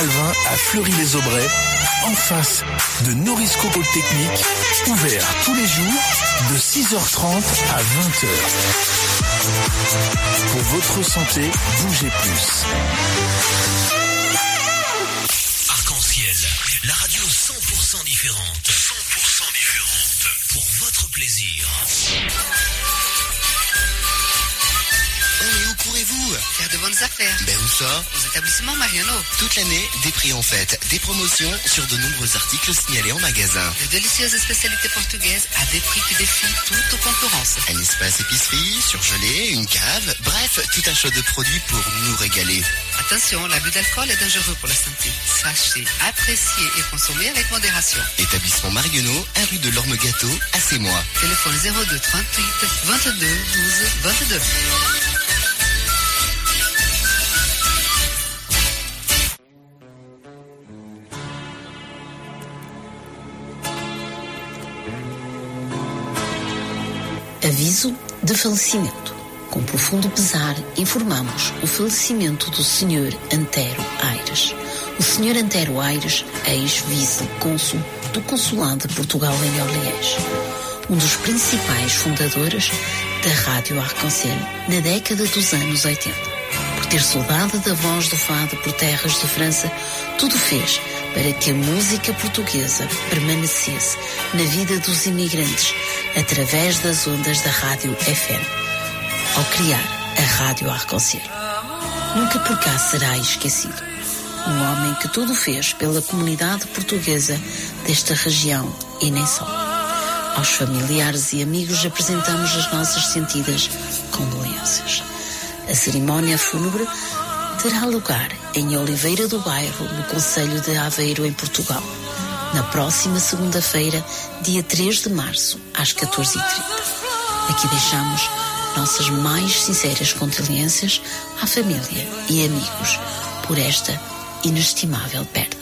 Saint-Alvin à Fleury-les-Aubrais, en face de Norisco Polytechnique, ouvert tous les jours de 6h30 à 20h. Pour votre santé, bougez plus. Arc-en-ciel, la radio 100% différente. 100% différente. Pour votre plaisir. Oh, et où courez-vous? Faire de bonnes affaires. Ben où ça? Aux établissements Mariano. Toute l'année, des prix en fête, des promotions sur de nombreux articles signalés en magasin. De délicieuses spécialités portugaises à des prix qui défient toute concurrence. Un espace épicerie, surgelé, une cave, bref, tout un choix de produits pour nous régaler. Attention, l'abus d'alcool est dangereux pour la santé. Sachez, apprécier et consommer avec modération. Établissement Marionneau, 1 rue de l'Orme-Gâteau, à Sémois. Téléphone 02 38 22 12 22. Aviso de falecimento. Com profundo pesar, informamos o falecimento do Sr. Antero Aires. O Sr. Antero Aires, ex-vice-cônsul do Consulado de Portugal em Orleans. Um dos principais fundadores da Rádio Arc-en-Ciel na década dos anos 80. Por ter saudade da voz do fado por terras de França, tudo fez para que a música portuguesa permanecesse na vida dos imigrantes através das ondas da Rádio FM, ao criar a Rádio Arc-en-Ciel. Nunca por cá será esquecido. Um homem que tudo fez pela comunidade portuguesa desta região e nem só. Aos familiares e amigos apresentamos as nossas sentidas condolências. A cerimónia fúnebre terá lugar em Oliveira do Bairro, no concelho de Aveiro, em Portugal, na próxima segunda-feira, dia 3 de março, às 14h30. Aqui deixamos nossas mais sinceras condolências à família e amigos por esta inestimável perda.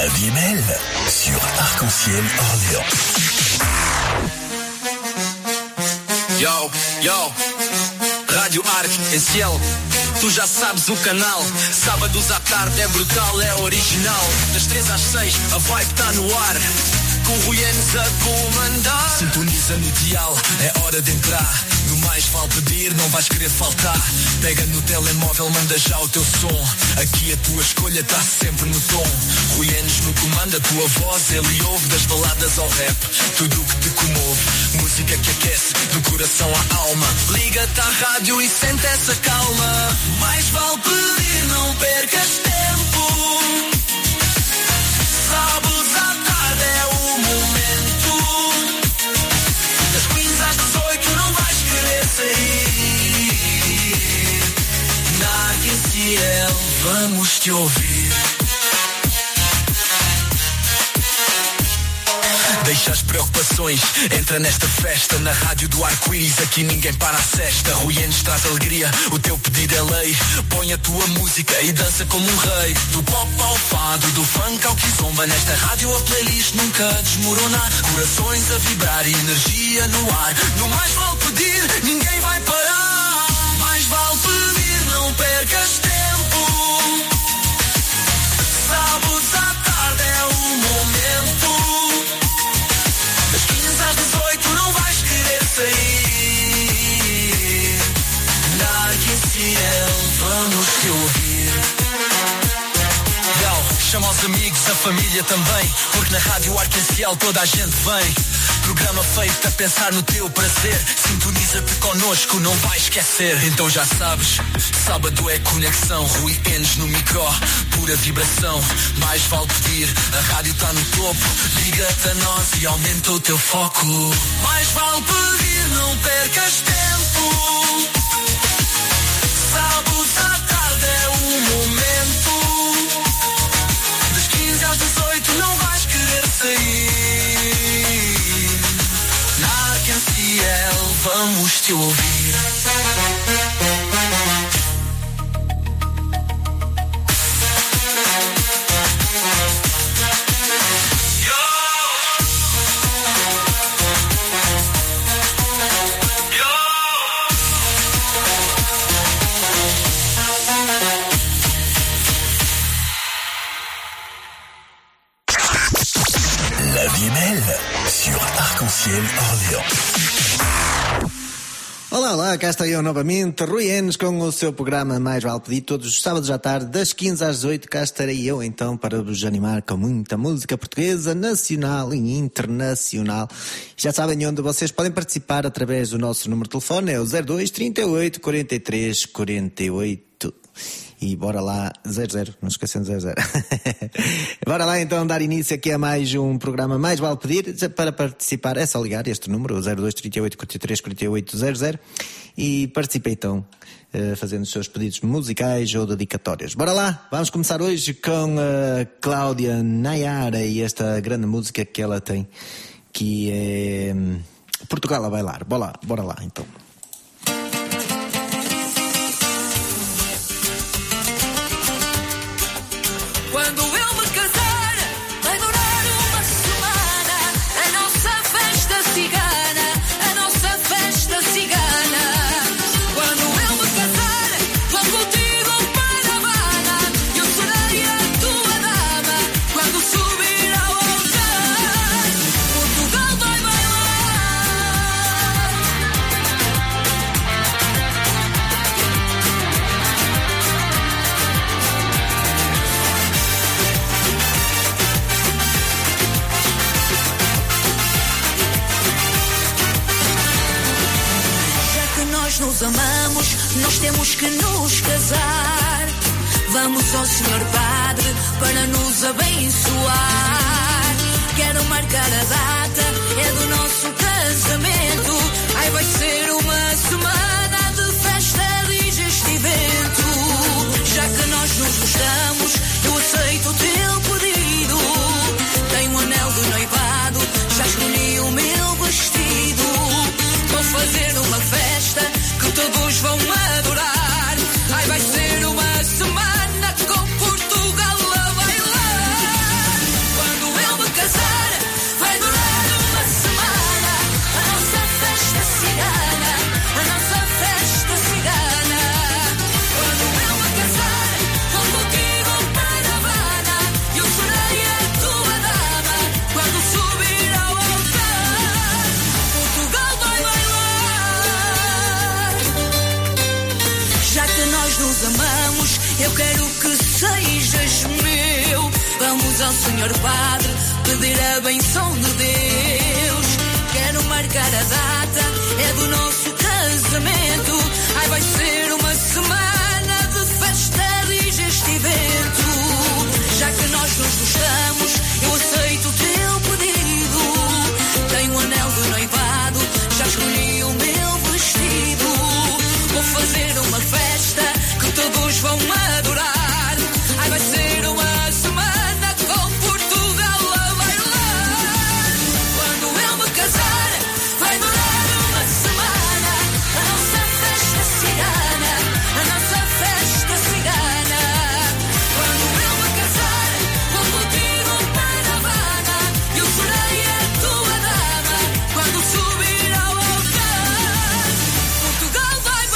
La vie est belle sur Arc-en-Ciel Orléans. Yo, yo, Rádio Arc-en-Ciel, tu já sabes o canal. Sábados à tarde é brutal, é original. Das 3 às 6 a vibe tá no ar, com o Rui Enes a comandar. Sintoniza no dial, é hora de entrar. No mais vale pedir, não vais querer faltar. Pega no telemóvel, manda já o teu som. Aqui a tua escolha tá sempre no tom. Rui Enes no comando, a tua voz ele ouve. Das baladas ao rap, tudo o que te comove. Música que aquece, do coração à alma. Liga-te à rádio e sente essa calma. Mais vale pedir, não percas tempo. Sábados à tarde é o momento. Das 15 às 18 não vais querer sair. Na Arc-en-Ciel vamos te ouvir. Deixa as preocupações, entra nesta festa. Na rádio do arco-íris, aqui ninguém para a sesta. Rui Enes traz alegria, o teu pedido é lei. Põe a tua música e dança como um rei. Do pop ao fado, do funk ao kizomba. Nesta rádio a playlist nunca desmorona. Corações a vibrar e energia no ar. No mais vale pedir, ninguém vai parar. Mais vale pedir, não percas tempo. Sábados à tarde é o momento. Das 15 às 18 não vais querer sair. Na Arc-en-Ciel vamos te ouvir. Yo, chama os amigos, a família também, porque na rádio Arc-en-Ciel toda a gente vem. Programa feito a pensar no teu prazer. Sintoniza-te connosco, não vais esquecer. Então já sabes, sábado é conexão. Rui Enes no micro, pura vibração. Mais vale pedir, a rádio tá no topo. Liga-te a nós e aumenta o teu foco. Mais vale pedir, não percas tempo. Sábados à tarde é o momento. Das 15 às 18 não vais querer sair. Na Arc-en-Ciel vamos te ouvir. La vie est belle sur Arc-en-Ciel Orléans. Olá, olá, cá está eu novamente, Rui Enes, com o seu programa Mais Vale Pedir, todos os sábados à tarde, das 15 às 18, cá estarei eu então para vos animar com muita música portuguesa, nacional e internacional. Já sabem onde vocês podem participar através do nosso número de telefone, é o 02 38 43 48. E bora lá, 00, não esquecendo 00. Bora lá então dar início aqui a mais um programa Mais Vale Pedir. Para participar é só ligar este número, 02 38 43 48 00, e participe então, fazendo os seus pedidos musicais ou dedicatórios. Bora lá, vamos começar hoje com a Cláudia Nayara e esta grande música que ela tem, que é Portugal a Bailar. Bora lá então. Quando eu me casar, vai durar uma semana. A nossa festa cigana, a nossa festa cigana. Quando eu me casar, vou contigo para a Habana. Eu serei a tua dama quando subir ao altar. Portugal vai nos amamos, nós temos que nos casar. Vamos ao Senhor Padre para nos abençoar. Quero marcar a data, é do nosso casamento. Ai, vai ser uma semana de festa, diz este evento. Já que nós nos gostamos, eu aceito o teu pedido. Tenho um anel de noivado, já escolhi o meu vestido. Vou fazer uma festa que todos vão adorar. Ai, vai ser uma semana com Portugal a bailar. quero que sejas meu. Vamos ao Senhor Padre pedir a benção de Deus. Quero marcar a data, é do nosso casamento. Ai, vai ser uma semana de festa, diz este evento. Já que nós nos gostamos, eu aceito o teu pedido. Tenho um anel de noivado, já escolhi o meu vestido. Vou fazer uma festa que todos vão adorar. Ai, vai ser uma semana com Portugal a bailar. Quando eu me casar, vai durar uma semana. A nossa festa cigana, a nossa festa cigana. Quando eu me casar, vou contigo para a Habana. Eu serei a tua dama quando subir ao altar. Portugal vai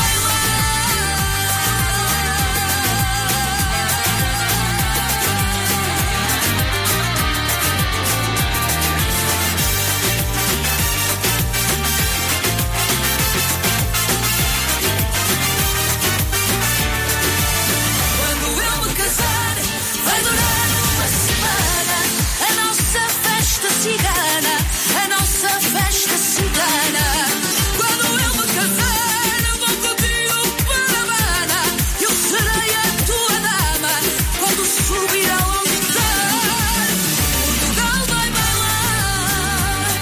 Quando eu me casar, vai durar uma semana. A nossa festa cigana, a nossa festa cigana. Quando eu me casar, eu vou contigo para a Habana. Eu serei a tua dama quando subir ao altar. Portugal vai bailar.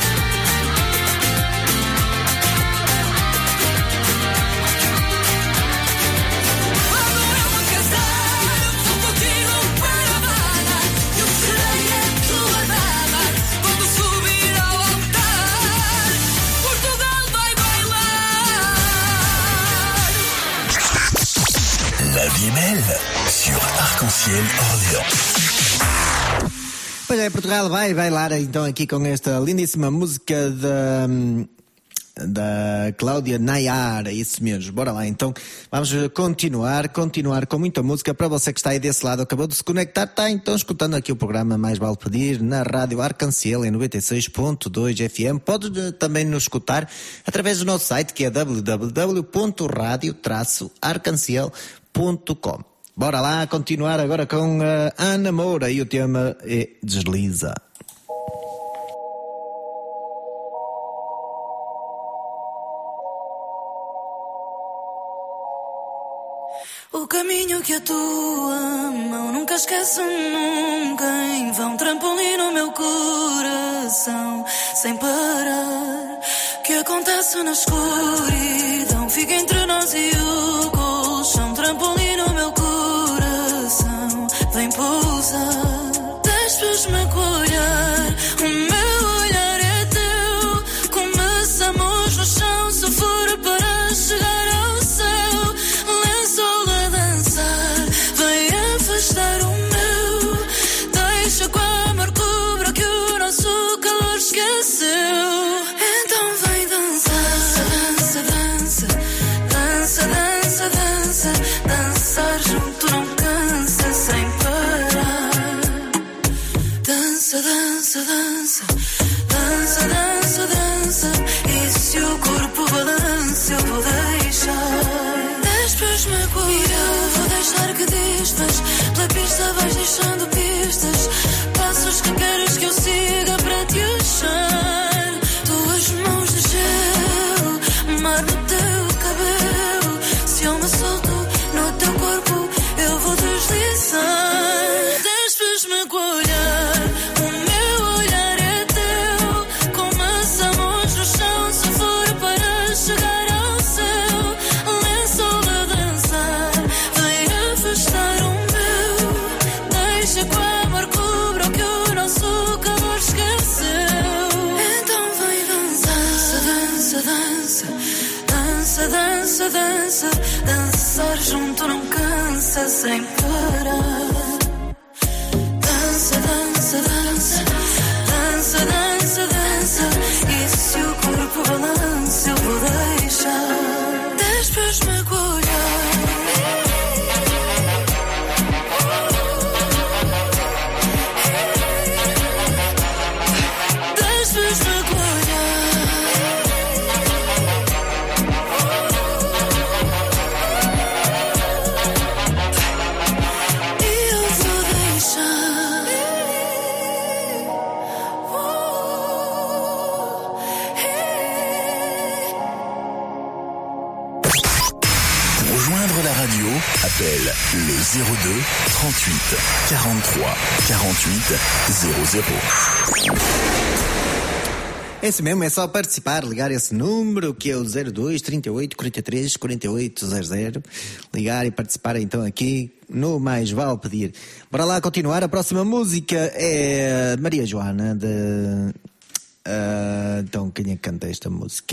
Quando eu me casar, eu vou contigo para a Habana. Eu serei a tua dama quando subir ao altar. Portugal vai bailar. La vie est belle sur Arc-en-Ciel Orléans. Pois é, Portugal vai bailar então aqui com esta lindíssima música da Cláudia Nayar, isso mesmo. Bora lá, então vamos continuar com muita música. Para você que está aí desse lado, acabou de se conectar, está então escutando aqui o programa Mais Vale Pedir na Rádio Arc-en-Ciel em 96.2 FM. Pode também nos escutar através do nosso site, que é www.radio-arcanciel.com. Bora lá continuar agora com a Ana Moura e o tema é Desliza. O caminho que a tua mão nunca esquece nunca. Em vão trampolim no meu coração sem parar. Que acontece na escuridão, fica entre nós e o colchão. Trampolim no meu coração, vem pousar. Deixas-me olhar, o meu olhar é teu. Começamos no chão, se for para chegar ao céu. Lençol a dançar, vem afastar o meu. Deixa que o amor cubra que o nosso calor esqueceu. Então vem dançar, dança, dança, dança, dança, dança. Dançar junto não cansa sem parar. Dança, dança, dança, dança, dança, dança. E se o corpo balança eu vou deixar. Deixas-me cuidar, eu vou deixar que distas. Pela pista vais deixando pistas. Passos que queres que eu siga para te achar. Tuas mãos de gelo, mar no teu cabelo. Se eu me solto no teu corpo eu vou deslizar. Deixas-me olhar, o meu olhar é teu. Começamos no chão, se for para chegar ao céu. Lençol a dançar, vem afastar o meu. Deixa que o amor cubra o que o nosso calor esqueceu. Então vem dançar, dança, dança, dança, dança, dança. Dançar junto não cansa sem parar. Dança, dança, dança, dança, dança, dança. E se o corpo balança eu vou deixar. Deixas-me olhar. Deixas-me olhar. radio, appelle le 02 38 43 48 00. É isso mesmo, é só participar, ligar esse número que é o 02 38 43 48 00. Ligar e participar então aqui no Mais Vale Pedir. Bora lá continuar, a próxima música é Maria Joana de... então quem é que canta esta música?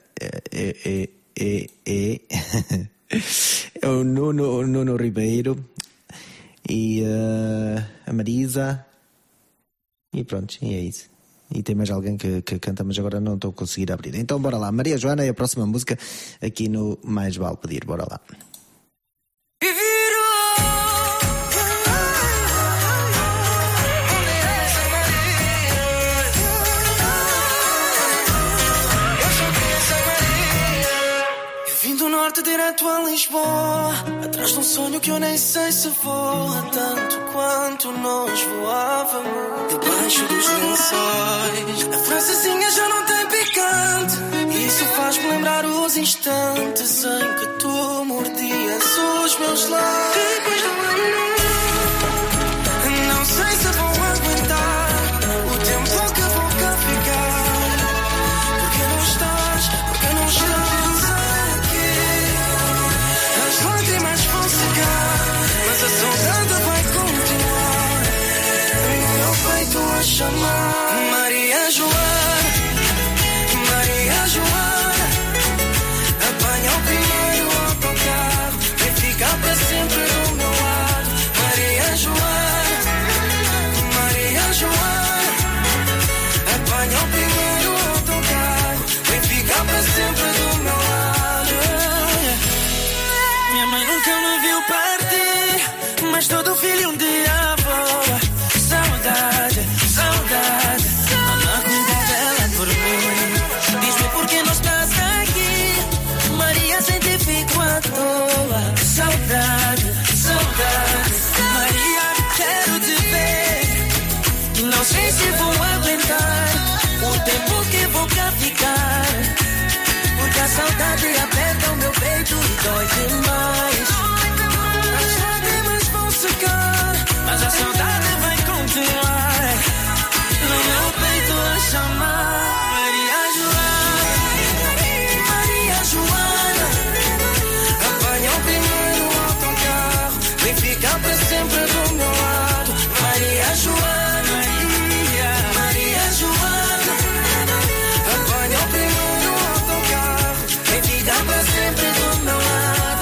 É o Nuno Ribeiro e a Marisa e pronto, e é isso. E tem mais alguém que canta, mas agora não estou a conseguir abrir. Então bora lá, Maria Joana é a próxima música aqui no Mais Vale Pedir. Bora lá. Direto a Lisboa, atrás de um sonho que eu nem sei se voa tanto quanto nós voávamos debaixo dos lençóis. A francesinha já não tem picante, e isso faz-me lembrar os instantes em que tu mordias os meus lábios. Depois do ano, não sei se vou aguentar o tempo que vou cá ficar. Porque não estás mas a saudade vai continuar no meu peito a chamar. Maria Joana, Maria Joana, apanha o primeiro autocarro, vem ficar para sempre do meu lado. Maria Joana, Maria Joana, apanha o primeiro autocarro, vem ficar para sempre do meu lado. Minha mãe nunca me viu partir, mas todo filho um dia voa. Saudade, saudade, mamãe cuida dela por mim. Diz-me por que não estás aqui, Maria, sem ti fico à toa. Saudade, saudade, Maria, quero te ver. Não sei se vou aguentar o tempo que vou cá ficar, porque a saudade aperta o meu peito e dói demais. As lágrimas vão secar, mas a saudade vai continuar no meu peito a chamar. Maria Joana, Maria Joana, apanha o primeiro autocarro, vem ficar para sempre do meu lado. Maria Joana, Maria Joana, apanha o primeiro autocarro, vem ficar para sempre do meu lado.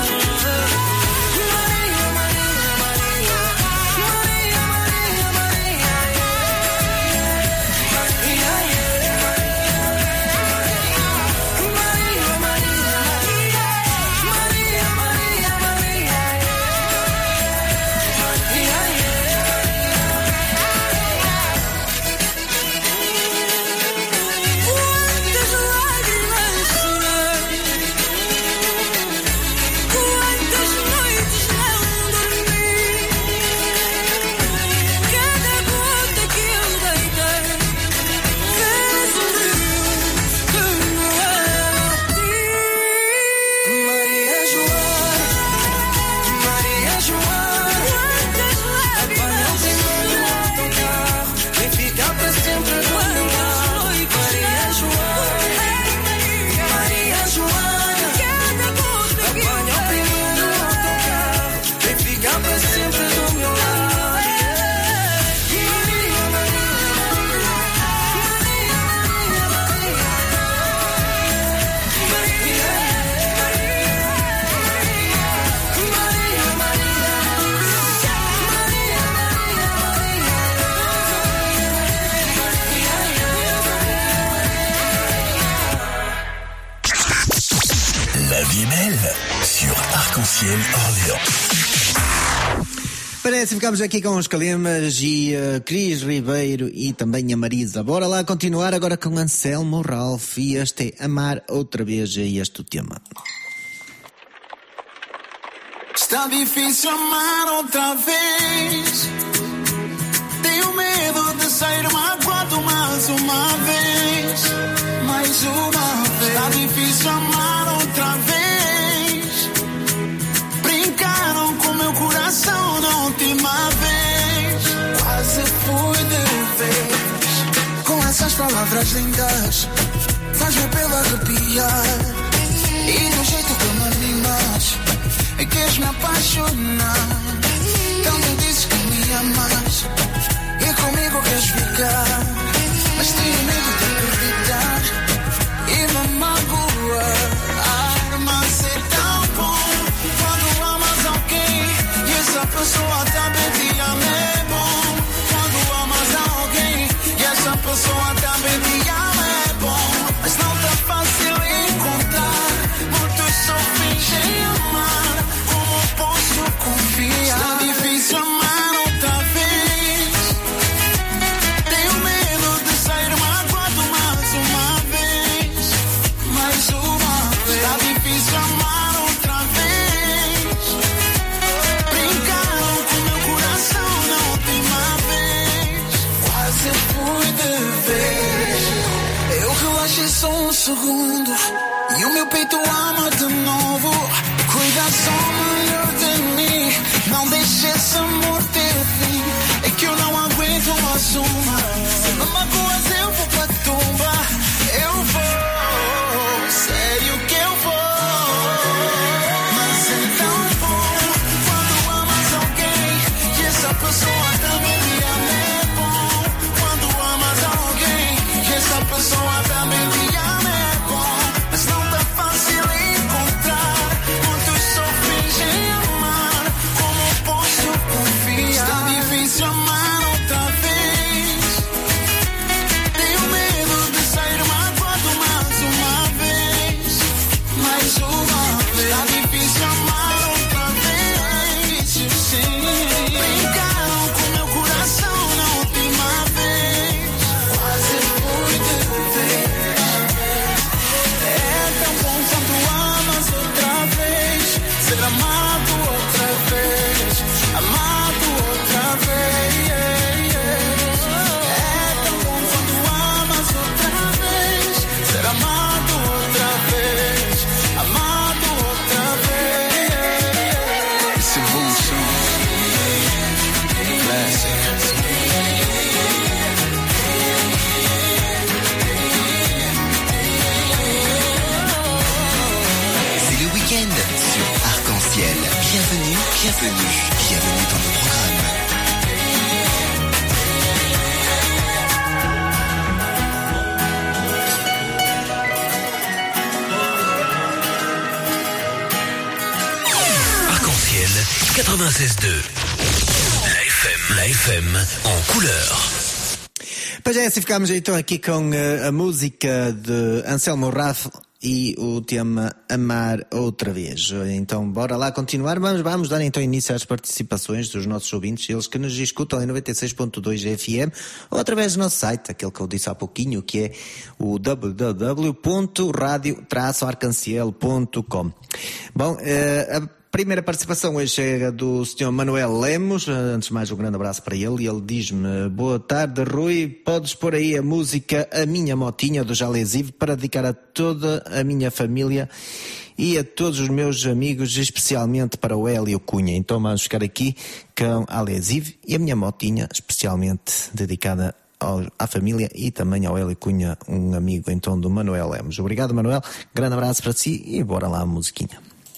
Parece, ficamos aqui com os Calemas e Cris Ribeiro e também a Marisa. Bora lá continuar agora com Anselmo Ralph e este é Amar Outra Vez, e este o tema. Está difícil amar outra vez, tenho medo de ser magoado mais uma vez, mais uma vez. Está difícil amar outra vez, brincar vez. Com essas palavras lindas, faz-me pelo arrepiar. E do jeito que me animas, queres me apaixonar. Também dizes que me amas e comigo queres ficar. Mas tenho medo de acreditar e me magoar. Mas é tão bom quando amas alguém e essa pessoa também te ama. É bom quando amas alguém e essa pessoa também te ama. É bom, mas não tá fácil encontrar. Muitos só fingem amar. Como posso confiar? Está difícil amar outra vez. Tenho medo de sair magoado mais uma vez. Mais uma vez. Está difícil amar outra vez. Brincaram com meu coração na última vez. Quase fui de vez. Eu relaxei só um segundo e o meu peito ama de novo. Cuida só melhor de mim. Não deixe esse amor ter fim. É que eu não aguento mais uma. Se me magoas eu vou pra tumba. Eu vou, sério que eu vou. Mas é tão bom quando amas alguém e essa pessoa também te ama. É bom quando amas alguém e essa pessoa também te ama. É bom, mas não tá fácil encontrar. Muitos só fingem amar. Como posso confiar? Está difícil amar outra vez. Tenho medo de sair magoado mais uma vez. Mais uma vez. Está difícil amar outra vez. Sim. Brincaram com meu coração na última vez. Quase fui de vez. É tão bom quando amas outra vez. Ser amado outra vez. Amado outra vez. É tão bom quando amas outra vez. Ser amado outra vez. Amado outra vez. It's evolution. Classic. C'est le week-end sur Arc-en-Ciel. Bienvenue, bienvenue, bienvenue dans le programme. Arc-en-Ciel 96.2. La FM en couleur. Pois é, assim ficámos então aqui com a música de Anselmo Ralph e o tema Amar Outra Vez. Então bora lá continuar, vamos dar então início às participações dos nossos ouvintes, eles que nos escutam em 96.2 FM ou através do nosso site, aquele que eu disse há pouquinho, que é o www.radio-arcanciel.com. Bom, a primeira participação hoje chega do Sr. Manuel Lemos. Antes de mais, um grande abraço para ele. E ele diz-me: boa tarde, Rui, podes pôr aí a música A Minha Motinha do Jalesive para dedicar a toda a minha família e a todos os meus amigos, especialmente para o Hélio Cunha. Então vamos ficar aqui com a Jalesive e A Minha Motinha, especialmente dedicada à família e também ao Hélio Cunha, um amigo então do Manuel Lemos. Obrigado, Manuel, grande abraço para si e bora lá a musiquinha.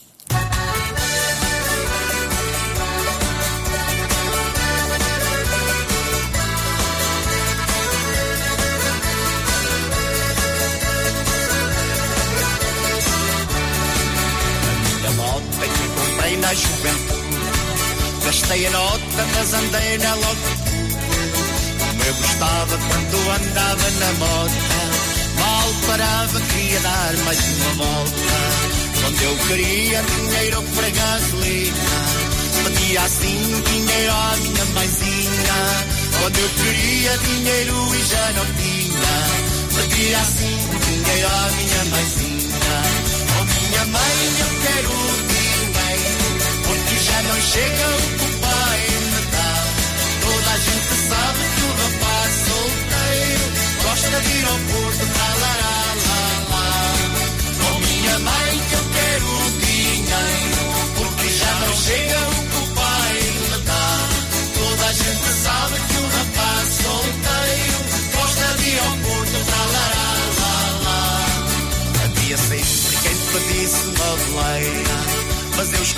Na juventude, gastei a nota, mas andei nela logo. Como eu gostava quando andava na moto, mal parava, queria dar mais uma volta. Quando eu queria dinheiro para gasolina, pedia assim dinheiro à minha mãezinha. Quando eu queria dinheiro e já não tinha, pedia assim dinheiro à minha mãezinha. Oh minha mãe, eu quero porque já não chega o que o pai me dá. Toda a gente sabe que o rapaz solteiro gosta de ir ao Porto pra lá, lá, lá. Oh minha mãe, que eu quero dinheiro, porque já não chega o que o pai me dá. Toda a gente sabe que o rapaz solteiro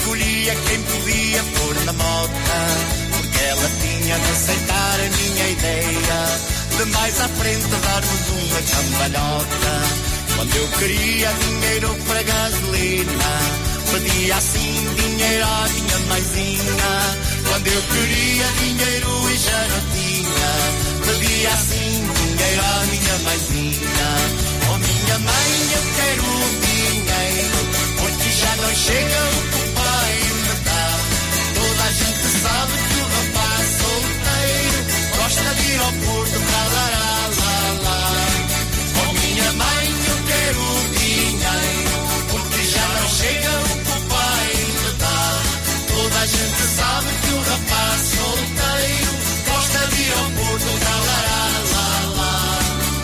escolhia quem podia pôr na moda, porque ela tinha de aceitar a minha ideia, de mais à frente darmos uma cambalhota. Quando eu queria dinheiro para gasolina, pedia assim dinheiro à minha mãezinha. Quando eu queria dinheiro e já não tinha, pedia assim dinheiro à minha mãezinha. Oh minha mãe, eu quero dinheiro, porque já não chega o que o pai me dá. Toda a gente sabe que o rapaz solteiro gosta de ir ao Porto para lá, lá, lá. Oh minha mãe, eu quero dinheiro, porque já não chega o que o pai me dá. Toda a gente sabe que o rapaz solteiro gosta de ir ao Porto para lá, lá, lá.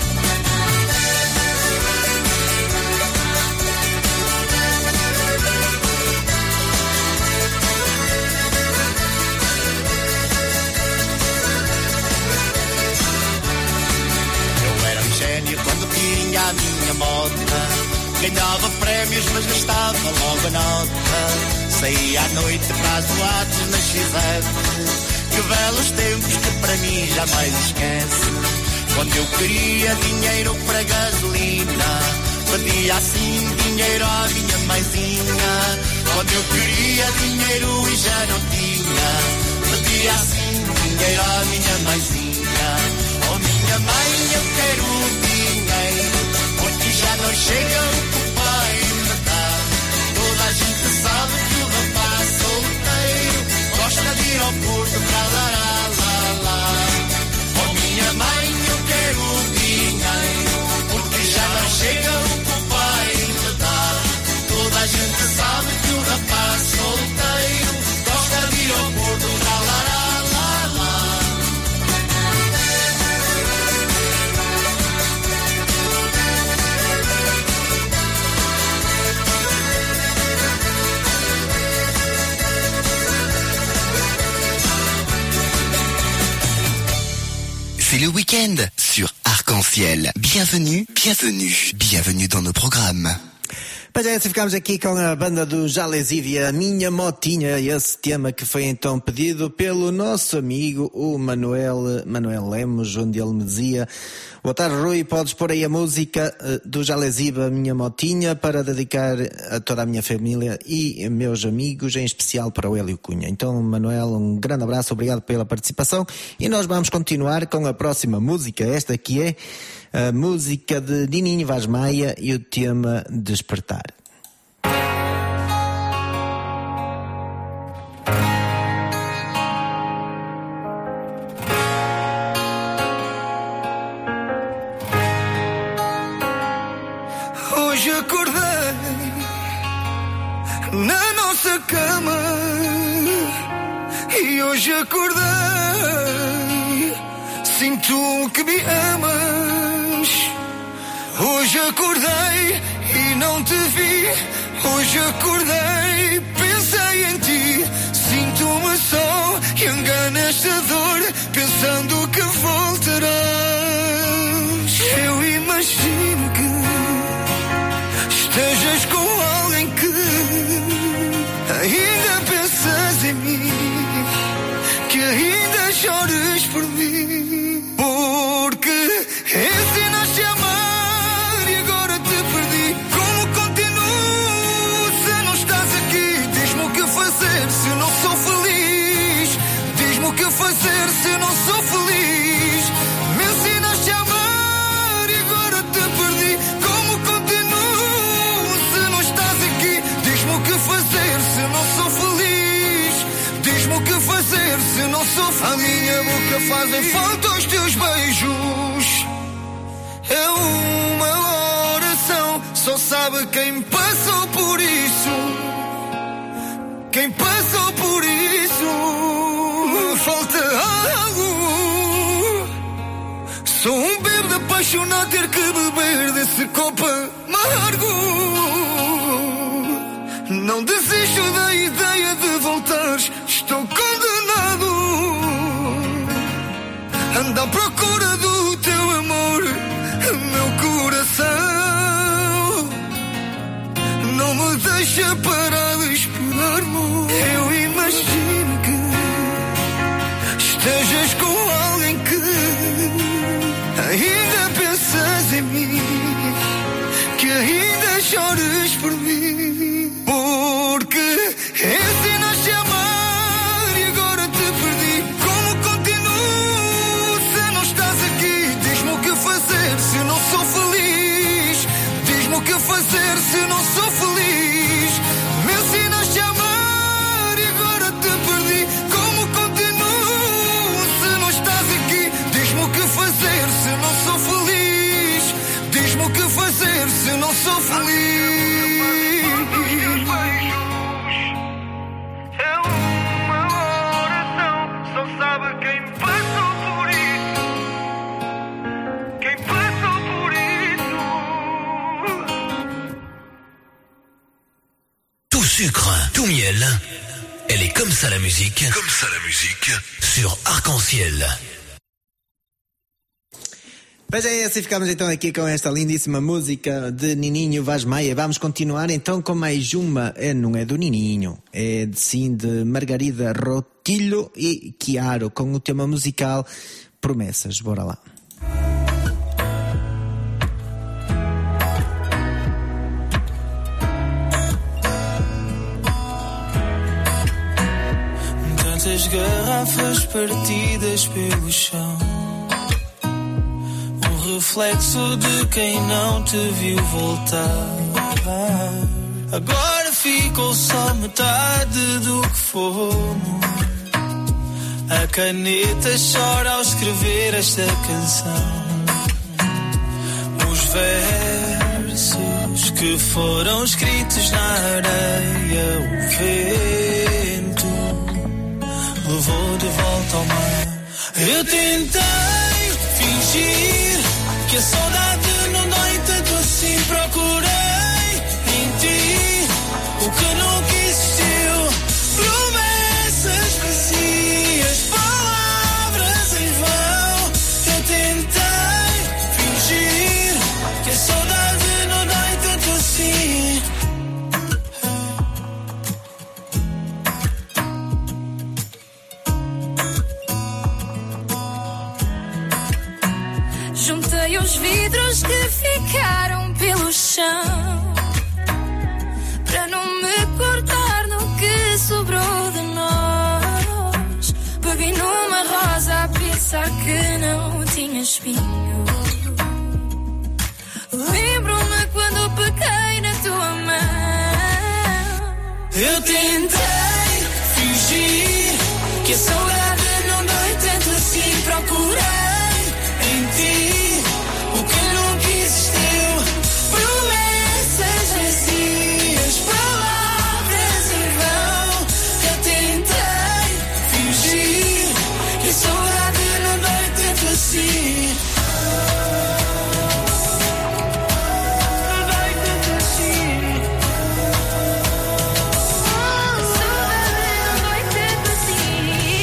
Eu era um gênio quando tinha a minha moto. Ganhava prémios, mas gastava logo a nota. Saía à noite para as boates na XF. Que belos tempos que para mim jamais esquece. Quando eu queria dinheiro para gasolina, pedia assim dinheiro à minha mãezinha. Quando eu queria dinheiro e já não tinha, pedia assim dinheiro à minha mãezinha. Oh minha mãe, eu quero dinheiro, porque já não chega o que o pai me dá. Toda a gente sabe que o rapaz solteiro gosta de ir ao Porto para lá, lá, lá. Oh minha mãe, eu quero dinheiro, porque já não chega o que o pai me dá. Toda a gente sabe que o rapaz solteiro gosta de ir ao Porto para lá, lá, lá. C'est le week-end sur Arc-en-Ciel. Bienvenue, bienvenue, bienvenue dans nos programmes. Pois é, ficamos aqui com a banda do Jalesívia, Minha Motinha, esse tema que foi então pedido pelo nosso amigo, o Manuel Lemos, onde ele me dizia: boa tarde, Rui, podes pôr aí a música do Jalesívia, Minha Motinha, para dedicar a toda a minha família e meus amigos, em especial para o Hélio Cunha. Então, Manuel, um grande abraço, obrigado pela participação, e nós vamos continuar com a próxima música, esta que é a música de Nininho Vaz Maia e o tema Despertar. Hoje acordei na nossa cama e hoje acordei, sinto que me amas. Hoje acordei e não te vi. Hoje acordei, pensei em ti. Sinto-me só e engano esta dor, pensando que voltarás. Eu imagino que estejas com alguém que ainda pensas em mim, que ainda chores por mim, porque ensinaste a amar e agora te perdi. Como continuo se não estás aqui? Diz-me o que fazer se não sou feliz. Diz-me o que fazer se não sou feliz. Me ensinaste a amar e agora te perdi. Como continuo se não estás aqui? Diz-me o que fazer se não sou feliz. Diz-me o que fazer se não sou feliz. A minha boca fazem falta os teus beijos. É uma oração, só sabe quem passou por isso. Quem passou por isso. Me falta algo. Sou um bêbado apaixonado a ter que beber desse copo amargo. Não desisto da ideia de voltar, estou condenado. Ando à procura do teu amor, meu coração não me deixa parar de esperar, amor. ainda pensas em mim, que ainda chores por mim, porque ensinaste a amar e agora te perdi. Como continuo se não estás aqui? Diz-me o que fazer se não sou feliz. Diz-me o que fazer se não sou feliz. Me ensinaste a amar e agora te perdi. Como continuo se não estás aqui? Diz-me o que fazer se não sou feliz. Diz-me o que fazer se não sou feliz. É uma oração, só sabe quem passou por isso. Quem passou por isso. Tout sucre, tout miel. Elle est comme ça la musique. Comme ça la musique. Sur Arc-en-Ciel. Pois é, assim ficamos então aqui com esta lindíssima música de Nininho Vaz Maia. Vamos continuar então com mais uma, não é do Nininho, é sim de Margarida Rotilho e Chiaro, com o tema musical Promessas. Bora lá. Tantas garrafas partidas pelo chão, reflexo de quem não te viu voltar. Agora ficou só metade do que fomos. A caneta chora ao escrever esta canção. Os versos que foram escritos na areia, o vento levou de volta ao mar. Eu tentei fingir que a saudade não dói tanto assim. Procurei em ti o que nunca existiu. Promessas vazias, palavras em vão. Eu tentei fingir que a saudade não dói tanto assim. Juntei os vidros que ficaram pelo chão para não me cortar no que sobrou de nós. Peguei numa rosa a pensar que não tinha espinho. Lembro-me quando peguei na tua mão. Eu tentei fingir que a saudade não dói tanto assim. Procurei em ti o que nunca existiu. Promessas vazias, palavras em vão. Eu tentei fingir que a saudade não dói tanto assim. Não dói tanto assim. A saudade não dói tanto assim.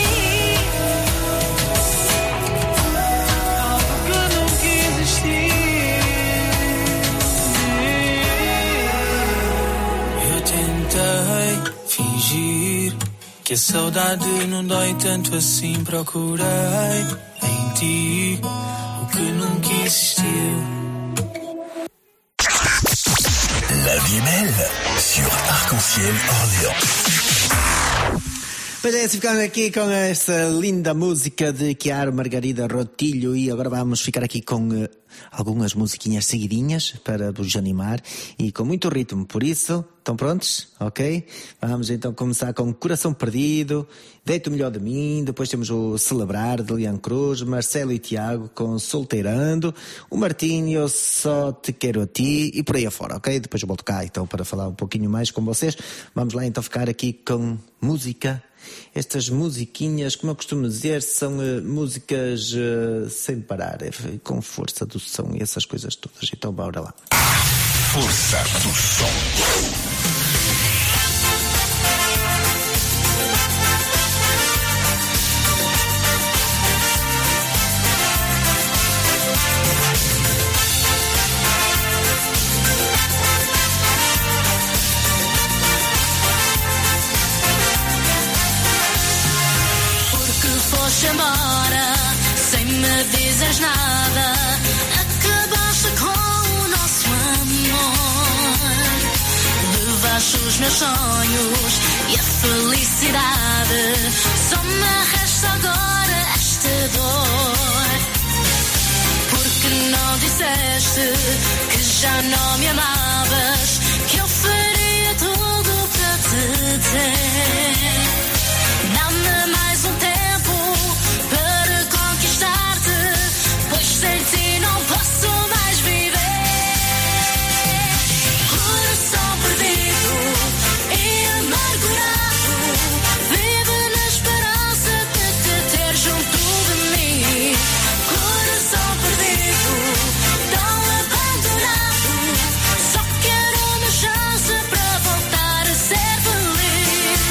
Fingir que a saudade não dói tanto assim. Procurei em ti o que nunca existiu. La vie est belle sur Arc-en-Ciel Orléans. Pois é, se ficamos aqui com esta linda música de Chiaro, Margarida Rotilho, e agora vamos ficar aqui com algumas musiquinhas seguidinhas para vos animar e com muito ritmo. Por isso, estão prontos? Ok? Vamos então começar com Coração Perdido, Deito o Melhor de Mim, depois temos o Celebrar de Leandro Cruz, Marcelo e Tiago com Solteirando, o Martinho, Eu Só Te Quero a Ti e por aí afora, ok? Depois eu volto cá então para falar um pouquinho mais com vocês. Vamos lá então ficar aqui com música. Estas musiquinhas, como eu costumo dizer, são músicas sem parar, com força do som e essas coisas todas. Então bora lá. Força do som. Embora, sem me dizes nada, sonhos e a felicidade. Só me resta agora esta dor. Porque não disseste que já não me amavas, que eu faria tudo para te ter. Dá-me mais um tempo para conquistar-te, pois sem ti não posso mais viver. Coração perdido e amargurado, vive na esperança de te ter junto de mim. Coração perdido, tão abandonado, só quero uma chance para voltar a ser feliz.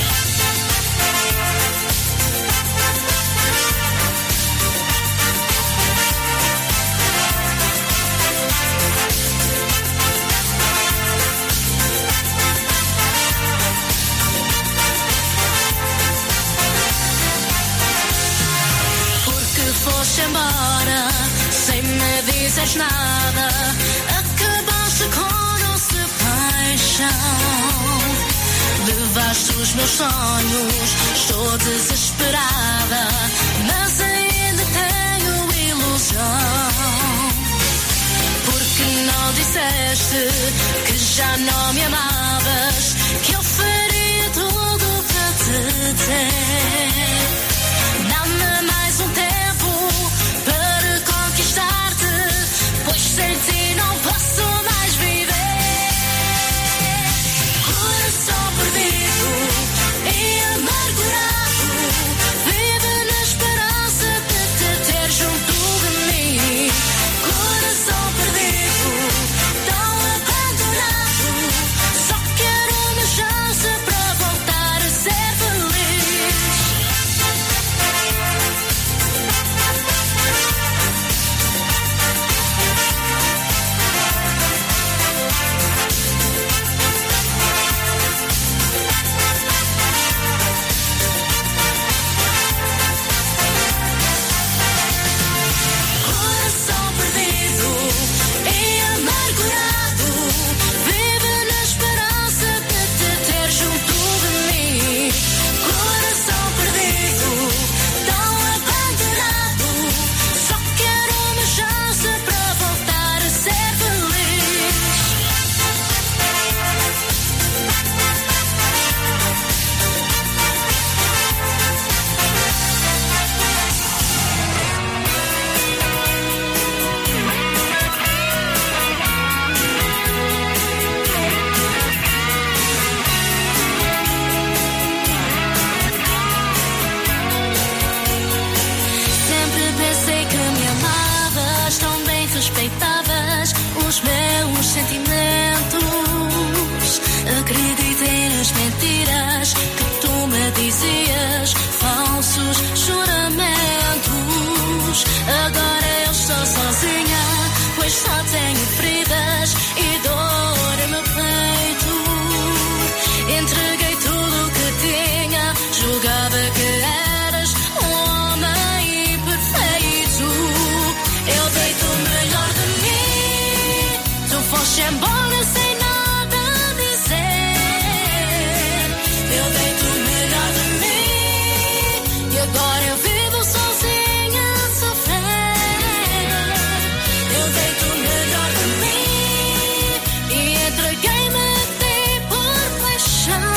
Porque foste embora sem me dizeres nada, acabaste com nossa paixão. Levaste os meus sonhos, estou desesperada, mas ainda tenho ilusão. Porque não disseste que já não me amavas, que eu faria tudo para te ter. Dá-me mais um tempo para conquistar-te, pois sem ti não posso mais viver. Coração perdido e amargurado, vive na esperança de te ter junto de mim. Coração perdido, tão abandonado, só quero uma chance para voltar a ser feliz. Coração perdido e amargurado, vive na esperança de te ter junto de mim. Coração perdido, tão abandonado, só quero uma chance para voltar a ser feliz. Sempre pensei que me amavas, tão bem respeitavas os meus sentimentos. Acreditei nas mentiras que tu me dizias, falsos juramentos. Agora eu estou sozinha, pois só tenho feridas e dor no peito. Entreguei tudo o que tinha, julgava que eras um homem perfeito. Eu dei-te o melhor de mim, tu foste embora sem nada dizer. Eu dei-te o melhor de mim e agora eu vivo sozinha a sofrer. Eu dei-te o melhor de mim e entreguei-me a ti por paixão.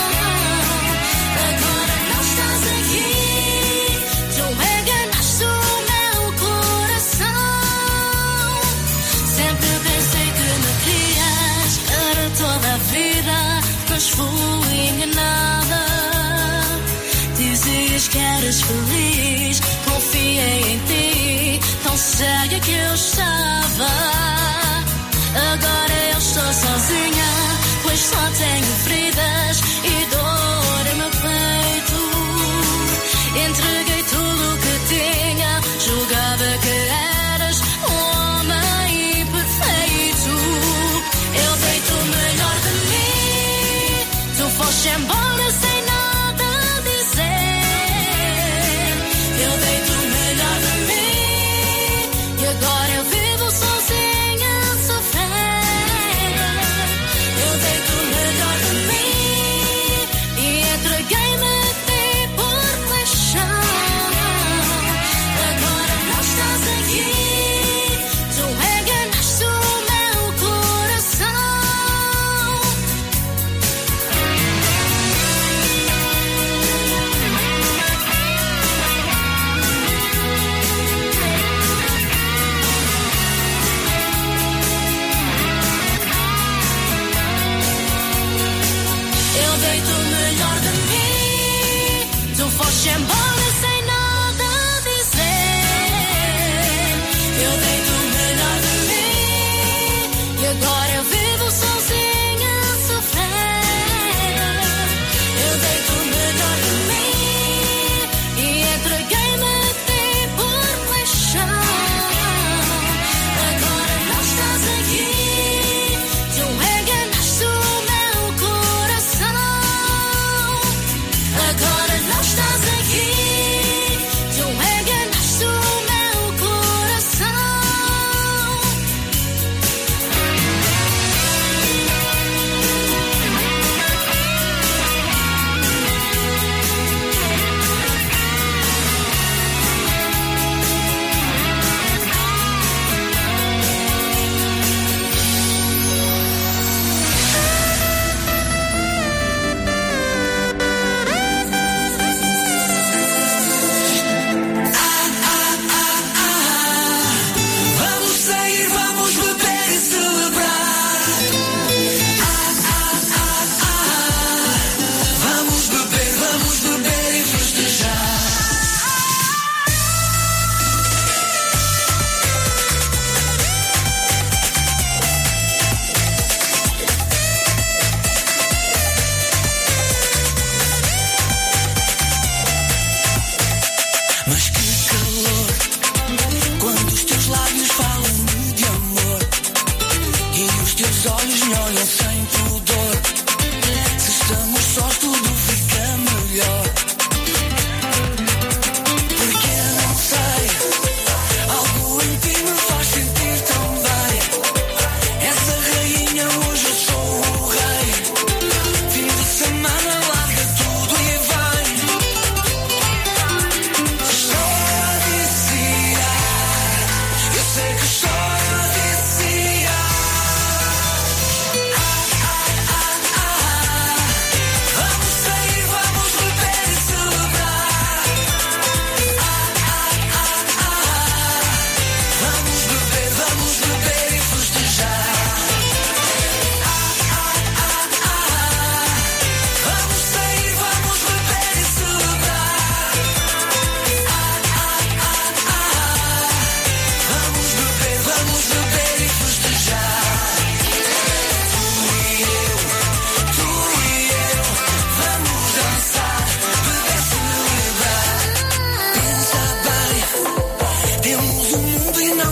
Agora não estás aqui, tu enganaste o meu coração. Sempre pensei que me querias para toda a vida, mas fui enganada. Dizias que eras feliz, confiei em ti, tão cega que eu estava. Agora eu estou sozinha, pois só tenho feridas e dor no peito. Entreguei tudo o que tinha, julgava que eras um homem perfeito. Eu dei-te o melhor de mim, tu foste embora sem nada dizer. Eu dei-te o melhor de mim e agora eu vivo sozinha.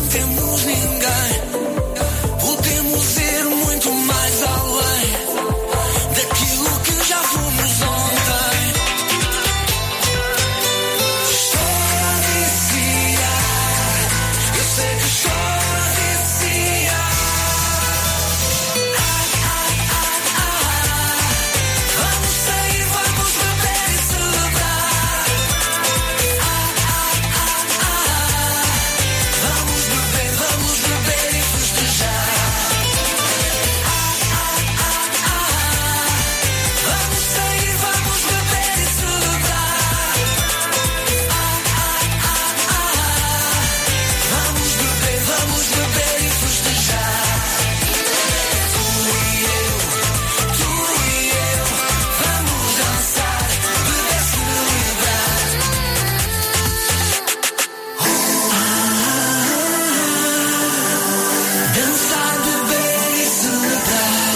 não temos ninguém. Podemos ir muito mais além daquilo que já fomos ontem. Estou a viciar, eu sei que estou a viciar. Vamos sair, vamos beber e celebrar. Vamos beber e festejar. Vamos sair, vamos beber e celebrar. Vamos beber e festejar. Tu e eu, vamos dançar, beber, celebrar. Dançar, beber e celebrar.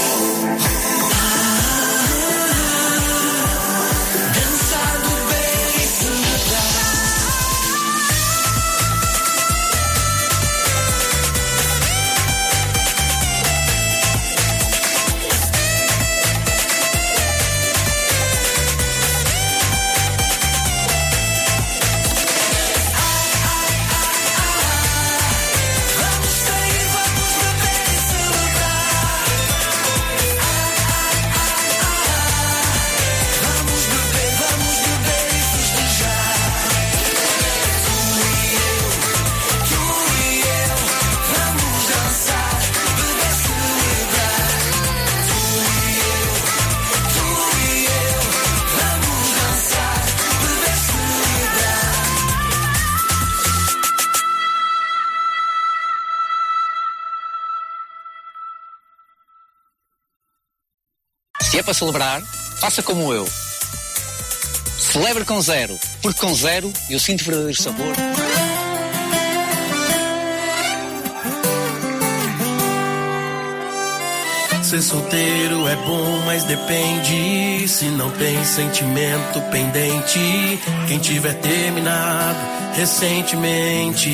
Dançar, beber e celebrar. Vamos sair, vamos beber e celebrar. Vamos beber e festejar. Tu e eu, vamos dançar, beber, celebrar. Tu e eu, vamos dançar, beber, celebrar. Se é para celebrar, faça como eu. Celebre com zero, porque com zero eu sinto verdadeiro sabor. Ser solteiro é bom, mas depende. Se não tem sentimento pendente, quem tiver terminado recentemente.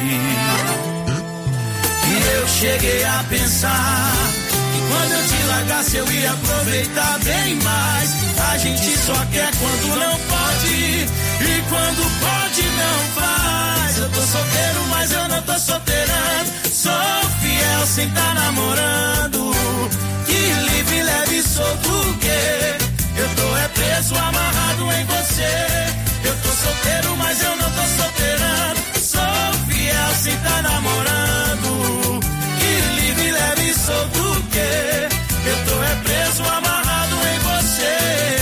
E eu cheguei a pensar que quando eu te largasse eu ia aproveitar bem mais. A gente só quer quando não pode, e quando pode não faz. Eu tô solteiro, mas eu não tô solteirando. Sou fiel sem tá namorando. Que livre, leve, solto que eu tô é preso, amarrado em você. Eu tô solteiro, mas eu não tô solteirando. Sou fiel sem tá namorando. Que livre, leve, solto que eu tô é preso, amarrado em você.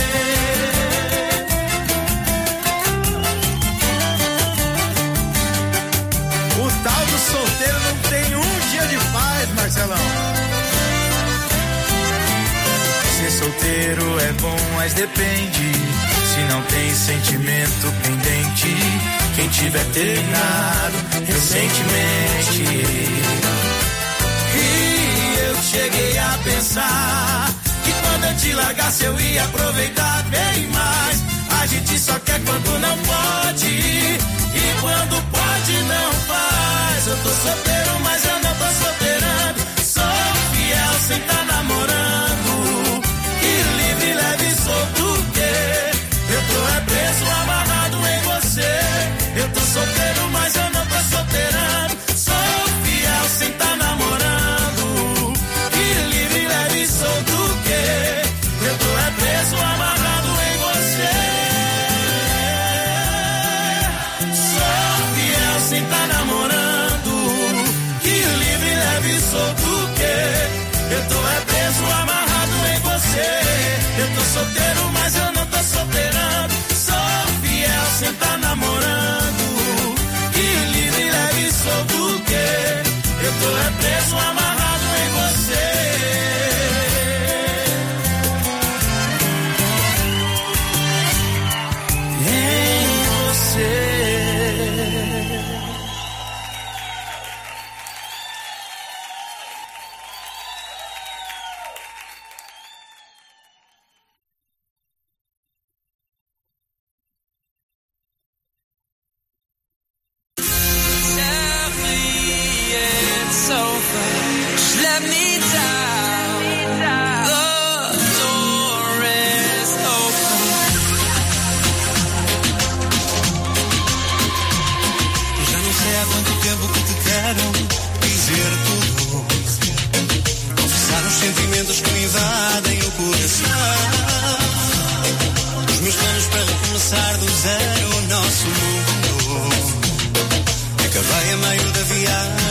O tal do solteiro não tem um dia de paz, Marcelão. Ser solteiro é bom, mas depende. Se não tem sentimento pendente, quem tiver terminado recentemente. E eu cheguei a pensar que quando eu te largasse eu ia aproveitar bem mais. A gente só quer quando não pode, e quando pode não faz. Eu tô solteiro, mas eu não tô solteirando. Sou fiel sem tá namorando. E livre, leve, solto que eu tô é preso, amarrado em você. Eu tô solteiro, mas eu não tô solteirando. Sou fiel sem tá namorando. E livre, leve, solto que eu tô é preso, amarrado em você. Sou fiel sem tá namorando.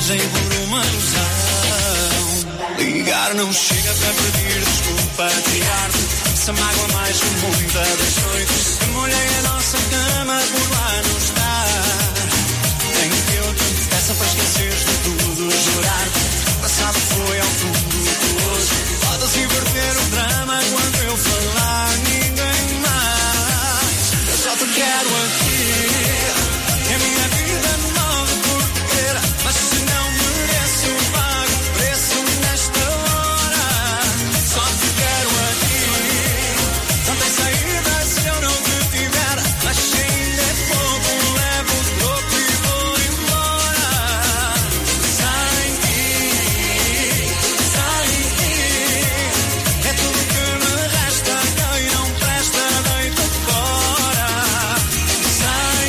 viagem por uma ilusão. Ligar não chega para pedir desculpa, tirar-te essa mágoa mais que muita das noites. Que molhei a nossa cama, por lá não está. Nem que eu te peça para esqueceres de tudo, jurar-te. O passado foi ao fundo do hoje. Podes inverter o drama quando eu falar, ninguém mais. Eu só te quero aqui. A minha vida morre por te ter, mas se não mereço, pago o preço nesta hora. Só te quero aqui. Não tem saída se eu não te tiver, mas se ainda é pouco, levo o troco e vou embora. Sem ti, é tudo que me resta. Quem não presta, deito fora. Sem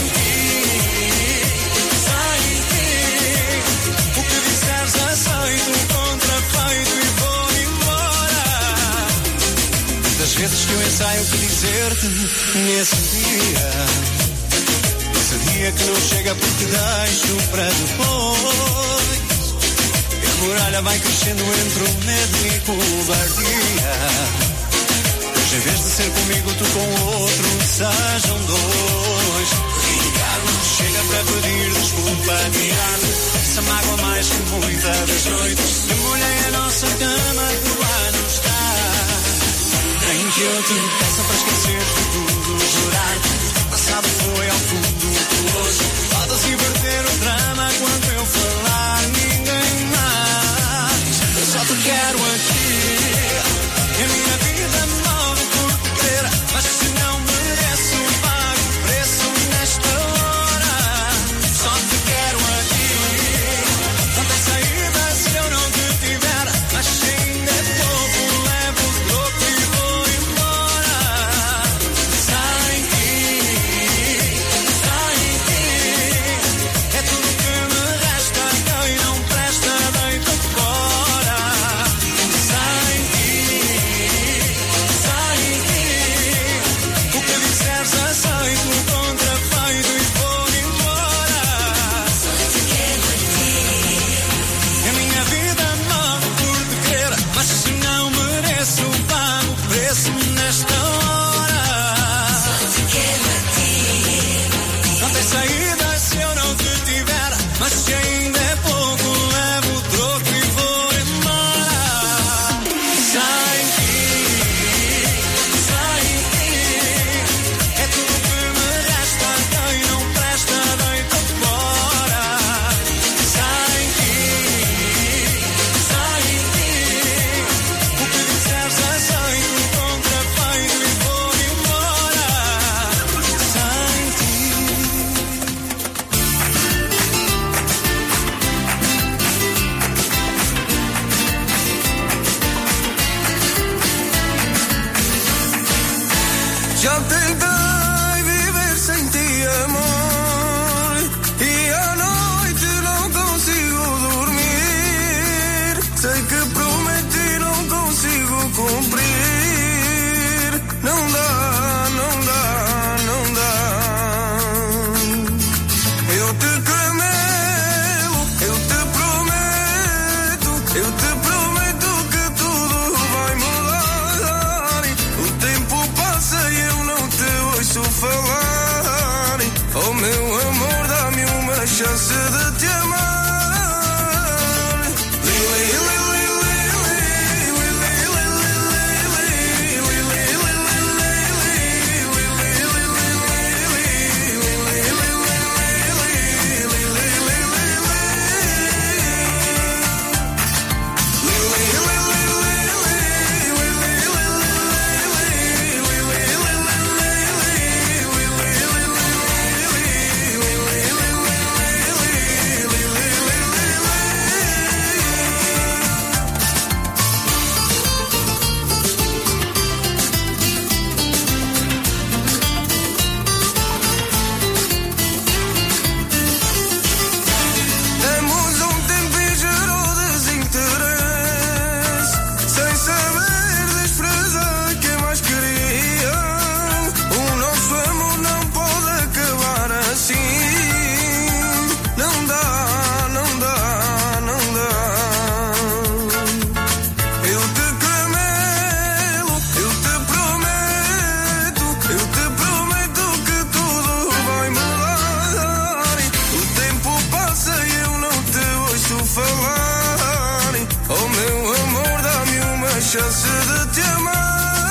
o que disseres aceito, contrafeito e vou embora. Das vezes que eu ensaio o que dizer-te nesse dia, esse dia que não chega porque deixo para depois. E a muralha vai crescendo entre o medo e cobardia. Hoje em vez de ser comigo, tu com o outro, sejam dois. Ligar não chega para pedir desculpa, tirar-te essa mágoa mais que muita das noites. Eu molhei a nossa cama, por lá não está. Nem que eu te peça para esquecer de tudo, jurar-te. O passado foi ao fundo do hoje. Podes inverter o drama quando eu falar, ninguém mais. Eu só te quero aqui. A minha vida morre por te ter, mas se não mereço, pago o preço nesta hora. Só te quero aqui. Não tem saída se eu não te tiver, mas se ainda é pouco, levo o troco e vou embora. Sem ti, é tudo que me resta. Quem não presta, deito fora. Sem ti, o que disseres aceito, contrafeito e vou embora. A minha vida morre por te querer, mas se não mereço, pago o preço nesta hora. Não tem saída se eu não te tiver, mas se ainda é pouco, levo o troco e vou embora. Sem ti, é tudo que me resta. Quem não presta, deito fora. Sem ti, o que disseres aceito, contrafeito e vou embora. Sem ti. Já tentei viver sem ti, amor, e à noite não consigo dormir. Sei que prometi, não consigo cumprir. Não dá, não dá, não dá. Eu te camelo, eu te prometo que tudo vai mudar. O tempo passa e eu não te ouço falar. Oh meu amor, dá-me uma chance de te amar. chance de te amar.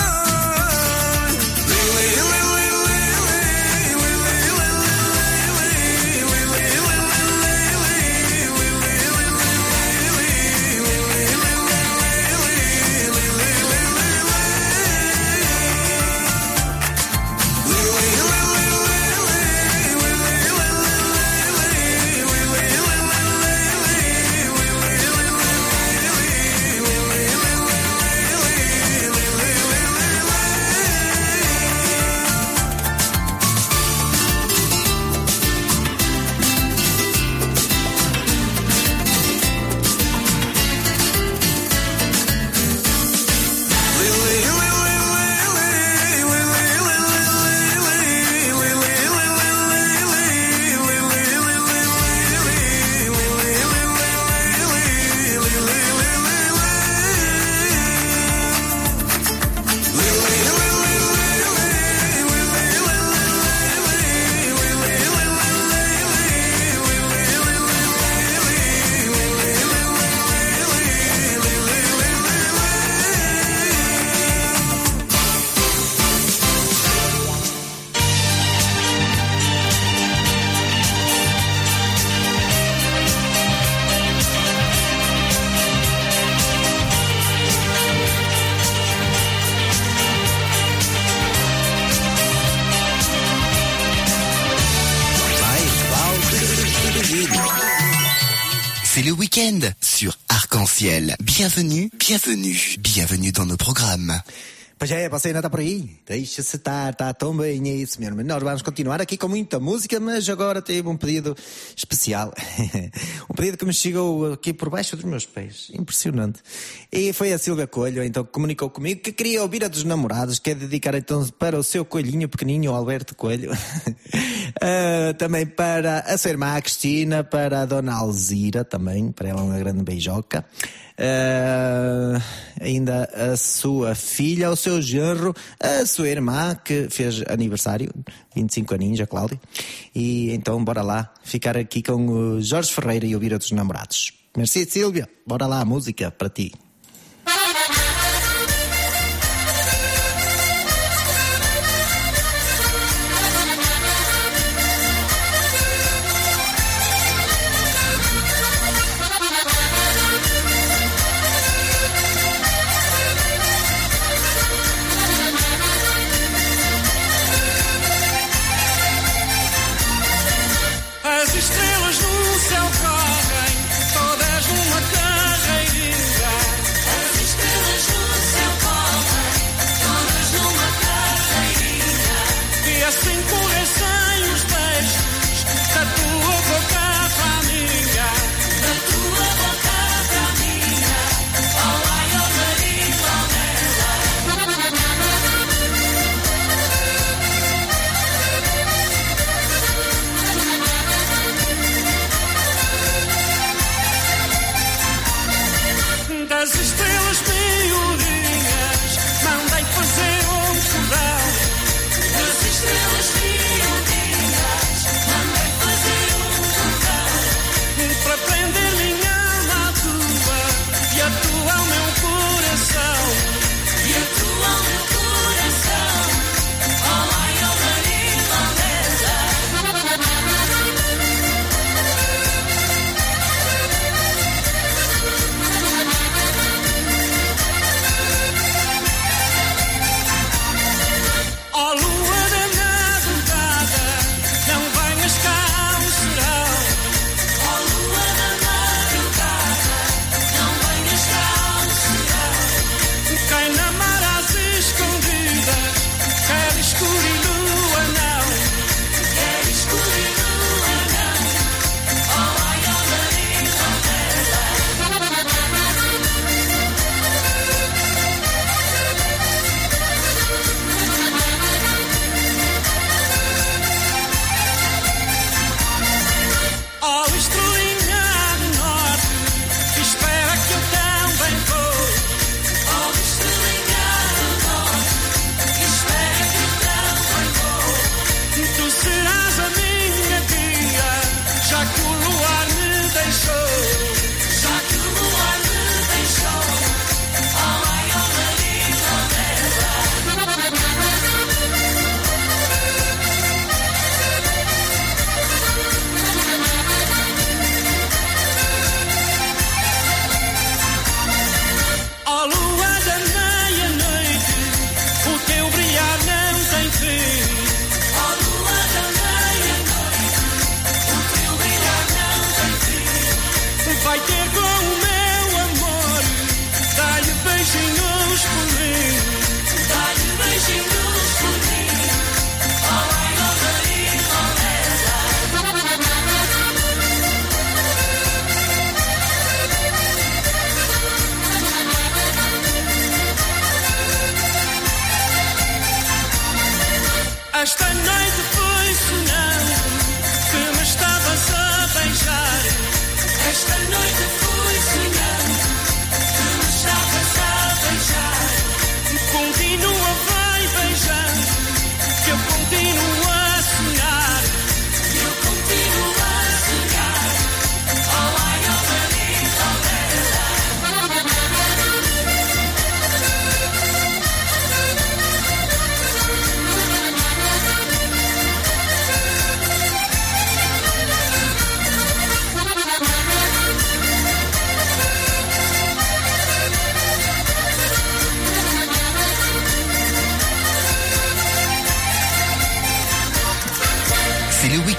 C'est le week-end sur Arc-en-Ciel. Bienvenue, bienvenue, bienvenue dans nos programmes. Pois é, você ainda está por aí? Deixa-se estar, está tão bem, é isso mesmo. Nós vamos continuar aqui com muita música, mas agora teve um pedido especial. Um pedido que me chegou aqui por baixo dos meus pés. Impressionante. E foi a Silvia Coelho, então, que comunicou comigo que queria ouvir a dos namorados, que é dedicar então para o seu coelhinho pequenininho, o Alberto Coelho. Também para a sua irmã, a Cristina, para a dona Alzira, também, para ela uma grande beijoca. Ainda a sua filha, o seu genro, a sua irmã que fez aniversário, 25 aninhos, a Cláudia. E então bora lá ficar aqui com o Jorge Ferreira e ouvir outros namorados. Merci, Silvia, bora lá, a música para ti. As estrelas no céu correm, todas numa carreirinha.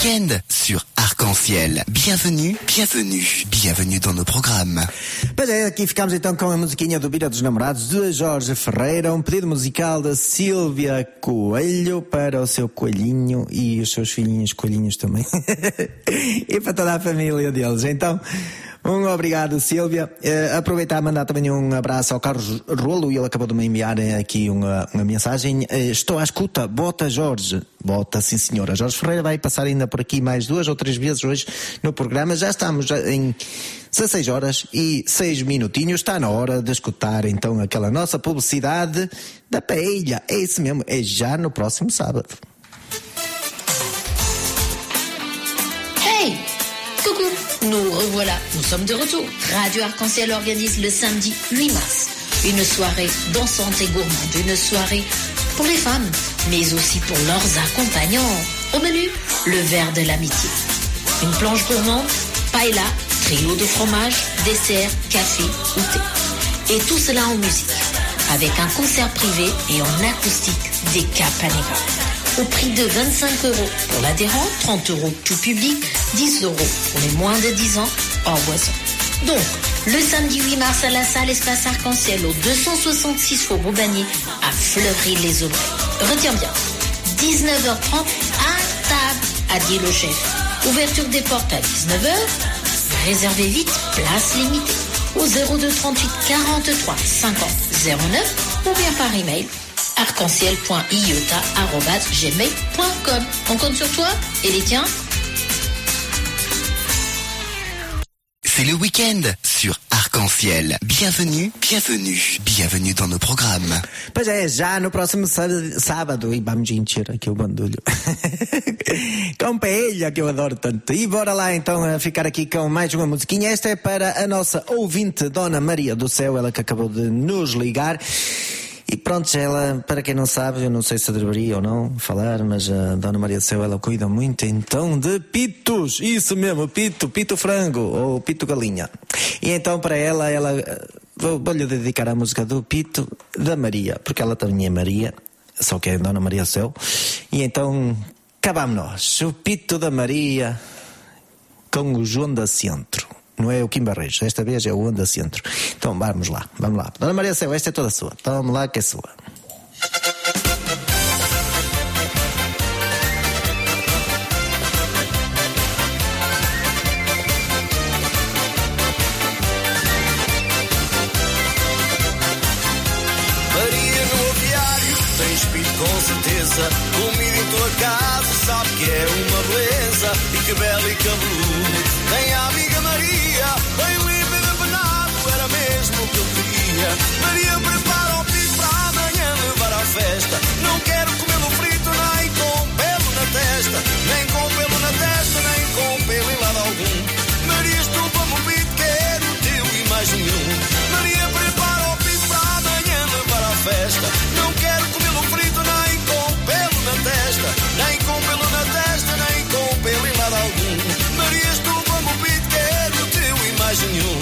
week-end sur Arc-en-Ciel. Bienvenue, bienvenue, bienvenue dans nos programmes. Pois é, aqui ficamos então com a musiquinha do Bira dos Namorados de Jorge Ferreira, um pedido musical da Sílvia Coelho para o seu coelhinho e os seus filhinhos coelhinhos também. E para toda a família deles. Então, um obrigado, Sílvia. Aproveitar a mandar também um abraço ao Carlos Rolo, e ele acabou de me enviar aqui uma mensagem. Estou à escuta, bota Jorge. Bota, sim senhora. Jorge Ferreira vai passar ainda por aqui mais 2 ou 3 vezes hoje no programa. Já estamos em 16 horas e 6 minutinhos. Está na hora de escutar então aquela nossa publicidade da paella. É isso mesmo, é já no próximo sábado. Hey! Coucou, nous revoilà, nous sommes de retour. Radio Arc-en-Ciel organise le samedi 8 mars une soirée dansante et gourmande, une soirée pour les femmes, mais aussi pour leurs accompagnants. Au menu, le verre de l'amitié. Une planche gourmande, paella, trio de fromage, dessert, café ou thé. Et tout cela en musique, avec un concert privé et en acoustique des Capanega. Au prix de 25 € pour l'adhérent, 30 € tout public, 10 € pour les moins de 10 ans hors boisson. Donc, le samedi 8 mars à la salle Espace Arc-en-Ciel au 266 Faubourg Bannier à Fleury-les-Aubrais. Retiens bien, 19h30 à table, a dit le chef. Ouverture des portes à 19h. Réservez vite, place limitée. Au 02 38 43 50 09 ou bien par email arc-en-ciel.iota@gmail.com. On compte sur toi et les tiens. C'est le week-end sur Arc-en-Ciel. Bienvenue, bienvenue, bienvenue dans nos programmes. Pois é, já no próximo sábado, e vamos encher aqui o bandulho com paella, que eu adoro tanto. E bora lá então a ficar aqui com mais uma musiquinha. Esta é para a nossa ouvinte, Dona Maria do Céu, ela que acabou de nos ligar. E pronto, ela, para quem não sabe, eu não sei se deveria ou não falar, mas a Dona Maria do Céu, ela cuida muito então de pitos, isso mesmo, pito frango ou pito galinha. E então para ela vou-lhe dedicar a música do Pito da Maria, porque ela também é Maria, só que é Dona Maria do Céu. E então, acabamos nós, o Pito da Maria com o João da Centro. Não é o Kim Barreiros, desta vez é o Onda Centro. Então vamos lá. Dona Maria do Céu, esta é toda sua. Tome lá que é sua. Maria no aviário, tens pito com certeza. Comida em tua casa, sabe que é uma beleza. E que belo e cabeludo, tem a amiga Maria, bem livre de venado, era mesmo o que eu queria. Maria prepara o pito para amanhã levar à festa. Não quero comê-lo frito, nem com pelo na testa. Nem com pelo na testa, nem com pelo em lado algum. Maria, estupa-me o pito, quero o teu e mais nenhum. Maria prepara o pito para amanhã levar à festa. Não quero comê-lo frito, nem com pelo na testa. Nem com pelo na testa, nem com pelo em lado algum. Maria, estupa-me o pito, quero o teu e mais nenhum.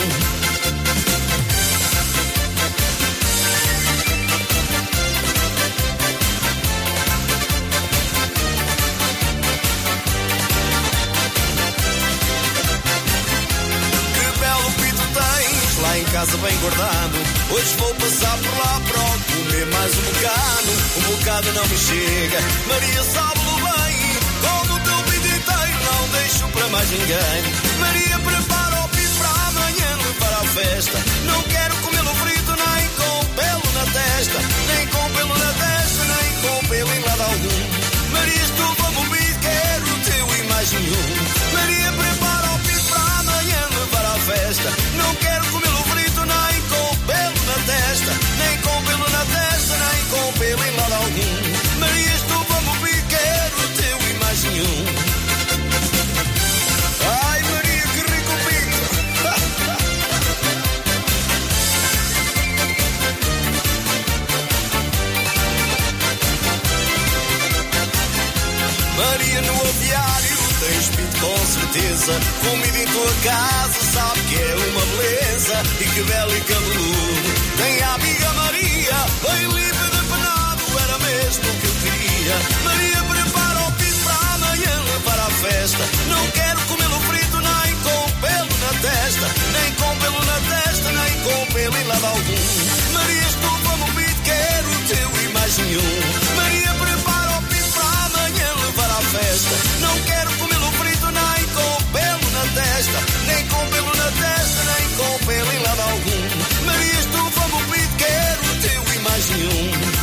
Que belo pito tens lá em casa bem guardado. Hoje vou passar por lá para comer mais um bocado. Um bocado não me chega, Maria sabe-lo bem. Como o teu pito inteiro, não deixo para mais ninguém. Maria prepara o pito para amanhã levar à festa. Não quero comê-lo frito, nem com pelo na testa. Nem com pelo na testa, nem com pelo em lado algum. Maria, estupa-me o pito, quero o teu e mais nenhum. Maria prepara o pito para amanhã levar à festa. Não quero comê-lo frito, nem com pelo na testa. Nem com pelo na testa, nem com pelo em lado algum. Maria, estupa-me o pito, quero o teu e mais nenhum. Ai Maria, que rico pito. Maria no aviário, tens pito com certeza. Comida em tua casa, sabe que é uma beleza. E que belo e cabeludo, tem a amiga Maria, bem livre de penado, era mesmo o que eu queria. Maria prepara o pito para amanhã levar à festa. em lado algum. Maria, estufa-me o pito, quero o teu e mais nenhum. Maria, prepara o pito para amanhã levar à festa. Não quero comê-lo frito, nem com pelo na testa. Nem com pelo na testa, nem com pelo em lado algum. Maria, estufa-me o pito, quero o teu e mais nenhum.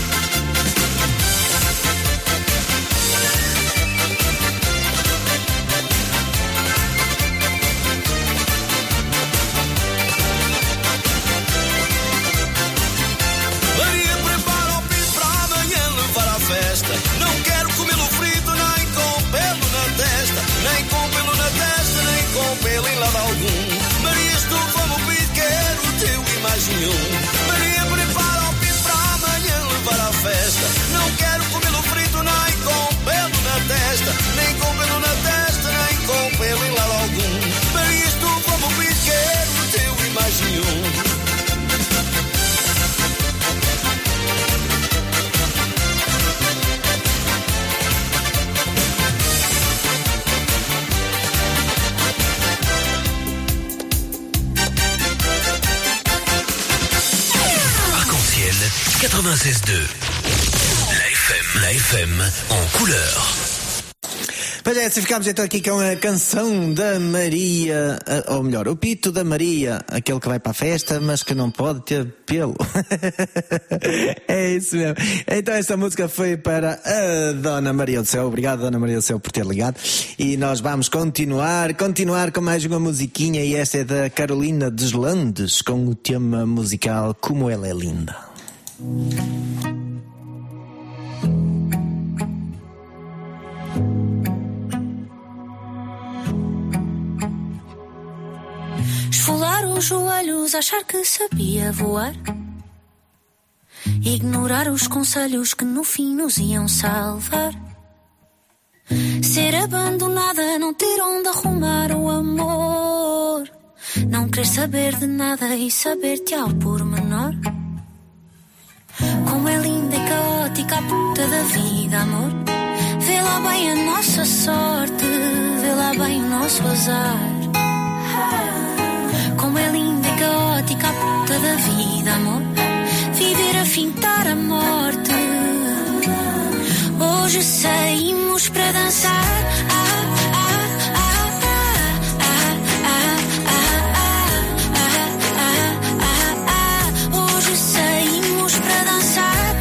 Não quero comê-lo frito, nem com pelo na testa. Nem com pelo na testa, nem com pelo em lado algum. Maria, estufa-me o pito, quero o teu e mais nenhum. Maria, prepara o pito para amanhã levar à festa. Não quero comê-lo frito, nem com pelo na testa. Nem com pelo na testa, nem com pelo em lado algum. Maria, estufa-me o pito, quero o teu e mais nenhum. Arc-en-ciel 96.2. La FM en couleur. Pois é, se ficámos então aqui com a canção da Maria, ou melhor, o pito da Maria, aquele que vai para a festa, mas que não pode ter pelo. É isso mesmo. Então esta música foi para a Dona Maria do Céu. Obrigado, Dona Maria do Céu, por ter ligado. E nós vamos continuar com mais uma musiquinha, e esta é da Carolina Deslandes, com o tema musical Como Ela é Linda. Esfolar os joelhos, achar que sabia voar, ignorar os conselhos que no fim nos iam salvar, ser abandonada, não ter onde arrumar o amor, não querer saber de nada e saber-te ao pormenor. Como é linda e caótica a puta da vida, amor. Vê lá bem a nossa sorte, vê lá bem o nosso azar. Como é linda e caótica a puta da vida, amor. Viver a fintar a morte. Hoje saímos para dançar. Hoje saímos para dançar.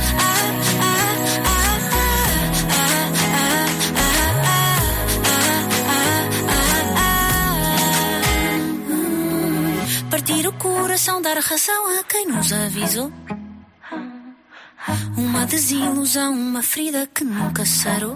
Partir o coração, dar razão a quem nos avisou. Uma desilusão, uma ferida que nunca sarou.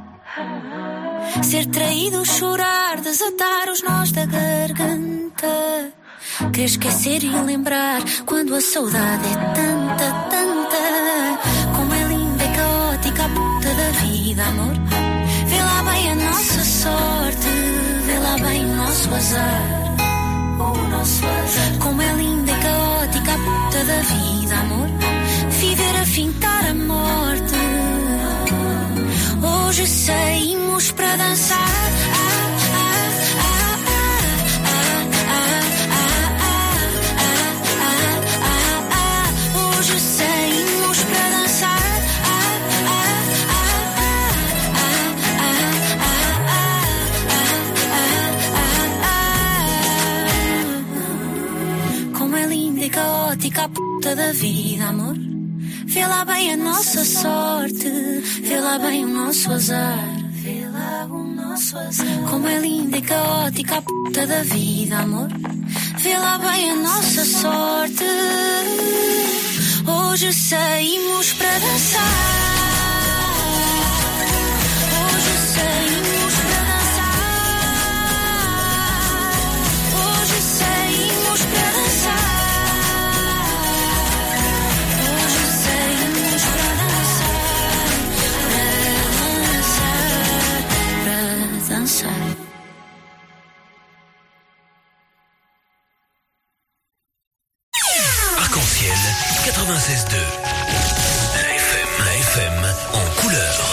Ser traído, chorar, desatar os nós da garganta. Querer esquecer e lembrar quando a saudade é tanta, tanta. Como é linda e caótica a puta da vida, amor. Vê lá bem a nossa sorte, vê lá bem o nosso azar. Como é linda e caótica a puta da vida, amor. Viver a fintar a morte. Hoje saímos para dançar. Hoje saímos para dançar. Como é linda e caótica a puta da vida, amor. Vê lá bem a nossa sorte, vê lá bem o nosso azar. Vê lá o nosso azar. Como é linda e caótica a puta da vida, amor. Vê lá bem a nossa sorte. Hoje saímos para dançar. Hoje saímos para dançar. Hoje saímos para dançar. Arc-en-ciel 96.2. La FM en couleur.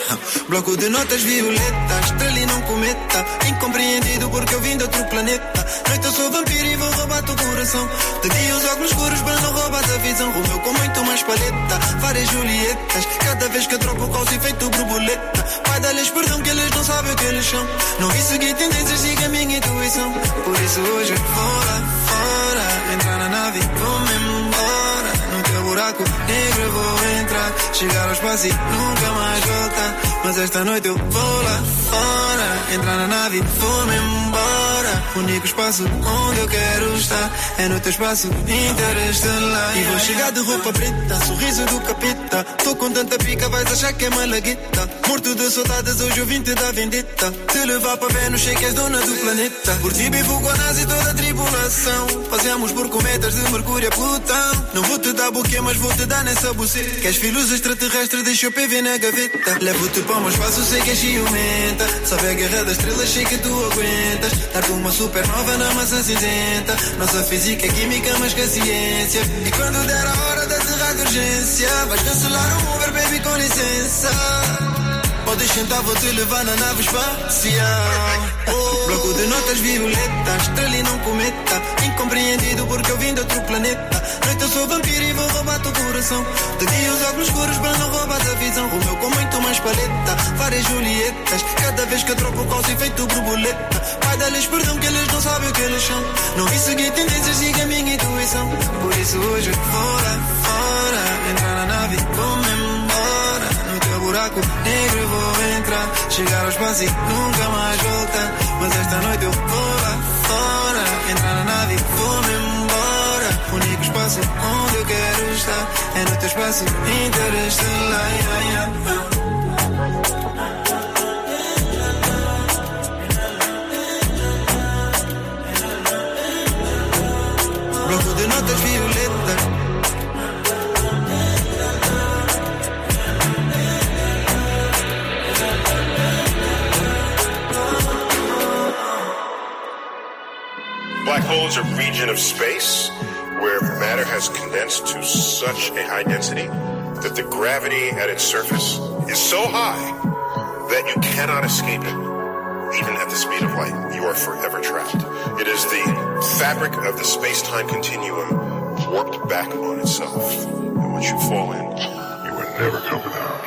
Bloco de notas violetas, estrela e não cometa. Incompreendido porque eu vim de outro planeta. Noite eu sou vampiro e vou roubar teu coração. De dia os óculos escuros para não roubar a visão. Romeu com muito mais paleta, várias Julietas. Cada vez que eu troco o calço e feito borboleta. Pai, dá-lhes perdão que eles não sabem o que eles são. Não vi seguir tendências, siga a minha intuição. Por isso hoje vou lá fora, entrar na nave, vou-me embora. No teu buraco negro eu vou entrar, chegar ao espaço e nunca mais voltar. Mas esta noite eu vou lá fora, entrar na nave, vou-me embora. O único espaço onde eu quero estar é no teu espaço interestelar. E vou chegar de roupa preta, sorriso do capeta. Tô com tanta pica, vais achar que é malagueta. Morto de saudades, hoje eu vim te dar vendetta. Te levar para Vênus, sei que és dona do planeta. Por ti vivo com a NASA e toda a tribulação. Passeamos por cometas de Mercúrio a Plutão. Não vou te dar buquê, mas vou te dar nessa buceta. Queres filhos extraterrestres, deixa o PV na gaveta. Levo-te para o meu espaço, sei que és ciumenta. Sabe a guerra das estrelas, sei que tu aguentas. Dar-te uma supernova na maçã cinzenta. Nossa física é química, mas que a ciência. E quando der a hora de aterrar de urgência, vais cancelar o Uber, baby, com licença. Podes sentar, vou te levar na nave espacial. Bloco de notas violetas, estrela e não cometa. Incompreendido porque eu vim de outro planeta. Noite eu sou vampiro e vou roubar teu coração. De dia os óculos escuros para não roubar a visão. Romeu com muito mais paleta, várias Julietas. Cada vez que eu troco o calço e feito borboleta. Pai, dá-lhes perdão que eles não sabem o que eles são. Não vi seguir tendências, siga a minha intuição. Por isso hoje vou lá fora, entrar na nave, vou-me embora. No teu buraco negro eu vou entrar, chegar ao espaço e nunca mais voltar. Mas esta noite eu vou lá fora, entrar na nave, vou-me embora. O único espaço onde eu quero estar é no teu espaço interestelar. Bloco de notas violetas. Black holes are a region of space where matter has condensed to such a high density that the gravity at its surface is so high that you cannot escape it. Even at the speed of light, you are forever trapped. It is the fabric of the space-time continuum warped back on itself. And once you fall in, you are never coming out.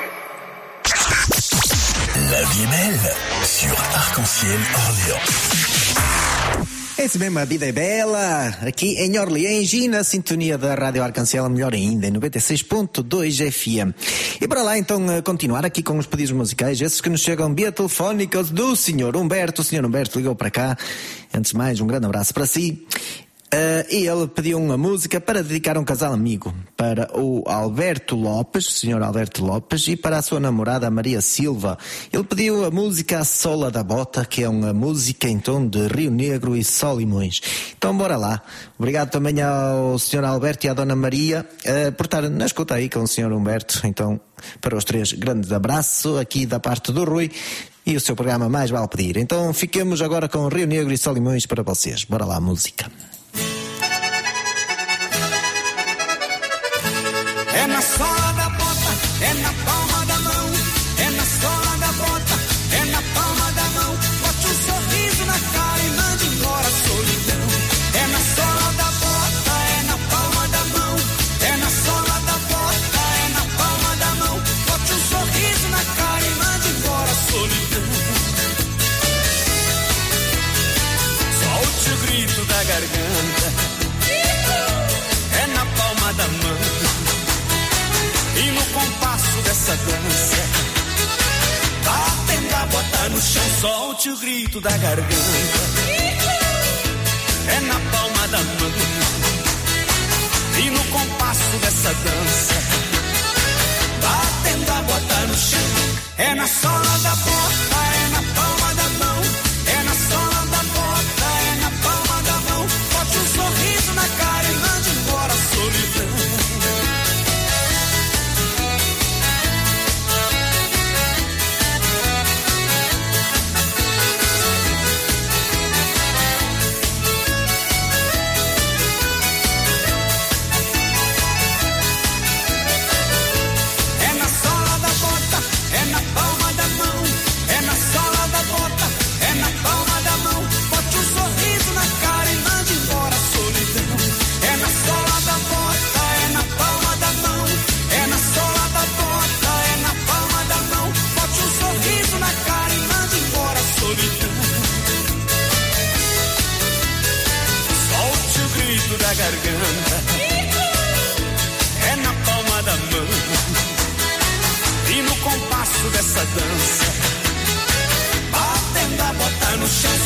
La vie est belle sur Arc-en-Ciel Orléans. É isso mesmo, a vida é bela, aqui em Orleans e na sintonia da Rádio Arc-en-Ciel, melhor ainda, em 96.2 FM. E para lá então continuar aqui com os pedidos musicais, esses que nos chegam via telefónicos do Sr. Humberto. O Sr. Humberto ligou para cá. Antes de mais, um grande abraço para si. E ele pediu uma música para dedicar a um casal amigo, para o Alberto Lopes, o Sr. Alberto Lopes, e para a sua namorada Maria Silva. Ele pediu a música A Sola da Bota, que é uma música em tom de Rio Negro e Solimões. Então bora lá. Obrigado também ao Sr. Alberto e à Dona Maria por estar na escuta aí com o Sr. Humberto. Então, para os três, grande abraço aqui da parte do Rui. E o seu programa Mais Vale Pedir. Então fiquemos agora com Rio Negro e Solimões para vocês. Bora lá, música. É na sola da bota, é na palma da mão. É na sola da bota, é na palma da mão. Bote um sorriso na cara e mande embora a solidão. É na sola da bota, é na palma da mão. É na sola da bota, é na palma da mão. Bote um sorriso na cara e mande embora a solidão. Solte o grito da garganta. É na palma da mão. E no compasso dessa dança, batendo a bota no chão, solte o grito da garganta. É na palma da mão. E no compasso dessa dança, batendo a bota no chão. É na sola da bota, é na palma da mão. É na sola da bota, é na palma da mão. Bote um sorriso na cara e mande embora a solidão. É na sola da bota, é na palma da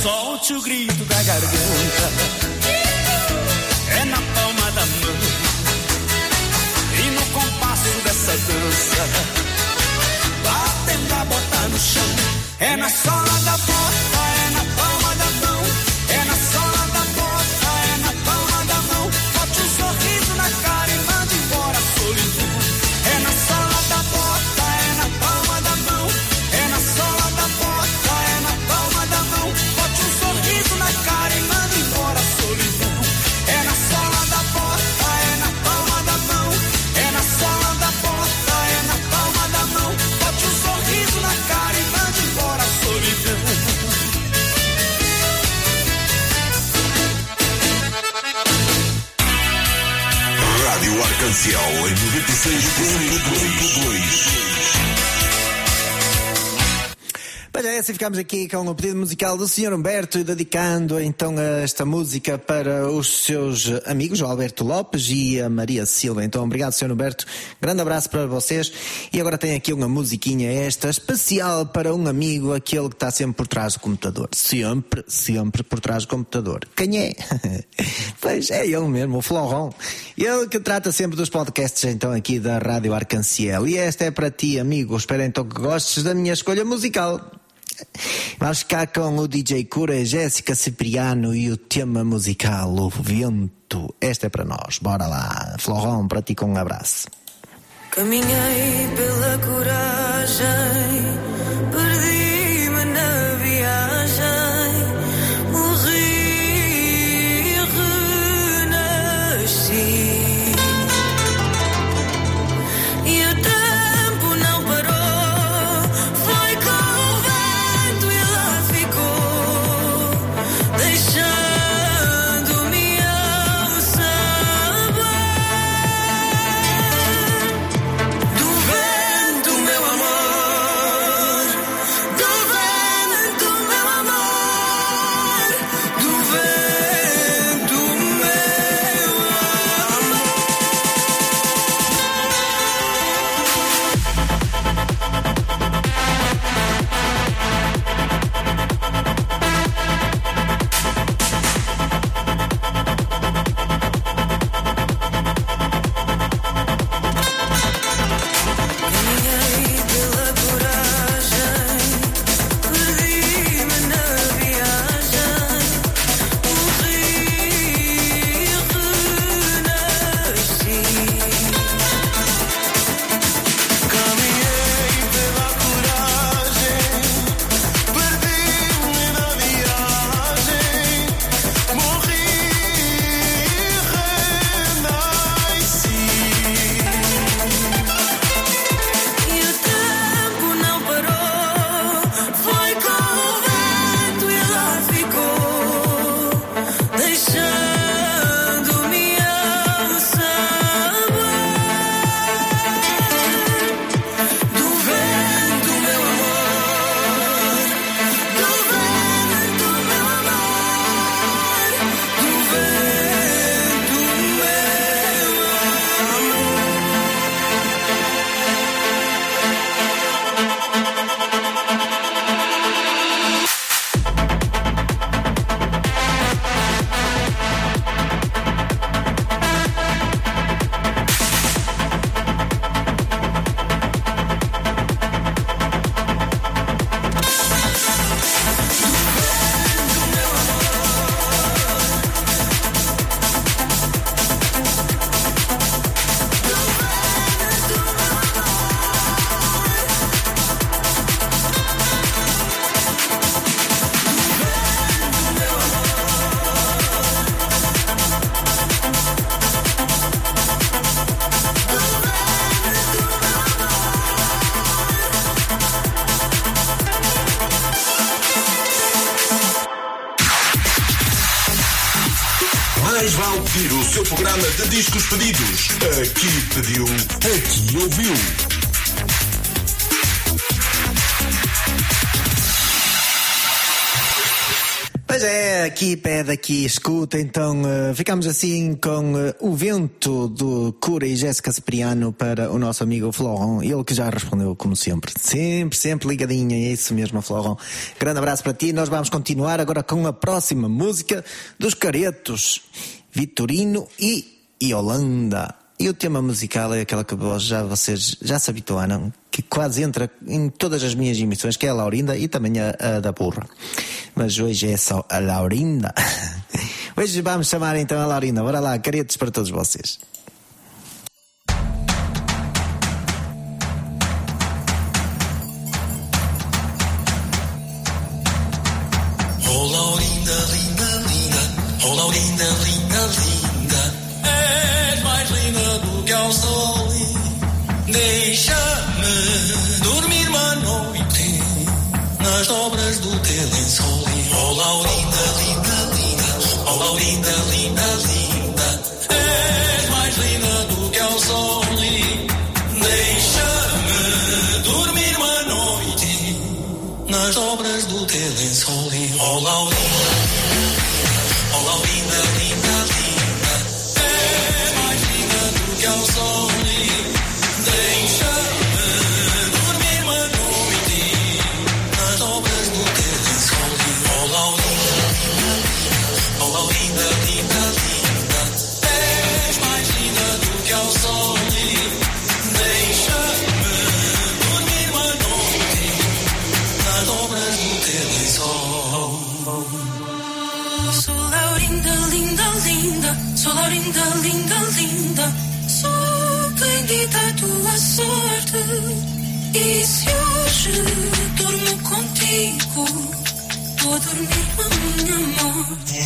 solte o grito da garganta. É na palma da mão e no compasso dessa dança, batendo a bota no chão. É na sola da bota, é na palma da mão. É na sola da bota, é na palma da mão. Bote um sorriso na cara e mande embora a solidão. É na sola da bota, é na palma da mão. É na sola da bota, é na palma da mão. Bote um sorriso na cara e mande embora a solidão. É na sola da bota, é na palma da mão. É na sola da bota, é na palma da mão. Bote um sorriso na cara e mande embora a solidão. Rádio Arcanciel em 96.2. Pois é, assim ficamos aqui com o pedido musical do Sr. Humberto, dedicando então esta música para os seus amigos, o Alberto Lopes e a Maria Silva. Então, obrigado, Sr. Humberto, grande abraço para vocês. E agora tem aqui uma musiquinha esta, especial para um amigo, aquele que está sempre por trás do computador. Sempre por trás do computador. Quem é? Pois é ele mesmo, o Florão. Ele que trata sempre dos podcasts então aqui da Rádio Arcanciel. E esta é para ti, amigo. Espero então que gostes da minha escolha musical. Vamos ficar com o DJ Cura, Jéssica Cipriano e o tema musical O Vento. Esta é para nós, bora lá. Florão, para ti com um abraço. Caminhei pela coragem, perdi-me na viagem, morri e renasci. E o tempo não parou, foi com o vento e lá ficou, deixando-me ao saber. Do vento, meu amor, do vento, meu amor, do vento, meu caminhei pela coragem, perdi-me na viagem, morri e renasci. Caminhei pela coragem, perdi-me na viagem, morri e renasci. E o tempo não parou, foi com o vento e lá ficou, deixando-me ao saber. Do vento, meu amor, do vento, meu amor, do vento, meu Mais vale pedir o seu programa de discos pedidos. Aqui pediu, aqui ouviu. Pois é, aqui pede, aqui escuta, então ficamos assim com o vento do Cura e Jéssica Cipriano para o nosso amigo Florent, ele que já respondeu como sempre, sempre ligadinho, é isso mesmo, Florent. Grande abraço para ti, nós vamos continuar agora com a próxima música dos Caretos, Vitorino e Yolanda. E o tema musical é aquela que vocês já se habituaram, que quase entra em todas as minhas emissões, que é a Laurinda e também a da Burra. Mas hoje é só a Laurinda. Hoje vamos chamar então a Laurinda. Bora lá, caretos para todos vocês. Oh Laurinda, linda, linda. Oh Laurinda, linda, linda. És mais linda do que ao sol. Deixa-me dormir uma noite nas dobras do teu lençol. Oh Laurinda, linda, linda. Oh Laurinda, linda, linda. És mais linda do que ao sol. Deixa-me dormir uma noite nas dobras do teu lençol. Oh Laurinda, oh Laurinda, linda, linda. És mais linda do que ao sol. Sou Laurinda, linda, linda. Sou quem dita a tua sorte. E se hoje durmo contigo, vou dormir com a minha morte.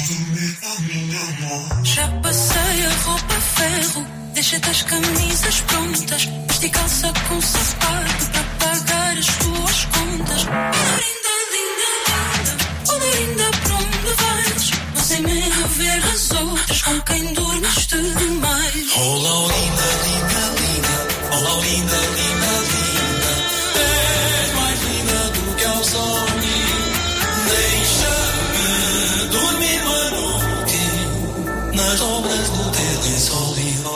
Já passei a roupa a ferro, deixei-te as camisas prontas, vesti calça com sapato para pagar as tuas contas. Laurinda, linda, linda. Oh Laurinda, para onde vais? Não sei me rever as outras com quem dormiste demais. Oh Laurinda, linda, linda. Oh Laurinda, linda, linda. És mais linda do que ao sol. Deixa-me dormir uma noite nas obras do teu lençol.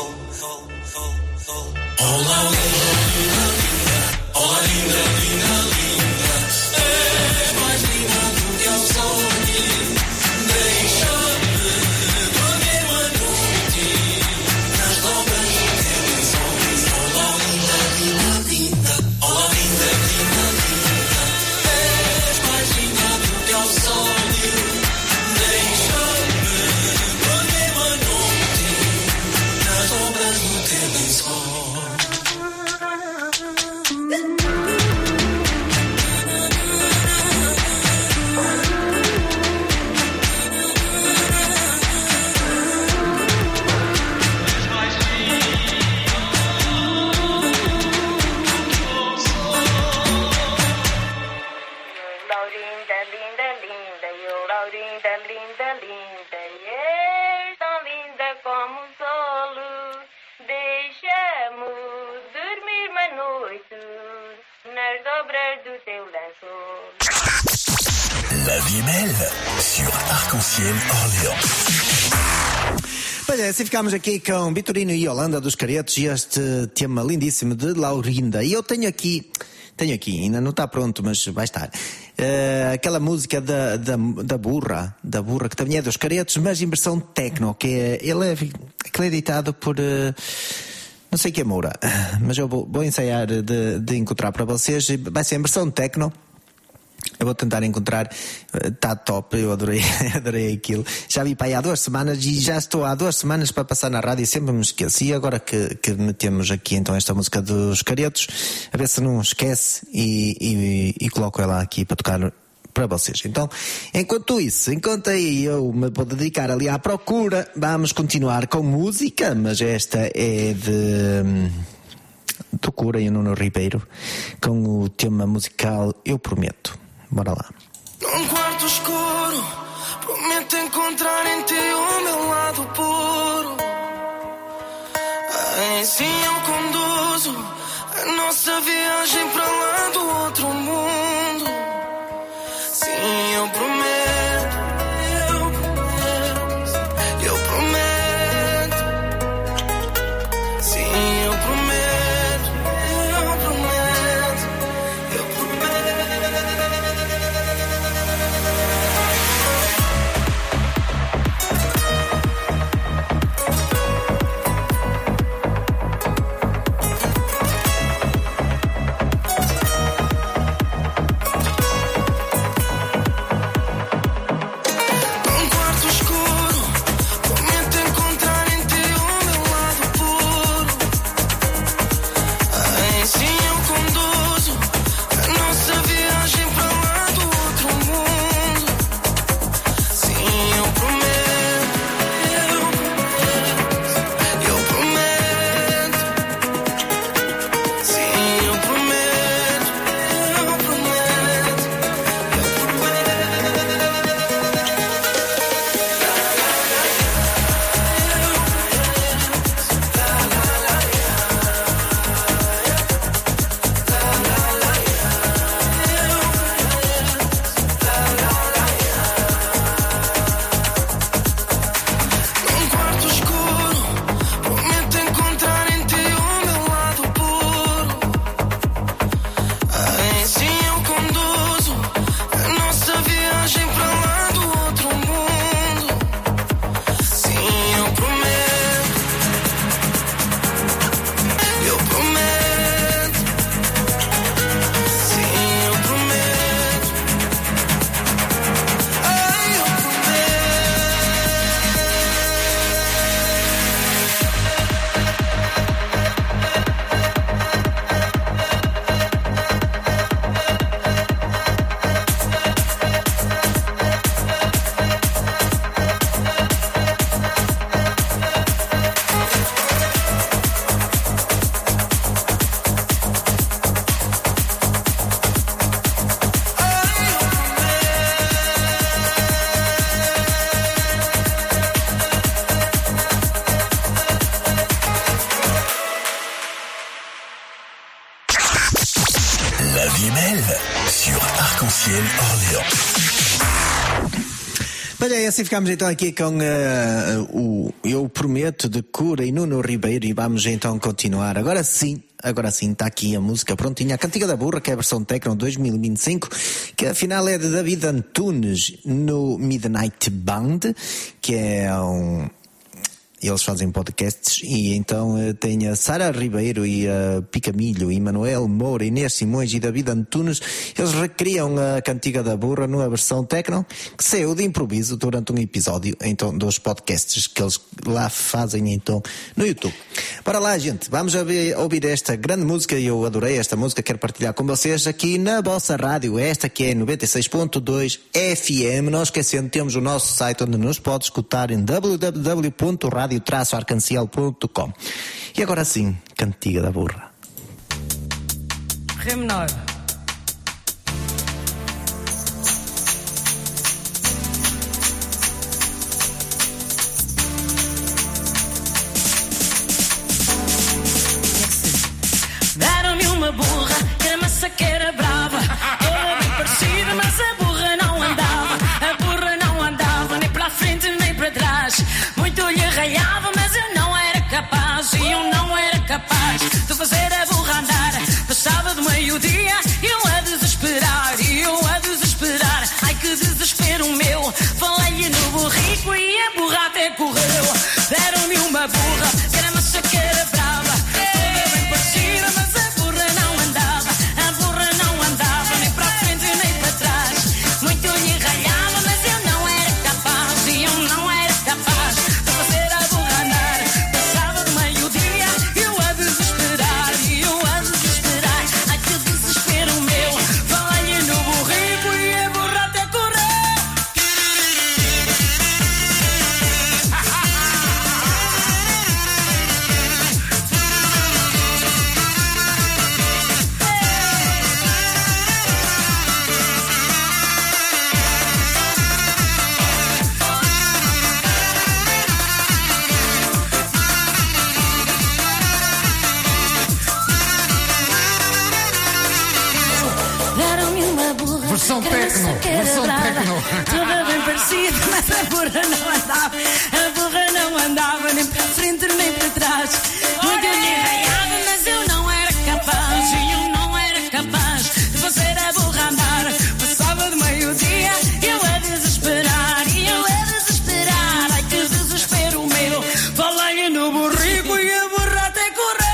Oh Laurinda, linda, linda. Oh Laurinda, linda, linda. És mais linda do que ao sol. La vie est belle sur Arc-en-Ciel Orléans. Pois é, assim ficámos aqui com Vitorino e Yolanda dos Caretos e este tema lindíssimo de Laurinda. E eu tenho aqui, ainda não está pronto, mas vai estar, aquela música da Burra, que também é dos Caretos, mas em versão techno, que ele é editado por... não sei que é Moura, mas eu vou ensaiar de encontrar para vocês. Vai ser em versão techno. Eu vou tentar encontrar. Está top, eu adorei aquilo. Já vi para aí há 2 semanas e já estou há 2 semanas para passar na rádio e sempre me esqueci. E agora que metemos aqui então esta música dos Caretos, a ver se não esquece e coloco ela aqui para tocar para vocês. Então, enquanto aí eu me vou dedicar ali à procura, vamos continuar com música, mas esta é do Cura e o Nuno Ribeiro, com o tema musical Eu Prometo. Bora lá. Num quarto escuro, prometo encontrar em ti o meu lado puro. Assim eu conduzo a nossa viagem para lá do outro mundo. Sim, eu prometo Blimel sur Arc-en-Ciel Orléans. Olha, e assim ficamos então aqui com o Eu Prometo de Cura e Nuno Ribeiro, e vamos então continuar. Agora sim, está aqui a música prontinha, a Cantiga da Burra, que é a versão Tecno 2025, que afinal é de David Antunes no Midnight Band, que é eles fazem podcasts, e então tem a Sara Ribeiro e a Picamilho e Manuel Moura, Inês Simões e David Antunes. Eles recriam a Cantiga da Burra numa versão techno que saiu de improviso durante um episódio então dos podcasts que eles lá fazem então no YouTube. Bora lá, gente, vamos ouvir esta grande música. Eu adorei esta música, quero partilhar com vocês aqui na vossa rádio, esta que é 96.2 FM. Não esquecendo, temos o nosso site onde nos pode escutar em www.radio-arcanciel.com. E agora sim, Cantiga da Burra. Ré menor. Deram-me uma burra, que era massa, que era brava, toda bem parecida, mas a burra não andava. A burra não andava nem para a frente nem para trás. Muito lhe ralhava, mas eu não era capaz. E eu não era capaz de fazer a burra andar. Passava do meio-dia e eu a desesperar, e eu a desesperar. Ai, que desespero meu. Falei-lhe no burrico e a burra até correu. Deram-me uma burra, que era massa, que era brava, toda bem parecida, mas a burra não andava. A burra não andava nem para a frente nem para trás. Muito lhe ralhava, mas eu não era capaz. E eu não era capaz de fazer a burra andar. Passava do meio-dia e eu a desesperar, e eu a desesperar. Ai, que desespero meu. Falei-lhe no burrico e a burra até correu. Deram-me uma burra, Versão que era techno, massa, que era versão brava, techno. toda bem parecida, mas a burra não andava. A burra não andava nem para frente nem para trás. Muito lhe raiava, mas eu não era capaz. E eu não era capaz de fazer a burra andar. Passava do meio-dia, eu a desesperar, e eu a desesperar. Ai, que desespero meu. Falei-lhe no burrico e a burra até correu.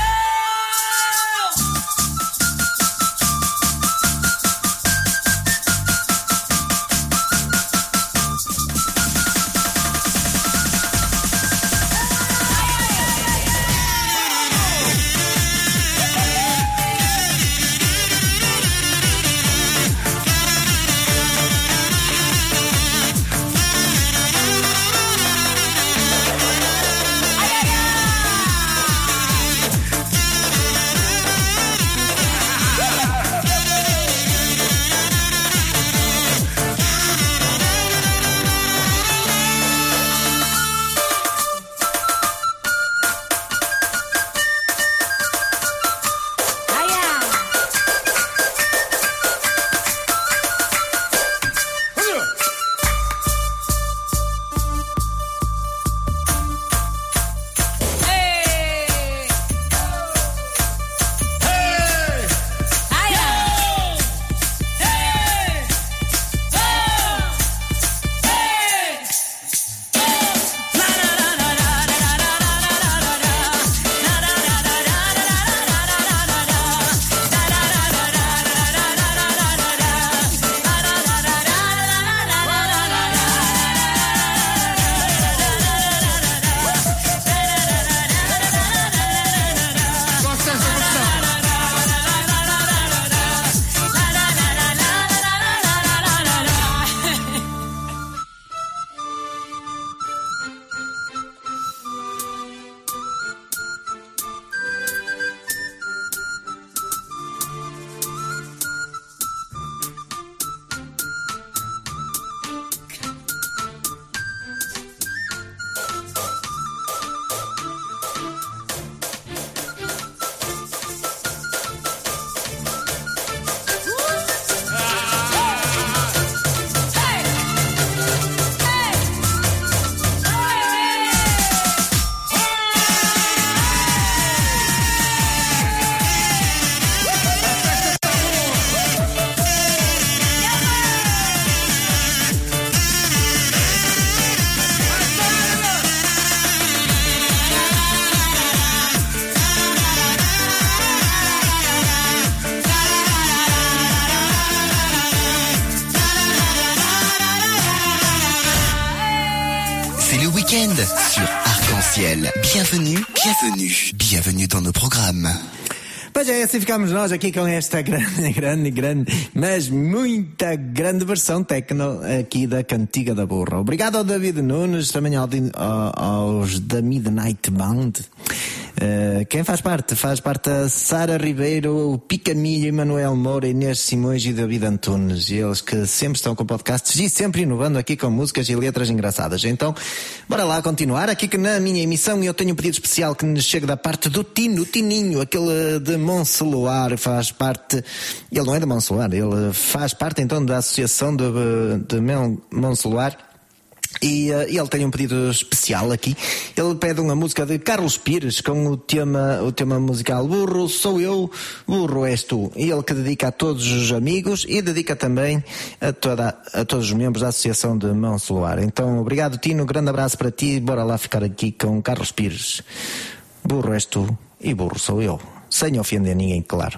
sur Arc-en-Ciel. Bienvenue dans nos programmes. Pois é, assim ficamos nós aqui com esta grande, mas muita grande versão techno aqui da Cantiga da Burra. Obrigado ao David Nunes, também aos da Midnight Band. Quem faz parte a Sara Ribeiro, o Picamilho, Emanuel Moura, Inês Simões e David Antunes. E eles que sempre estão com podcasts e sempre inovando aqui com músicas e letras engraçadas. Então, bora lá continuar. Aqui que na minha emissão eu tenho um pedido especial que nos chega da parte do Tininho, aquele de Monceloar, faz parte, ele não é de Monceloar, ele faz parte então da associação de Monceloar. E ele tem um pedido especial aqui. Ele pede uma música de Carlos Pires com o tema musical Burro Sou Eu, Burro És Tu. E ele que dedica a todos os amigos e dedica também a todos os membros da Associação de Monceloar. Então, obrigado, Tino, grande abraço para ti. Bora lá ficar aqui com Carlos Pires. Burro És Tu e burro sou eu. Sem ofender ninguém, claro.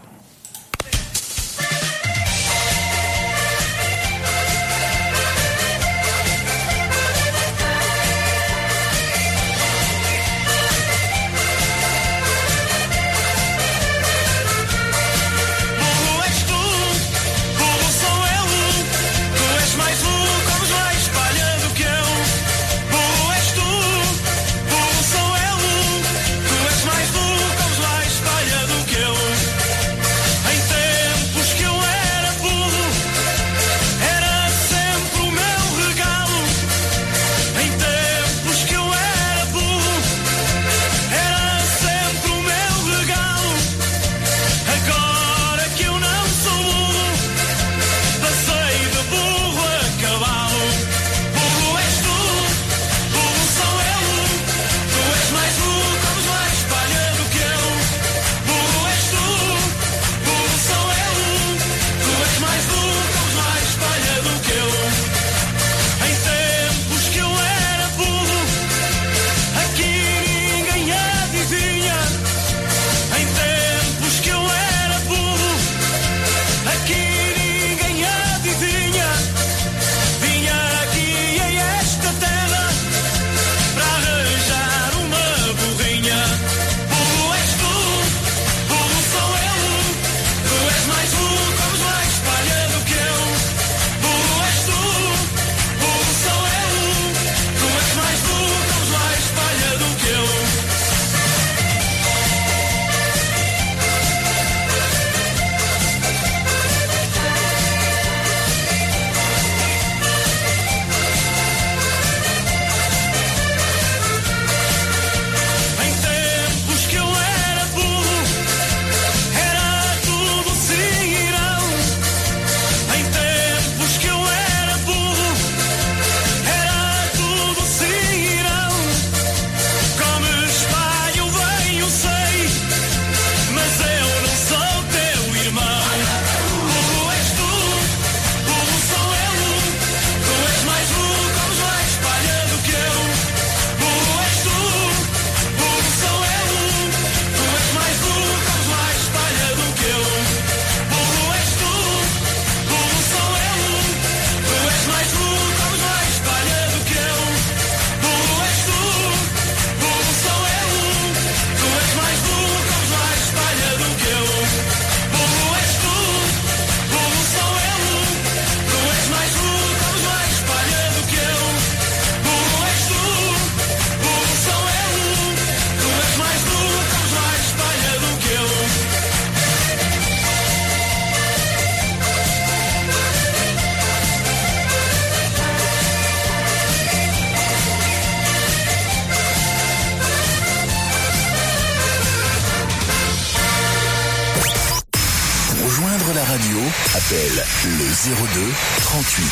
Appelle le 02 38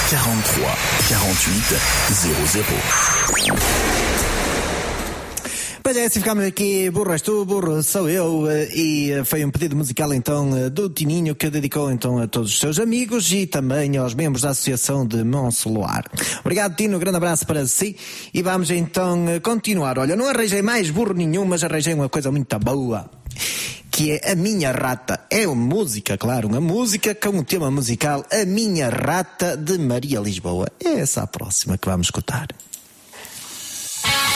43 48 00. Pois é, se ficamos aqui, burro és tu, burro sou eu, e foi um pedido musical então do Tininho que dedicou então a todos os seus amigos e também aos membros da Associação de Monceloar. Obrigado, Tino, grande abraço para si e vamos então continuar. Olha, não arranjei mais burro nenhum, mas arranjei uma coisa muito boa, que é A Minha Rata. É uma música, claro, uma música com o tema musical A Minha Rata, de Maria Lisboa. É essa a próxima que vamos escutar.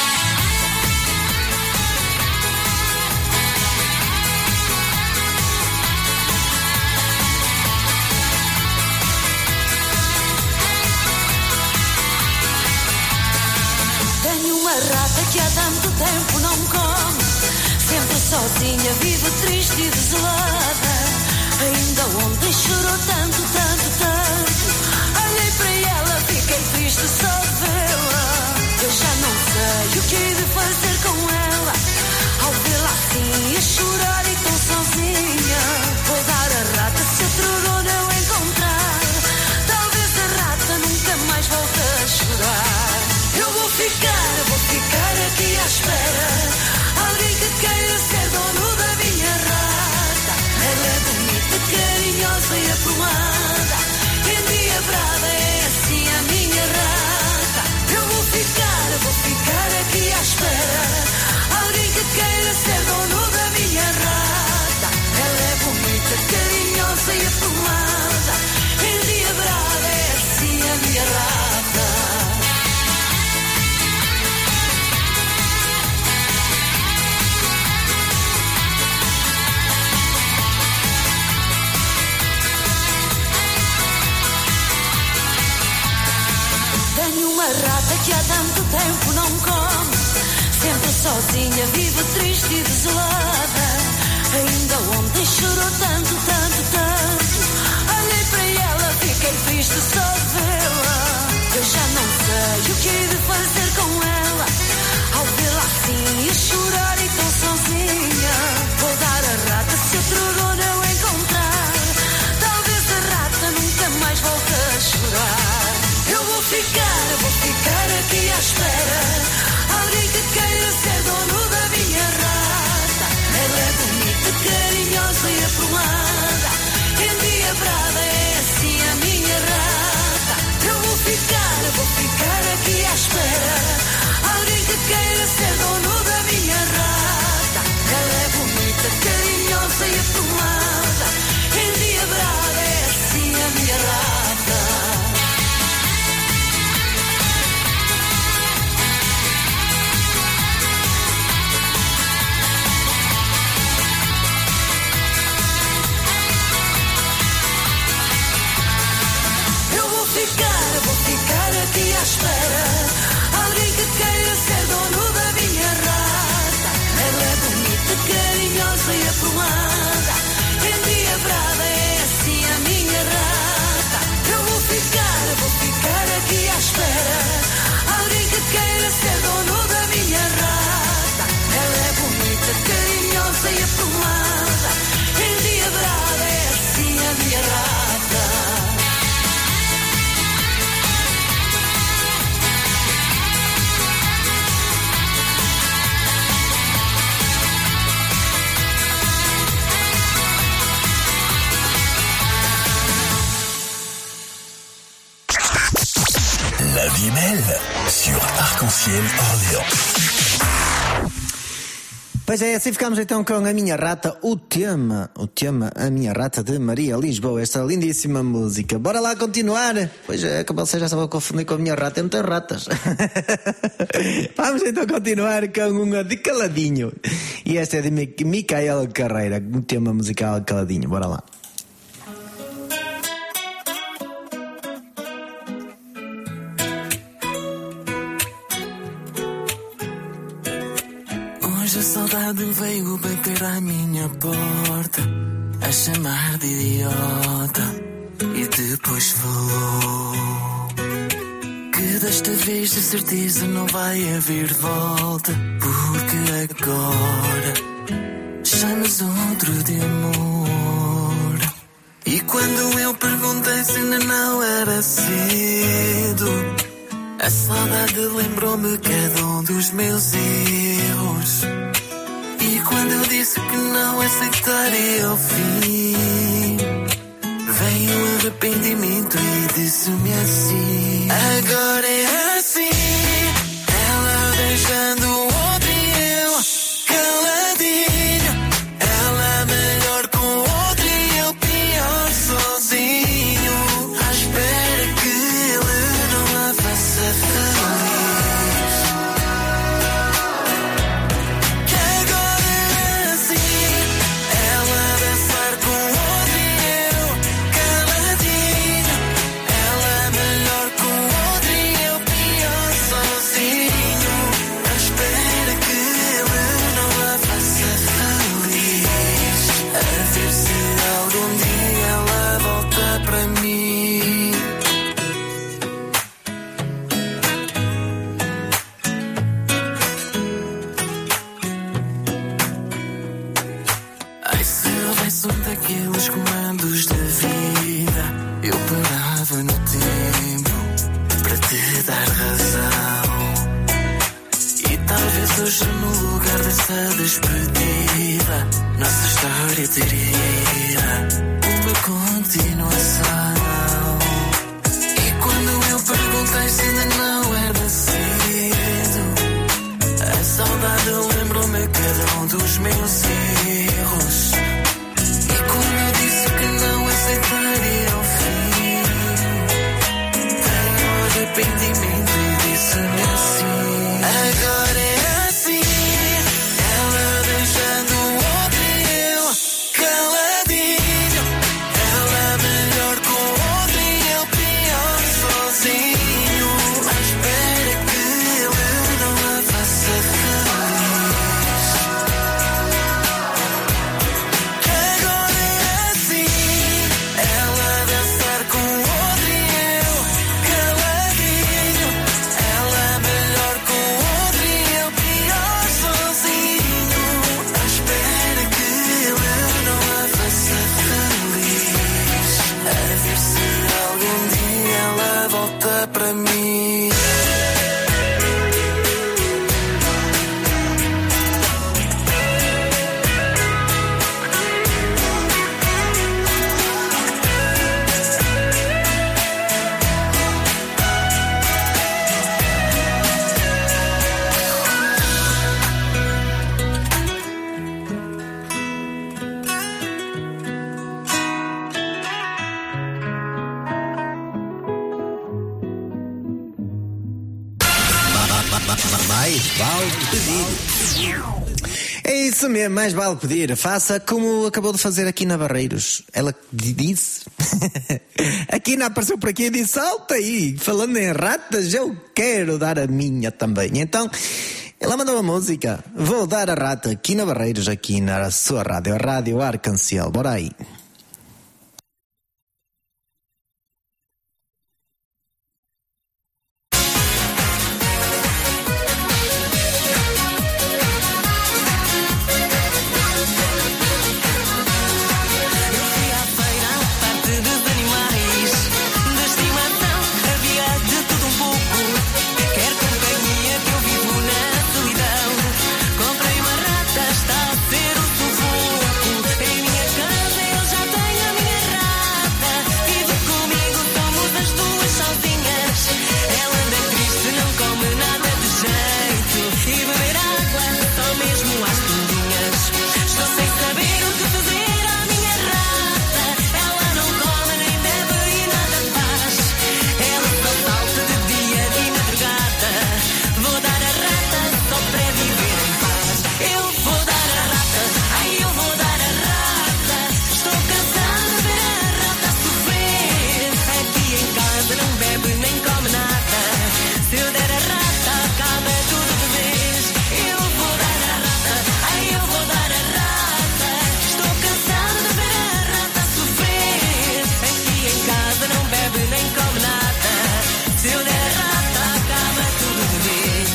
rata que há tanto tempo não come, sempre sozinha, vive triste e desolada. Ainda ontem chorou tanto, tanto, tanto. Olhei para ela, fiquei triste só de vê-la. Eu já não sei o que hei de fazer com ela. Ao vê-la assim, a chorar e tão sozinha, vou dar a rata se outro dono eu encontrar. Talvez a rata nunca mais volte a chorar. Eu vou ficar aqui à espera. Alguém que queira ser dono da minha rata. Ela é bonita, carinhosa e aprumada. Endiabrada é assim a minha rata. Eu vou ficar aqui à espera. Alguém que queira ser dono da minha rata. Ela é bonita, carinhosa e aprumada. Endiabrada é assim a minha rata. Tenho uma rata que há tanto tempo não come, sempre sozinha, vive triste e desolada. Ainda ontem chorou tanto, tanto, tanto. Olhei para ela, fiquei triste só de vê-la. Eu já não sei o que hei de fazer com ela. Ao vê-la assim, a chorar e tão sozinha, vou dar a rata se outro dono eu encontrar. Talvez a rata nunca mais volte a chorar. Eu vou ficar aqui à espera. Alguém que queira ser dono da minha rata. Ela é bonita, carinhosa e aprumada. Endiabrada é assim a minha rata. Eu vou ficar aqui à espera. Alguém que queira ser dono da minha rata. Ela é bonita, carinhosa e aprumada. Endiabrada é assim a minha rata. Vou ficar aqui à espera. Alguém que queira ser dono da minha rata. Ela é bonita, carinhosa e aprumada. Endiabrada é assim a minha rata. Eu vou ficar aqui à espera. Alguém que queira ser dono da minha rata. Ela é bonita, carinhosa e aprumada. Endiabrada é assim a minha rata. La vie est belle sur Arc-en-Ciel Orléans. Pois é, assim ficamos então com A Minha Rata, o tema A Minha Rata de Maria Lisboa, esta lindíssima música. Bora lá continuar. Pois é, como vocês já estavam a confundir com A Minha Rata, eu não tenho ratas. Vamos então continuar com uma de Caladinho. E esta é de Micael Carreira, um tema musical Caladinho. Bora lá. Hoje a saudade veio bater à minha porta, a chamar de idiota, e depois falou que desta vez de certeza não vai haver volta, porque agora chamas outro de amor. E quando eu perguntei se ainda não era cedo, a saudade lembrou-me cada um dos meus erros. E quando eu disse que não aceitaria o fim, veio o arrependimento e disse-me assim: agora é assim, ela beijando o outro e eu caladinho, ela melhor com o outro e eu pior sozinho, à espera que ele não a faça feliz. Que agora é assim, ela dança mais um daqueles comandos da vida. Eu parava no tempo para te dar razão. E talvez hoje no lugar dessa despedida, nossa história teria uma continuação. E quando eu perguntei se ainda não era cedo, a saudade lembrou-me cada um dos meus erros. E quando eu disse que não aceitaria o fim, tenho arrependimento e disse-me assim: agora é assim, ela deixando o outro e eu caladinho. Ela melhor com o outro e eu pior sozinho, à espera que eu não a faça feliz. Agora é assim, ela dançar com o outro e eu caladinho. Ela melhor com o outro e eu pior sozinho, à espera que eu não a faça feliz. A ver se algum dia ela volta para mim. Mais vale pedir. É isso mesmo, mais vale pedir. Faça como acabou de fazer aqui na Barreiros. Ela disse. Aqui não apareceu por aqui e disse: salta aí, falando em ratas, eu quero dar a minha também. Então, ela mandou uma música. Vou dar a rata aqui na Barreiros, aqui na sua rádio, a Rádio Arcanciel. Bora aí. Comprei uma rata, está a ser o sufoco. Em minha casa eu já tenho a minha rata. Vive comigo, somos as duas sozinhas. Ela anda triste, não come nada de jeito. E beber água só mesmo às pinguinhas. Estou sem saber o que fazer à minha rata. Ela não come nem bebe e nada faz. Ela só salta de dia e madrugada. Vou dar a rata só para viver em paz. Eu vou dar a rata, ai eu vou dar a rata. Estou cansada de ver a rata sofrer. Aqui em casa não bebe nem come nada. Se eu der a rata, acaba tudo de vez. Eu vou dar a rata, ai eu vou dar a rata. Estou cansada de ver a rata sofrer. Aqui em casa não bebe nem come nada. Se eu der a rata, acaba tudo de vez.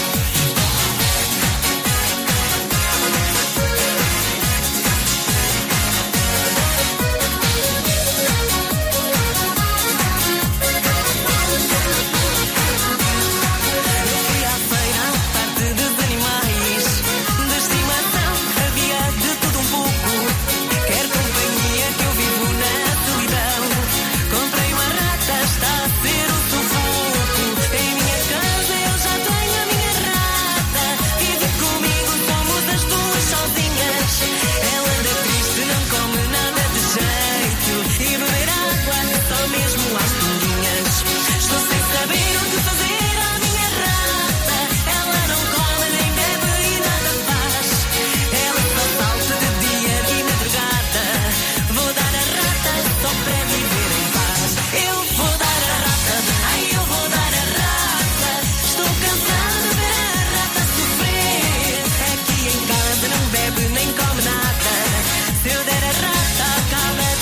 Eu fui à feira, parte dos animais. De estimação havia de tudo um pouco. Quer companhia que eu vivo na solidão. Comprei uma rata, está a ser o sufoco. Em minha casa eu já tenho a minha rata. Vive comigo, somos as duas sozinhas. Ela anda triste, não come nada de jeito. E beber água só mesmo às pinguinhas. Estou sem saber o que fazer à minha rata. Ela não come nem bebe e nada faz. Ela só salta de dia e madrugada. Vou dar a rata só para viver em paz. Eu vou dar a rata, ai eu vou dar a rata. Estou cansada de ver a rata sofrer. Aqui em casa não bebe nem come nada. Se eu der a rata, acaba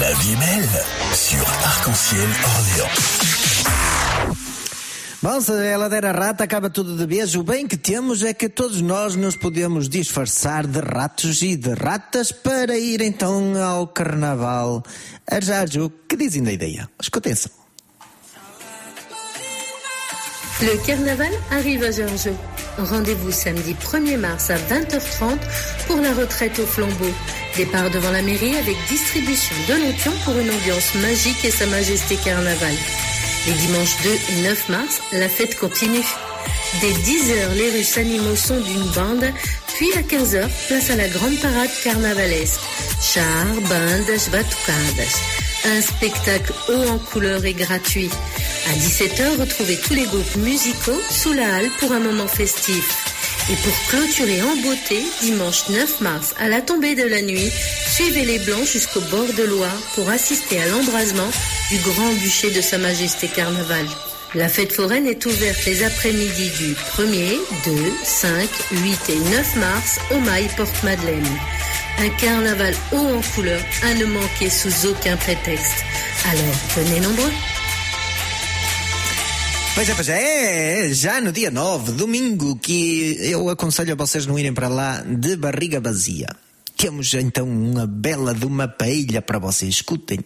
La vie est belle sur Arc-en-Ciel Orléans. Bom, se a ladeira rata acaba tudo de vez, o bem que temos é que todos nós nos podemos disfarçar de ratos e de ratas para ir então ao carnaval. A Jarju, que dizem da ideia? Escutem só. Le carnaval arrive à Georges. Rendez-vous samedi 1er mars à 20h30 pour la retraite au flambeau. Départ devant la mairie avec distribution de l'onction pour une ambiance magique et Sa Majesté Carnaval. Les dimanches 2 et 9 mars, la fête continue. Dès 10h, les rues s'animent au son d'une bande, puis à 15h, place à la grande parade carnavalesque. Chars, bandas, batucadas. Un spectacle haut en couleur et gratuit. À 17h, retrouvez tous les groupes musicaux sous la halle pour un moment festif. Et pour clôturer en beauté, dimanche 9 mars, à la tombée de la nuit, suivez les Blancs jusqu'au bord de Loire pour assister à l'embrasement du grand bûcher de Sa Majesté Carnaval. La fête foraine est ouverte les après-midi du 1er, 2, 5, 8 et 9 mars au Mail Porte-Madeleine. Un carnaval haut en couleur à ne manquer sous aucun prétexte. Alors, venez nombreux. Pois é, já no dia 9, domingo, que eu aconselho a vocês não irem para lá de barriga vazia. Temos então uma bela de uma paella para vocês, escutem.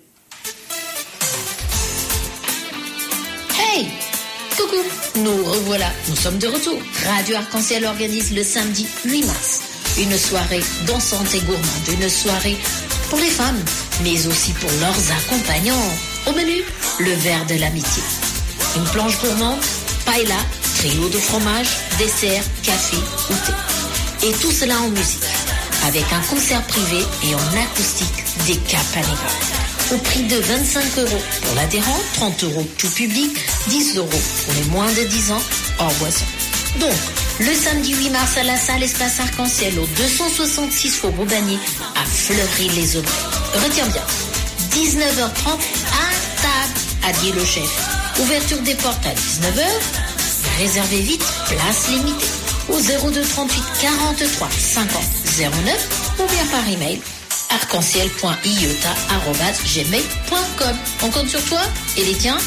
Hey! Coucou! Nous revoilà, nous sommes de retour. Radio Arc-en-Ciel organise le samedi 8 mars une soirée dansante et gourmande, une soirée pour les femmes, mais aussi pour leurs accompagnants. Au menu, le verre de l'amitié. Une planche gourmande, paella, trio de fromage, dessert, café ou thé. Et tout cela en musique, avec un concert privé et en acoustique des Capanega. Au prix de 25 € pour l'adhérent, 30 € tout public, 10 € pour les moins de 10 ans, hors boisson. Donc, le samedi 8 mars à la salle Espace Arc-en-Ciel au 266 Faubourg Bannier à Fleury-les-Aubrais. Retiens bien, 19h30 à table, a dit le chef. Ouverture des portes à 19h. Réservez vite, place limitée. Au 02 38 43 50 09 ou bien par email arc-en-ciel.iota@gmail.com. On compte sur toi et les tiens.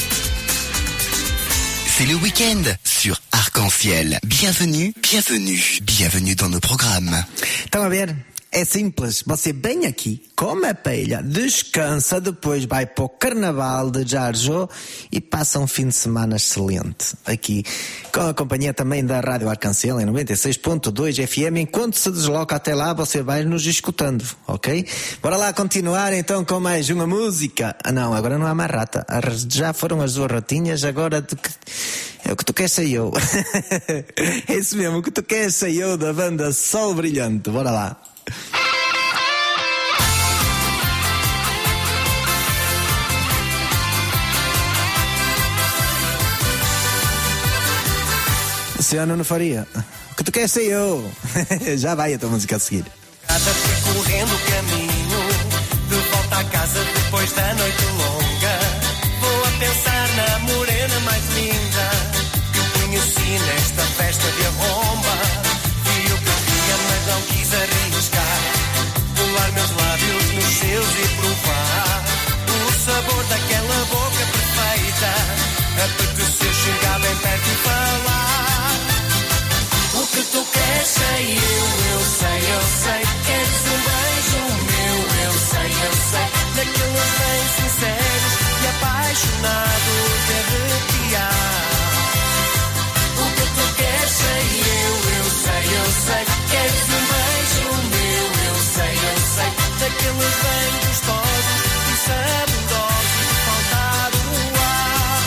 C'est le week-end sur Arc-en-Ciel. Bienvenue, bienvenue, bienvenue dans nos programmes. Estão a ver? É simples, você vem aqui, come a paella, descansa, depois vai para o Carnaval de Jarjo e passa um fim de semana excelente. Aqui, com a companhia também da Rádio Arc-en-Ciel em 96.2 FM. Enquanto se desloca até lá, você vai nos escutando, ok? Bora lá continuar então com mais uma música. Ah não, agora não há mais rata. Já foram as duas ratinhas, agora é o que tu queres sei eu. É isso mesmo, o que tu queres sei eu da banda Sol Brilhante. Bora lá. Senhor Nuno Faria, o que tu queres sei eu. Já vai a tua música a seguir. Fui correndo o caminho de volta à casa depois da noite longa. Vou a pensar na morena mais linda que eu conheci nesta festa de arromba. Vi o que eu queria, mas não quis arriscar. Colar meus lábios nos seus e provar o sabor daquela boca perfeita. Apeteceu chegar bem perto e falar. O que tu queres sei eu sei. Queres um beijo meu, eu sei. Daqueles bem sinceros e apaixonados de arrepiar. O que tu queres sei eu sei. Queres um beijo meu, eu sei. Daqueles bem gostosos e saborosos de faltar o ar.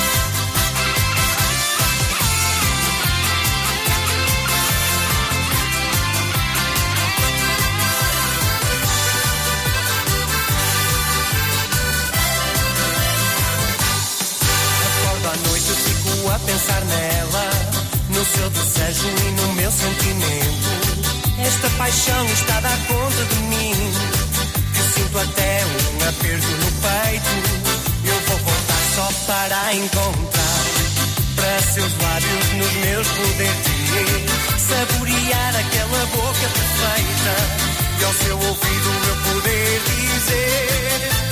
Acordo à noite, fico a pensar nela, no seu desejo e no meu sentimento. Esta paixão está a dar conta de mim, que sinto até um aperto no peito. Eu vou voltar só para encontrar, para seus lábios nos meus poder ter, saborear aquela boca perfeita e ao seu ouvido eu poder dizer.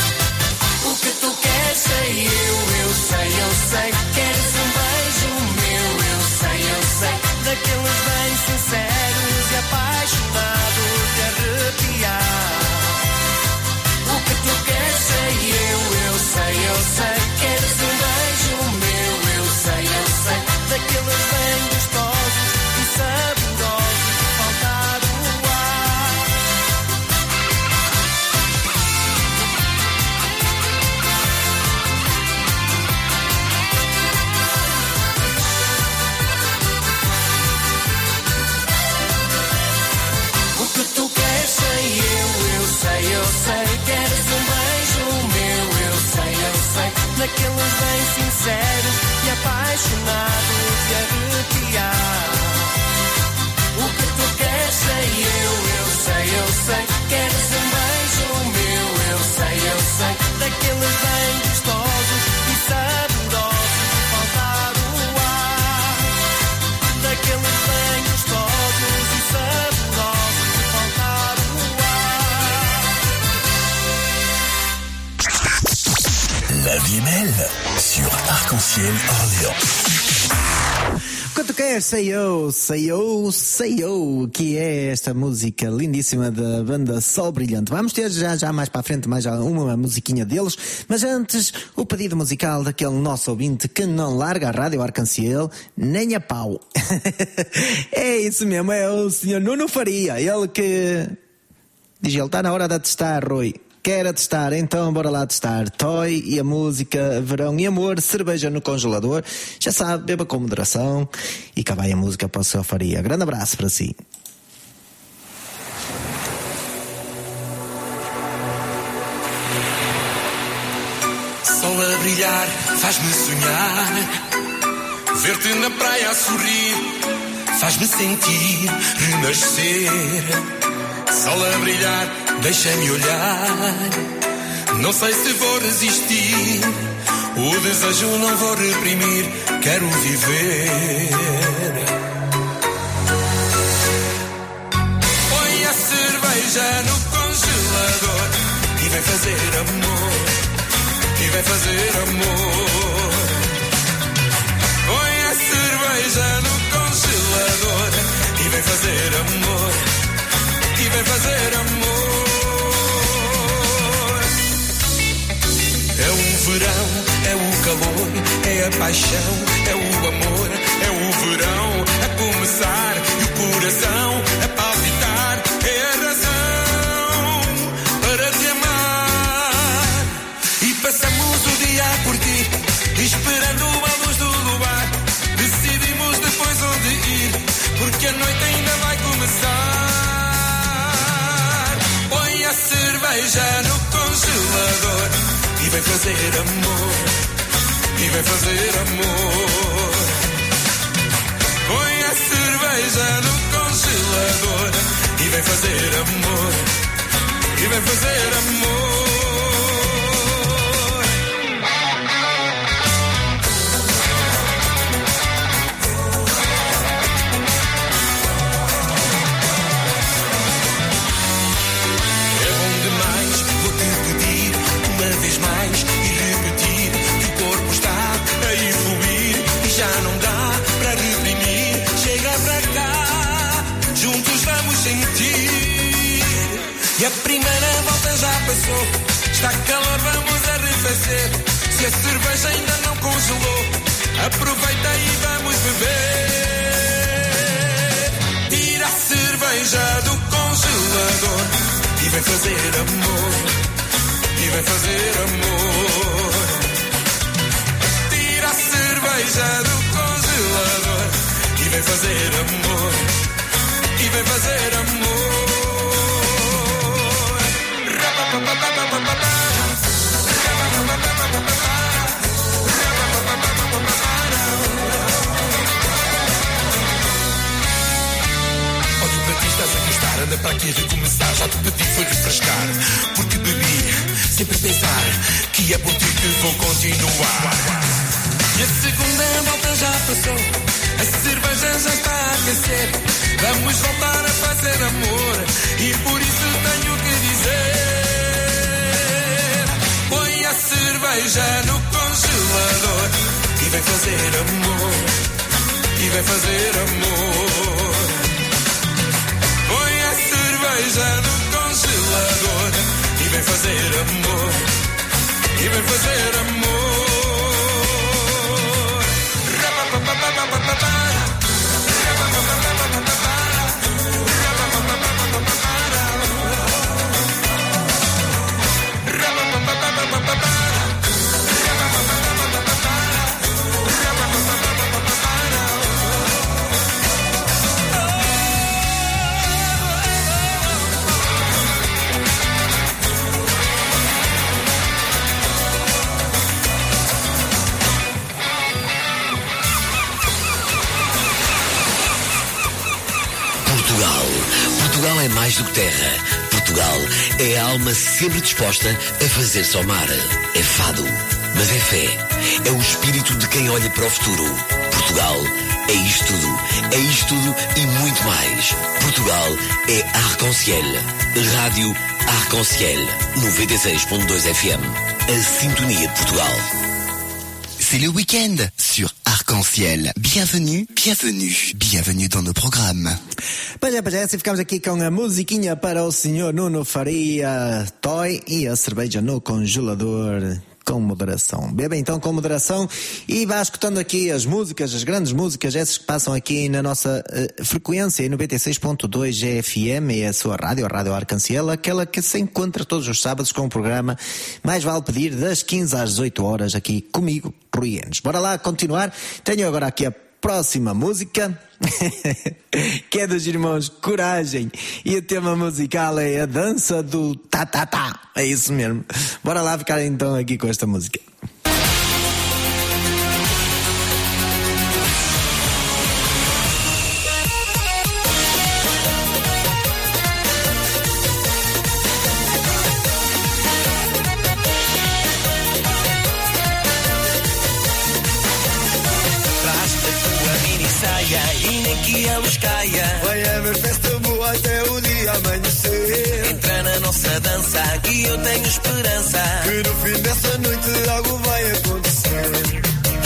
sei. Queres um beijo meu, eu sei. Daqueles bem sinceros e apaixonados de arrepiar. O que tu queres sei eu sei. Queres um beijo meu, eu sei. Daqueles bem gostosos e saborosos de faltar o ar. Daqueles bem gostosos e saborosos de faltar o ar. La vie est belle sur Arc-en-Ciel Orléans. Quanto quer, sei eu, que é esta música lindíssima da banda Sol Brilhante. Vamos ter já mais para a frente mais uma musiquinha deles, mas antes o pedido musical daquele nosso ouvinte que não larga a rádio Arc-en-Ciel nem a pau. É isso mesmo, é o senhor Nuno Faria, ele que diz, ele está na hora de testar, Rui. Quer testar, então bora lá testar. Toy e a música Verão e Amor, cerveja no congelador. Já sabe, beba com moderação. E cá vai a música para o seu Faria. Grande abraço para si. Sol a brilhar, faz-me sonhar. Ver-te na praia a sorrir, faz-me sentir renascer. Sol a brilhar, deixa-me olhar. Não sei se vou resistir. O desejo não vou reprimir. Quero viver. Põe a cerveja no congelador e vem fazer amor. E vem fazer amor. Põe a cerveja no congelador e vem fazer amor. E vem fazer amor. É o verão, é o calor, é a paixão, é o amor, é o verão a começar e o coração a palpitar. É a razão para te amar. E passamos o dia a curtir, esperando a luz do luar. Decidimos depois onde ir, porque a noite ainda vai começar. Põe a cerveja no congelador e vem fazer amor. E vem fazer amor. Põe a cerveja no congelador e vem fazer amor. E vem fazer amor. Mais e repetir que o corpo está a evoluir e já não dá para reprimir. Chega para cá, juntos vamos sentir. E a primeira volta já passou, está calor, vamos arrefecer. Se a cerveja ainda não congelou, aproveita e vamos beber. Tira a cerveja do congelador e vem fazer amor. E vem fazer amor. Tira a cerveja do congelador e vem fazer amor. E vem fazer amor. Olha para ti, estás a gostar, anda para aqui recomeçar. Já te pedi foi refrescar, porque bebi sempre pensar que é por ti que vou continuar. E a segunda volta já passou, a cerveja já está a aquecer. Vamos voltar a fazer amor e por isso tenho que dizer. Põe a cerveja no congelador e vem fazer amor. E vem fazer amor. Põe a cerveja no congelador e vem fazer amor. E vem fazer amor. é mais do que terra. Portugal é a alma sempre disposta a fazer-se ao mar. É fado, mas é fé. É o espírito de quem olha para o futuro. Portugal é isto tudo. É isto tudo e muito mais. Portugal é Arc-en-Ciel. Rádio Arc-en-Ciel. 96.2 FM. A sintonia de Portugal. C'est le week-end sur Arc-en-Ciel. Bienvenue, bienvenue, bienvenue dans nos programmes. Pois é, assim ficamos aqui com a musiquinha para o senhor Nuno Faria, Toy e a cerveja no congelador. Com moderação. Beba então com moderação e vá escutando aqui as músicas, as grandes músicas, essas que passam aqui na nossa frequência 96.2 FM, é a sua rádio, a Rádio Arc-en-Ciel, aquela que se encontra todos os sábados com o programa Mais Vale Pedir, das 15 às 18 horas, aqui comigo, Rui Enes. Bora lá continuar. Tenho agora aqui a próxima música que é dos irmãos Coragem e o tema musical é a dança do tá-tá-tá. É isso mesmo. Bora lá ficar então aqui com esta música. E nem que a luz caia, vai haver festa boa até o dia amanhecer. Entra na nossa dança que eu tenho esperança, que no fim dessa noite algo vai acontecer.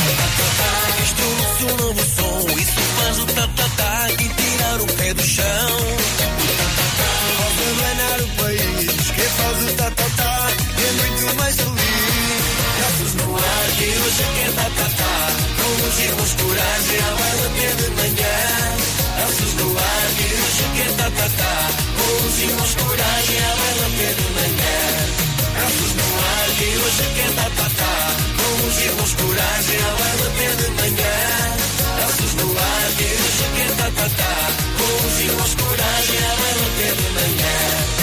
Isto é um novo som, isso faz o tá-tá-tá e tirar o pé do chão. Pode abanar o país, quem faz o tá-tá-tá é muito mais feliz. Braços no ar e hoje quem tá-tá-tá, com os irmãos Coragem a baila de manhã. Braços no ar e hoje quem tá-tá-tá, com os irmãos Coragem a baila de manhã. Braços no ar e hoje quem tá-tá-tá, com os irmãos Coragem a baila de manhã. Braços no ar e hoje quem tá-tá-tá, com os irmãos Coragem a baila de manhã.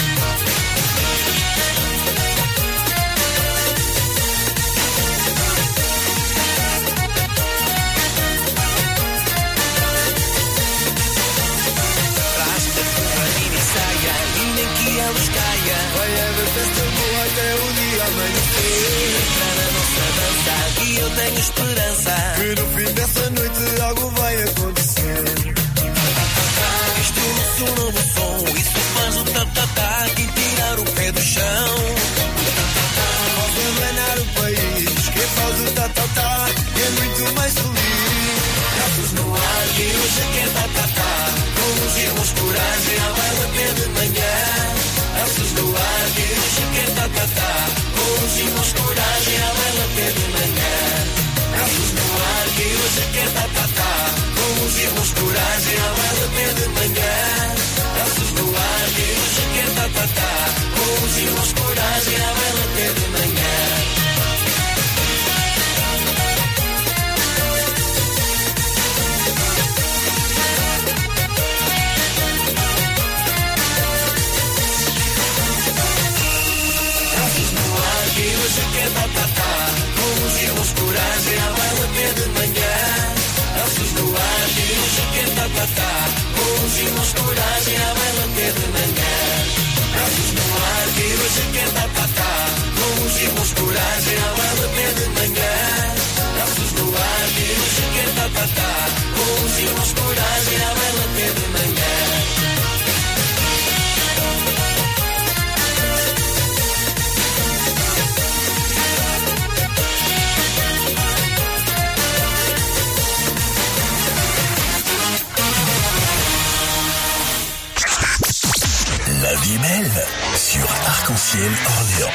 A luz caia, vai haver festa boa até o dia amanhecer. Entra na nossa dança e eu tenho esperança, que no fim dessa noite algo vai acontecer. Isto é um novo som, isso faz o tá-tá-tá e tirar o pé do chão. Pode abanar o país, quem faz o tá-tá-tá é muito mais feliz. Braços no ar e hoje quem tá-tá-tá, com os irmãos Coragem a baila de manhã. Braços no ar e hoje quem tá-tá-tá, com os irmãos Coragem a baila de manhã. Braços no ar e hoje quem tá-tá-tá, com os irmãos Coragem a baila de manhã. Braços no ar e hoje quem tá-tá-tá, com os irmãos Coragem a baila de manhã. Hoje quem tá-tá-tá, com os irmãos Coragem a baila de manhã. Braços no ar e hoje quem tá-tá-tá, com os irmãos Coragem a baila de manhã. Braços no ar e hoje quem tá-tá-tá, com os irmãos Coragem a baila de manhã. Braços no ar e hoje quem tá-tá-tá, com os irmãos Coragem a baila de manhã. La vie est belle sur Arc-en-Ciel Orléans.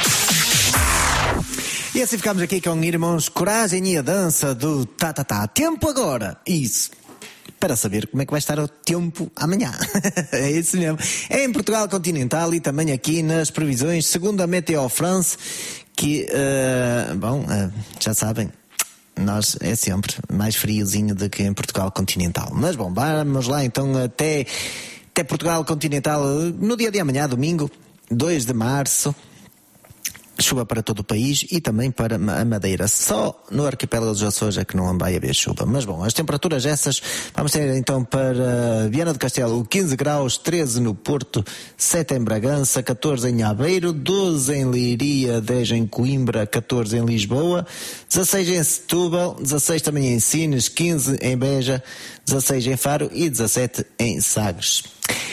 E assim ficamos aqui com irmãos Coragem e a dança do tá-tá-tá. Tempo agora, isso, para saber como é que vai estar o tempo amanhã. É isso mesmo. É em Portugal continental e também aqui nas previsões, segundo a Meteo France, que, já sabem, nós é sempre mais friozinho do que em Portugal continental. Mas bom, vamos lá então até Portugal continental no dia de amanhã, domingo, 2 de março. chuva para todo o país e também para a Madeira. Só no arquipélago dos Açores é que não vai haver chuva. Mas bom, as temperaturas essas vamos ter então para Viana do Castelo 15 graus, 13 no Porto, 7 em Bragança, 14 em Aveiro, 12 em Leiria, 10 em Coimbra, 14 em Lisboa, 16 em Setúbal, 16 também em Sines, 15 em Beja, 16 em Faro e 17 em Sagres.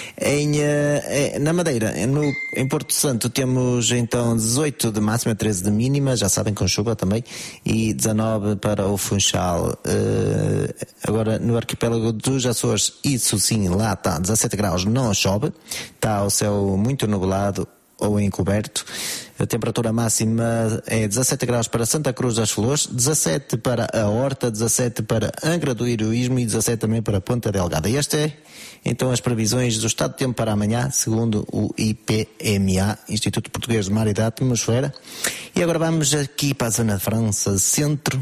Na Madeira, em Porto Santo, temos então 18 de máxima, 13 de mínima, já sabem, com chuva também, e 19 para o Funchal. Agora, no arquipélago dos Açores, isso sim, lá está 17 graus, não chove, está o céu muito nublado ou encoberto. A temperatura máxima é 17 graus para Santa Cruz das Flores, 17 para a Horta, 17 para Angra do Heroísmo e 17 também para Ponta Delgada. E esta é então as previsões do estado de tempo para amanhã, segundo o IPMA, Instituto Português de Mar e da Atmosfera. E agora vamos aqui para a zona de França, centro.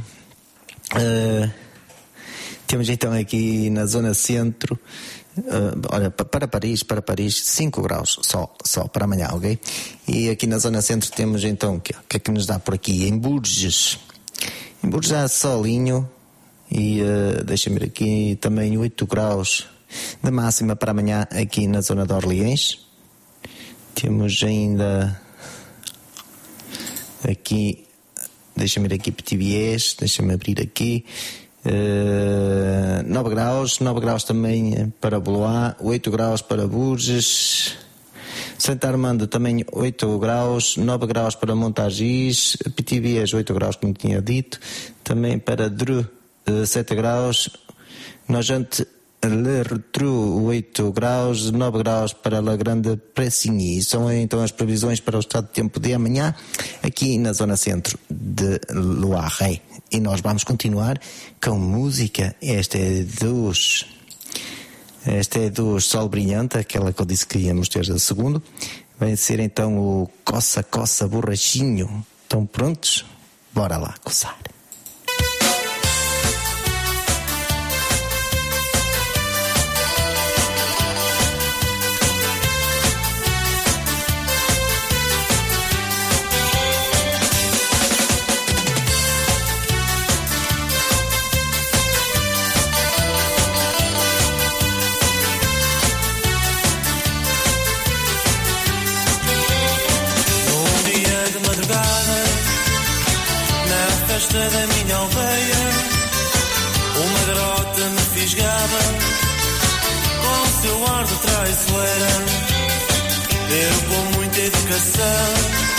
Temos então aqui na zona centro, olha, para Paris 5 graus só para amanhã, ok? E aqui na zona centro temos então o que é que nos dá por aqui? Em Bourges há solinho e deixa-me ver aqui também 8 graus de máxima para amanhã aqui na zona de Orleans. Temos ainda aqui, deixa-me ver aqui Petit-Viers, deixa-me abrir aqui, 9 graus também para Blois, 8 graus para Bourges, Saint-Armand também 8 graus, 9 graus para Montargis, Petit-Viers 8 graus como tinha dito, também para Dreux 7 graus, Le Retru 8 graus, 9 graus para La Grande Pressigny. São então as previsões para o estado de tempo de amanhã aqui na zona centro de Loire. E nós vamos continuar com música. Esta é dos Sol Brilhante, aquela que eu disse que íamos ter a segundo. Vai ser então o Coça Coça Borrachinho. Estão prontos? Bora lá coçar. Da minha aldeia, uma garota me fisgava com seu ar de traiçoeira. Eu, com muita educação,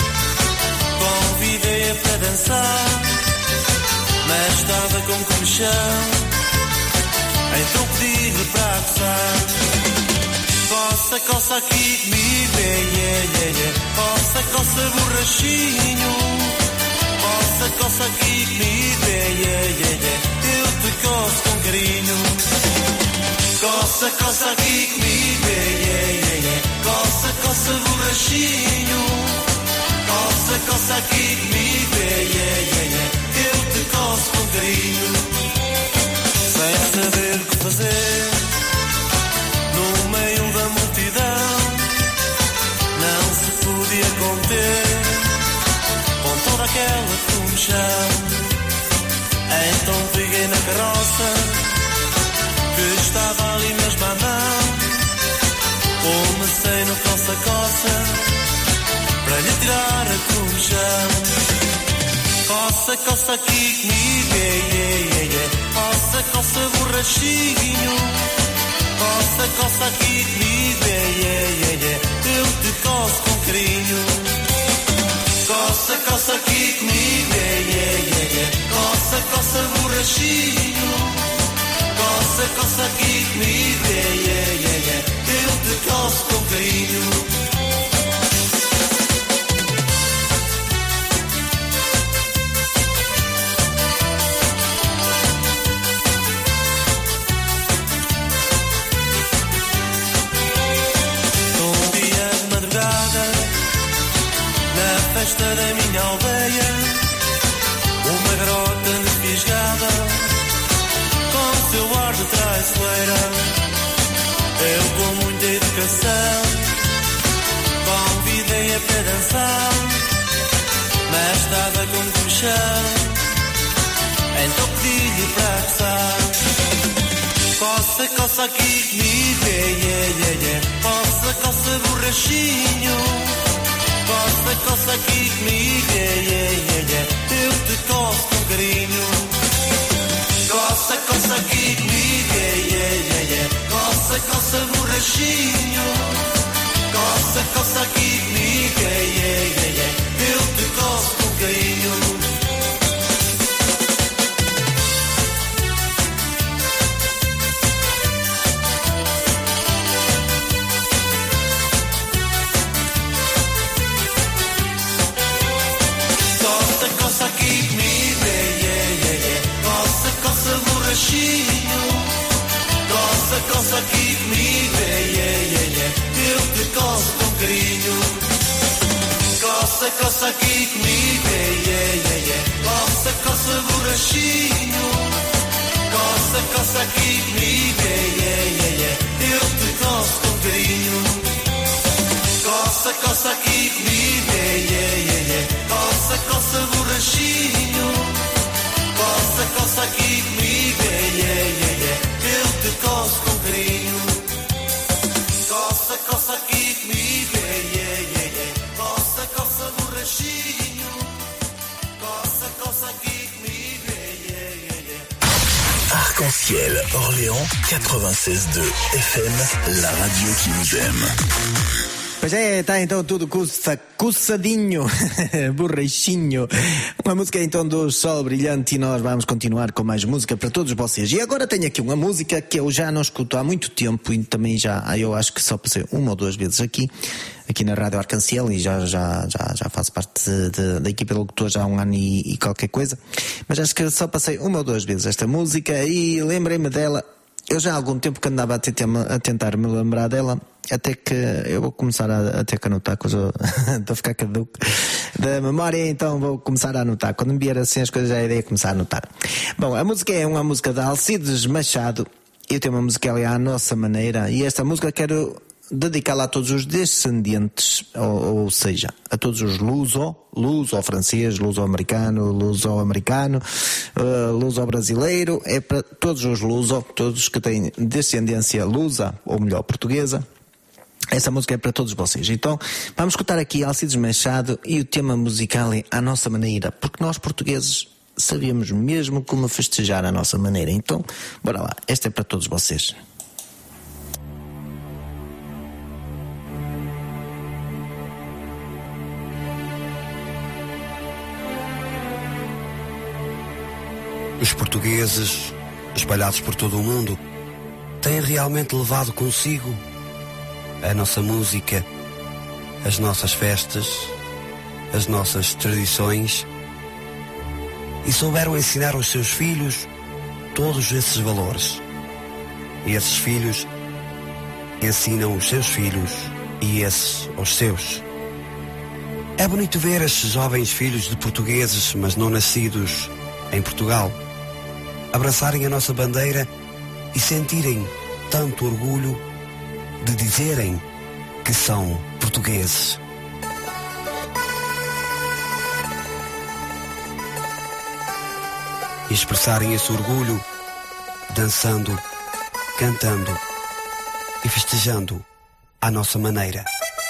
convidei-a para dançar, mas estava com comichão, então pedi-lhe para gozar. Coça, coça aqui comigo, coça, coça borrachinho. Coça, coça aqui comigo, eu te coço com carinho. Coça, coça aqui comigo, coça, coça borrachinho. Coça, coça aqui comigo, eu te coço com carinho. Sem saber o que fazer, no meio da multidão, não se podia conter com toda aquela comichão. Então peguei na carroça que estava ali mesmo à mão, comecei no coça-coça para lhe tirar a comichão. Coça, coça aqui comigo, coça, coça borrachinho. Coça, coça aqui comigo, eu te coço com carinho. Coça, coça aqui comigo, coça, coça borrachinho. Coça, coça aqui comigo, eu te coço com carinho. Festa da minha aldeia, uma garota me fisgava com seu ar de traiçoeira. Eu, com muita educação, convidei-a para dançar, estava com comichão, então pedi-lhe para rezar. Coça, coça aqui comigo, coça, coça borrachinho. Coça, coça aqui comigo, eu te coço com carinho. Coça, coça aqui comigo, coça, coça borrachinho. Coça, coça aqui comigo, eu te coço com carinho. Coça aqui comigo, coça, coça borrachinho. Coça, coça aqui comigo, eu te coço com carinho. Coça, coça aqui comigo, coça, coça borrachinho. Coça, coça aqui comigo, eu te coço com carinho. Coça, coça aqui comigo, coça, coça borrachinho. Coça, coça aqui comigo, eu te coço com carinho. Coça, coça aqui comigo, coça, coça borrachinho. Coça, coça aqui comigo, Arc-en-Ciel, Orléans, 96.2 FM, la radio qui nous aime. Pois é, está então tudo coçadinho, borrachinho. Uma música então do Sol Brilhante e nós vamos continuar com mais música para todos vocês. E agora tenho aqui uma música que eu já não escuto há muito tempo e também eu acho que só passei uma ou duas vezes aqui na Rádio Arc-en-Ciel e já faço parte da equipa de locutor já há um ano e qualquer coisa. Mas acho que só passei uma ou duas vezes esta música e lembrei-me dela. Eu já há algum tempo que andava a tentar me lembrar dela, até que eu vou começar a ter que anotar, estou a ficar caduco da memória, então vou começar a anotar. Quando me vier assim as coisas, já é a ideia de começar a anotar. Bom, a música é uma música de Alcides Machado, eu tenho uma música ali à nossa maneira, e esta música quero dedicá-la a todos os descendentes, ou seja, a todos os luso-francês, luso-americano, luso-brasileiro, é para todos os todos que têm descendência lusa, ou melhor, portuguesa. Essa música é para todos vocês. Então, vamos escutar aqui Alcides Machado e o tema musical é à nossa maneira, porque nós portugueses sabemos mesmo como festejar a nossa maneira. Então, bora lá, esta é para todos vocês. Os portugueses, espalhados por todo o mundo, têm realmente levado consigo a nossa música, as nossas festas, as nossas tradições e souberam ensinar aos seus filhos todos esses valores. E esses filhos ensinam os seus filhos e esses aos seus. É bonito ver estes jovens filhos de portugueses, mas não nascidos em Portugal, abraçarem a nossa bandeira e sentirem tanto orgulho de dizerem que são portugueses. E expressarem esse orgulho dançando, cantando e festejando à nossa maneira.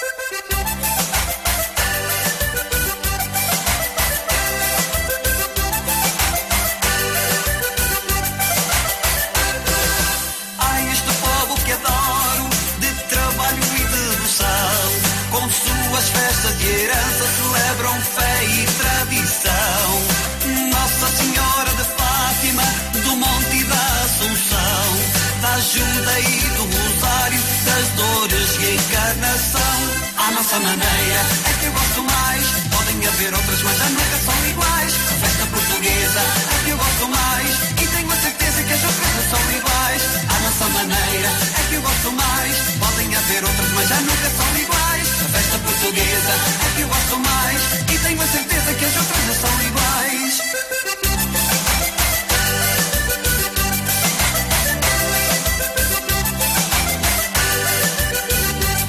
Ajuda e do rosário, das dores e encarnação. À nossa maneira é que eu gosto mais. Podem haver outras, mas já nunca são iguais. A festa portuguesa é que eu gosto mais. E tenho a certeza que as outras são iguais. À nossa maneira é que eu gosto mais. Podem haver outras, mas já nunca são iguais. A festa portuguesa é que eu gosto mais. E tenho a certeza que as outras são iguais.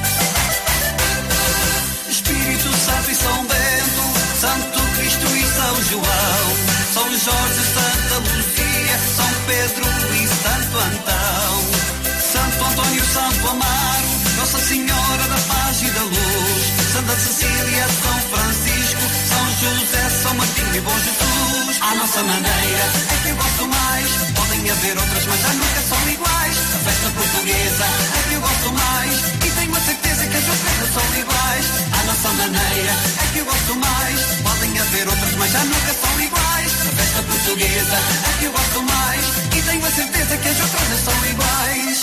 São Bento, Santo Cristo e São Jorge, Santa Luzia, São Pedro e Santo Antão. Santo Antônio, Santo Amaro, Nossa Senhora da Paz e da Luz, Santa Cecília, São Francisco, São José, São Martinho e Bom Jesus. À nossa maneira é que eu gosto mais. Podem haver outras, mas já nunca são iguais. A festa portuguesa é que eu gosto mais. E tenho a certeza que as outras são iguais. À nossa maneira é que eu gosto mais. Podem haver outras, mas já nunca são iguais. A festa portuguesa é que eu gosto mais. E tenho a certeza que as outras são iguais.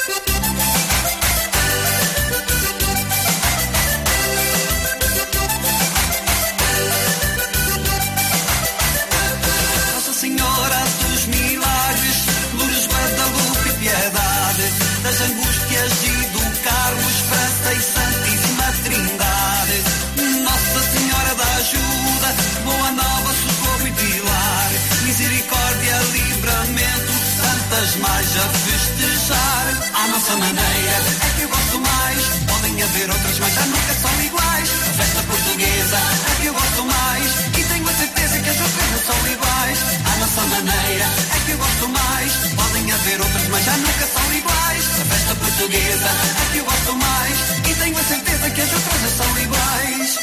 Nossa Senhora dos Milagres, Lourdes, Guadalupe e Piedade, das Angústias e do Carmo, Esperança e Santíssima Trindade. Nossa Senhora da Ajuda, Boa Nova, Socorro e Pilar, Misericórdia, Livramento, tantas mais a festejar. À nossa maneira é que eu gosto mais. Podem haver outras, mas já nunca são iguais. A festa portuguesa é que eu gosto mais. E tenho a certeza que as outras não são iguais. À nossa maneira é que eu gosto mais. Podem haver outras, mas já nunca são iguais. A festa portuguesa é que eu gosto mais. E tenho a certeza que as outras não são iguais.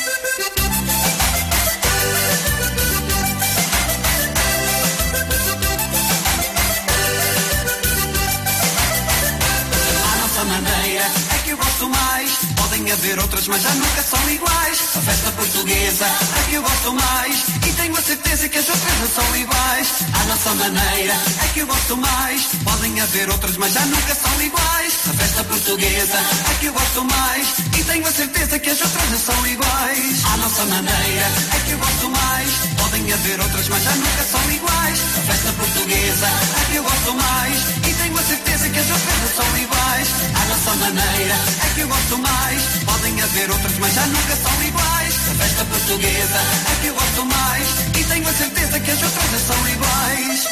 Maneira é que eu gosto mais. Podem haver outras, mas já nunca são iguais. A festa portuguesa é que eu gosto mais. E tenho a certeza que as outras não são iguais. À nossa maneira é que eu gosto mais. Podem haver outras, mas já nunca são iguais. A festa portuguesa é que eu gosto mais. E tenho a certeza que as outras não são iguais. À nossa maneira é que eu gosto mais. Podem haver outras, mas já nunca são iguais. A festa portuguesa é que eu gosto mais. E tenho a certeza que as outras não são iguais. À nossa maneira é que eu gosto mais. Podem haver outras, mas já nunca são iguais. A festa portuguesa é que eu gosto mais. E tenho a certeza que as outras não são iguais.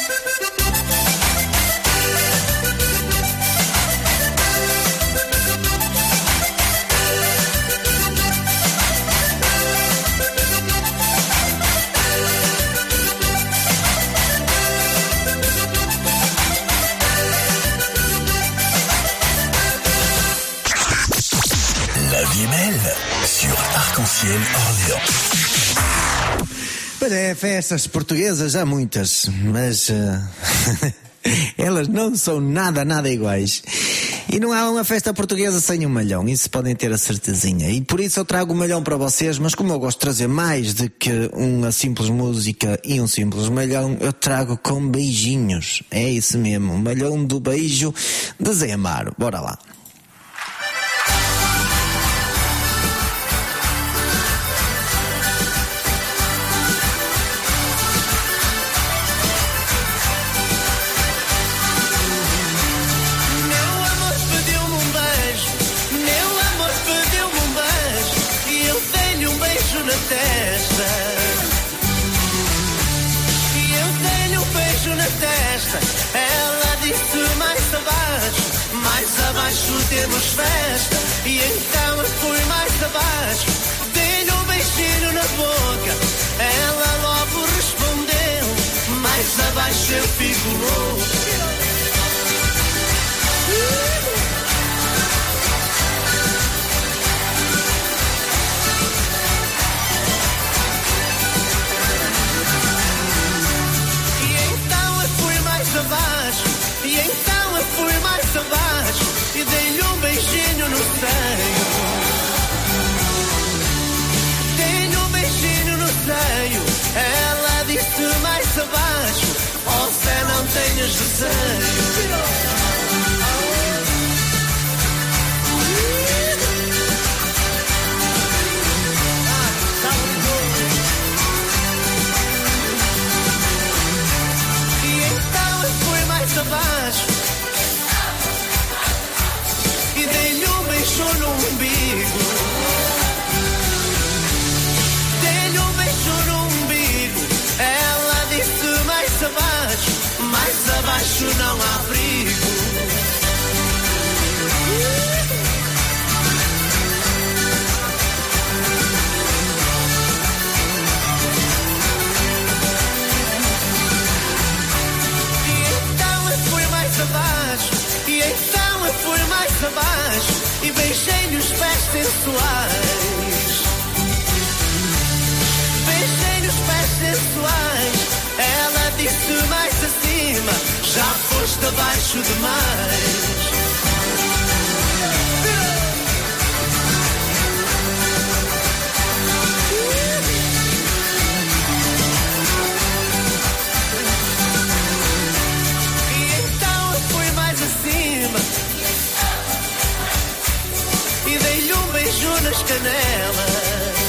La vie est belle sur Arc-en-Ciel Orléans. Pois é, festas portuguesas há muitas, mas elas não são nada iguais. E não há uma festa portuguesa sem um malhão, isso podem ter a certezinha. E por isso eu trago um malhão para vocês, mas como eu gosto de trazer mais do que uma simples música e um simples malhão, eu trago com beijinhos. É isso mesmo, o malhão do beijo de Zé Amaro. Bora lá. Temos festa, e então eu fui mais abaixo. Dei-lhe um beijinho na boca, ela logo respondeu. Mais abaixo eu fico louco. E então eu fui mais abaixo, e então eu fui mais abaixo. E dei-lhe um beijinho no seio. Dei-lhe um beijinho no seio. Ela disse mais abaixo: ó Zé, não tenhas receio. E então eu fui mais abaixo. No umbigo, dei-lhe um beijo no umbigo. Ela disse mais abaixo não há perigo. sensuais. Beijei-lhe os pés sensuais. Ela disse mais acima, já foste abaixo demais. E então eu fui mais acima e dei-lhe um beijo nas canelas.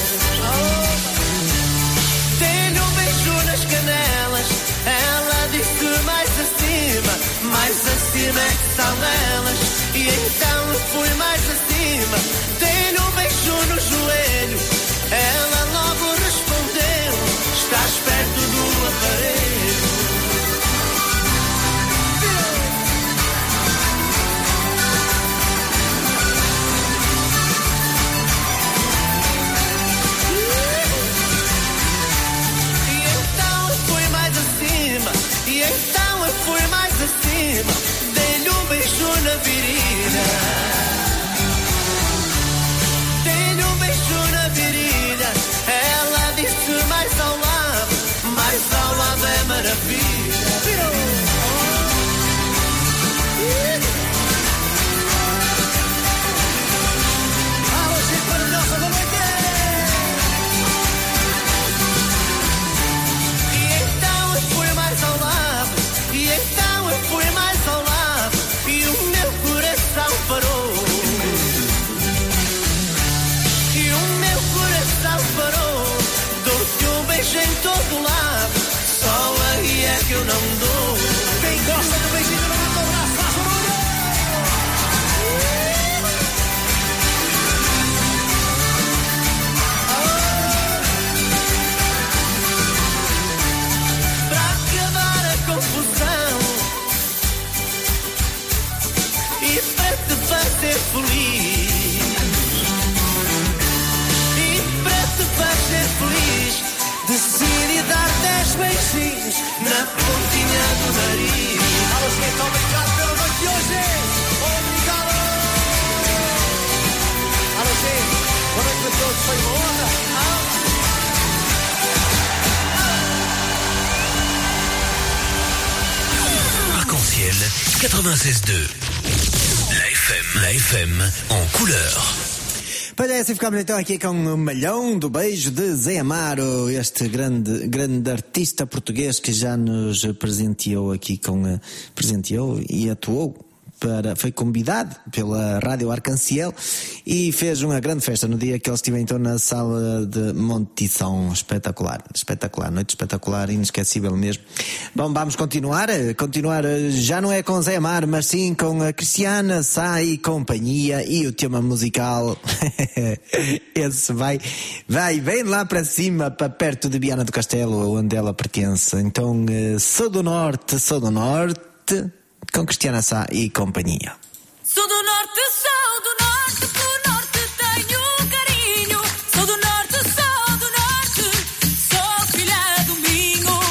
Dei-lhe um beijo nas canelas. Ela disse mais acima é que são elas. E então eu fui mais acima, dei-lhe um beijo no joelho. Ela logo respondeu, estás perto do aparelho. E então eu fui mais acima, dei-lhe um beijo na virilha. Dei-lhe um beijo na virilha. Ela disse mais ao lado é maravilha. Em todo lado, só aí é que eu não dou. Quem gosta do beijinho não manda um braço, faz barulho. Para acabar a confusão e para te fazer feliz, e para te fazer feliz, decidi dar 10 beijinhos na pontinha do nariz. Alô, gente, obrigado pela noite de hoje. Obrigado. Alô, gente, boa noite a todos. Foi uma honra. Arc-en-ciel 96.2. La FM en couleur. Pois é, assim ficamos então aqui com o Malhão do Beijo de Zé Amaro, este grande artista português que já nos presenteou aqui presenteou e atuou. Foi convidado pela Rádio Arc-en-ciel e fez uma grande festa no dia que ele estive então na sala de Montição. Espetacular, noite espetacular, inesquecível mesmo. Bom, vamos continuar já não é com Zé Amaro, mas sim com a Cristiana Sá e companhia, e o tema musical esse vai bem lá para cima, para perto de Viana do Castelo, onde ela pertence. Então, sou do norte com Cristiana Sá e companhia. Sou do norte, pelo norte tenho carinho. Sou do norte, sou filha do Minho.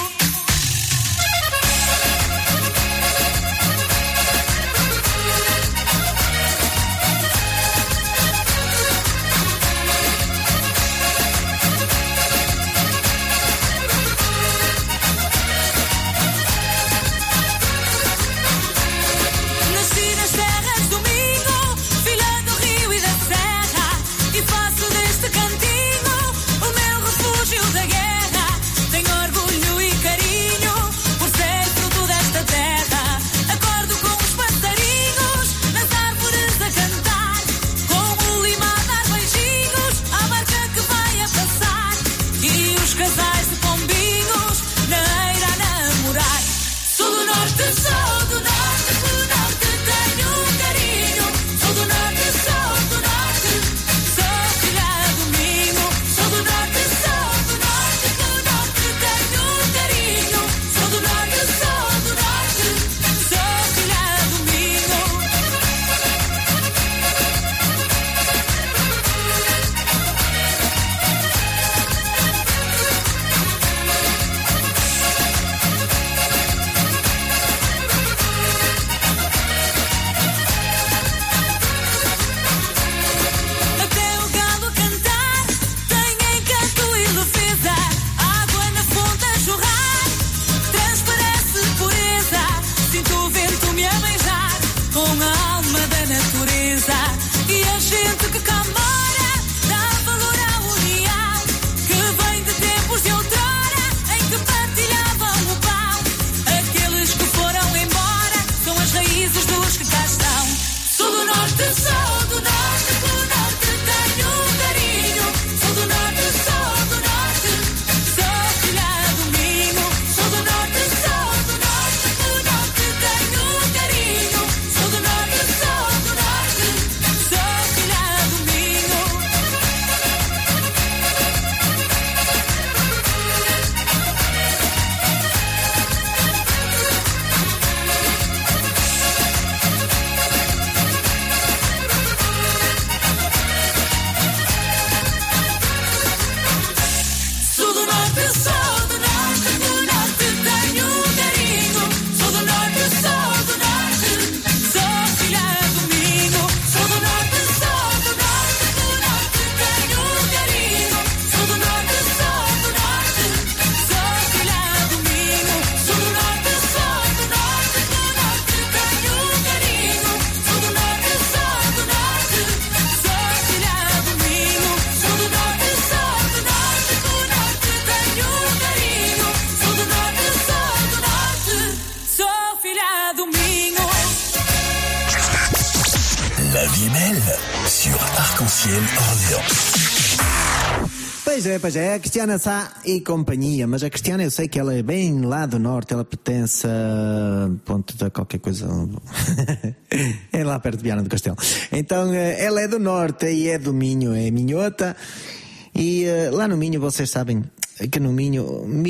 Nasci nas terras do Minho, filha do rio e da serra, e faço deste cantinho o meu refúgio da guerra. Tenho orgulho e carinho por ser fruto desta terra. Acordo com os passarinhos nas árvores a cantar, com o lima a dar beijinhos à barca que vai a passar, e os casais de pombinhos na eira a namorar. Sou do norte, pelo norte tenho carinho. Sou do norte, sou filha do Minho. Sou do norte, pelo norte tenho carinho. Sou do norte, sou filha do Minho. vie est belle sur Arc-en-Ciel Orléans. Pois é, a Cristiana Sá e companhia, mas a Cristiana eu sei que ela é bem lá do norte, ela pertence a ponto de qualquer coisa, é lá perto de Viana do Castelo. Então ela é do norte e é do Minho, é minhota, e lá no Minho vocês sabem que no Minho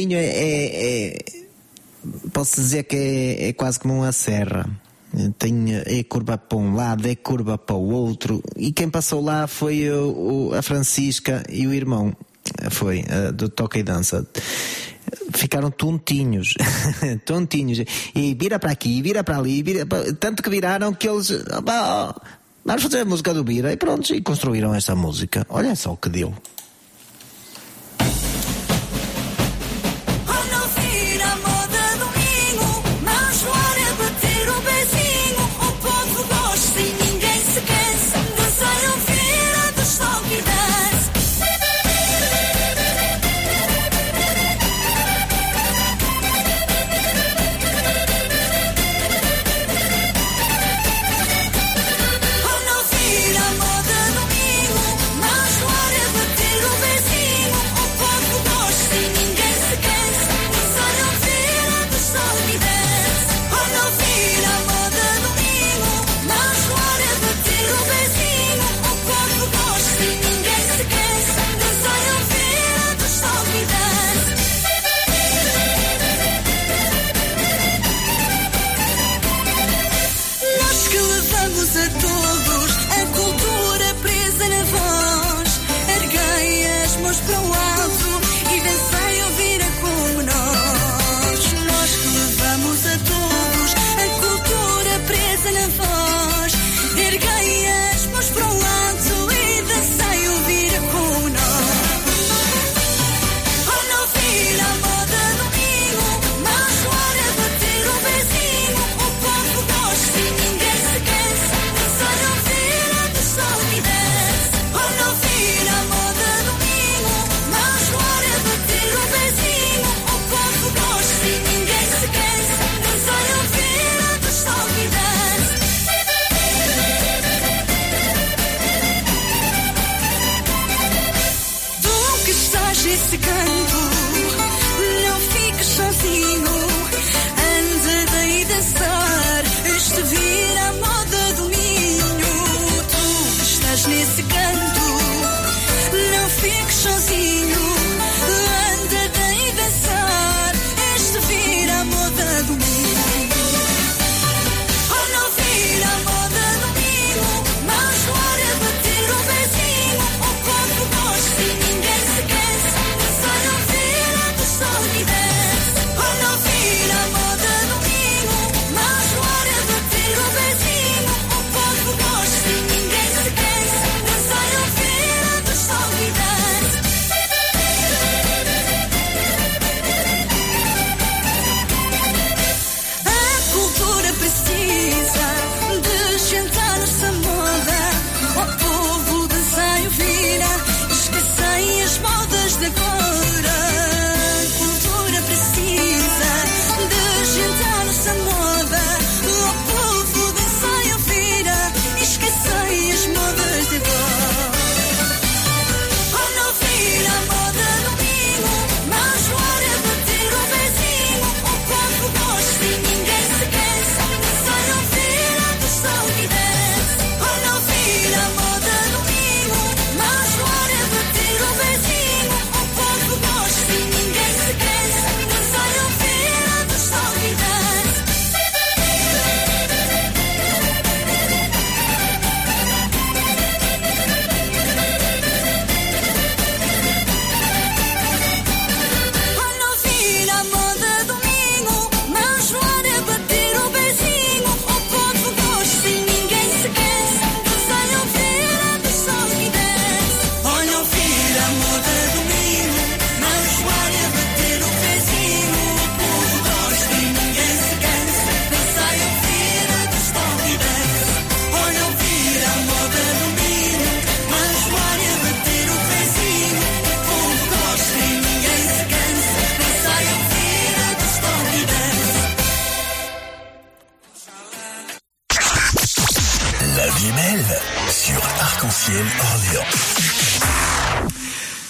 posso dizer que é quase como uma serra. É curva para um lado, é curva para o outro, e quem passou lá foi a Francisca e o irmão, foi do Toca e Dança. Ficaram tontinhos tontinhos, e vira para aqui, vira para ali, tanto que viraram que eles vamos fazer a música do Bira, e pronto, e construíram essa música. Olha só o que deu. Bater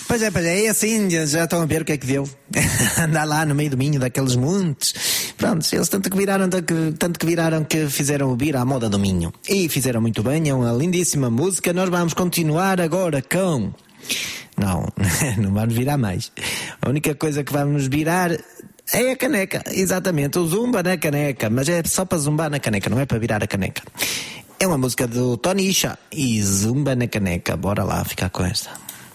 Pois é, e assim já estão a ver o que é que deu. Andar lá no meio do Minho, daqueles montes. Pronto, eles tanto que viraram que fizeram ouvir à moda do Minho. E fizeram muito bem, é uma lindíssima música. Nós vamos continuar agora com... Não vamos virar mais. A única coisa que vamos virar é a caneca. Exatamente, o zumba na caneca. Mas é só para zumbar na caneca, não é para virar a caneca. É uma música do Tonisha e zumba na caneca. Bora lá ficar com esta.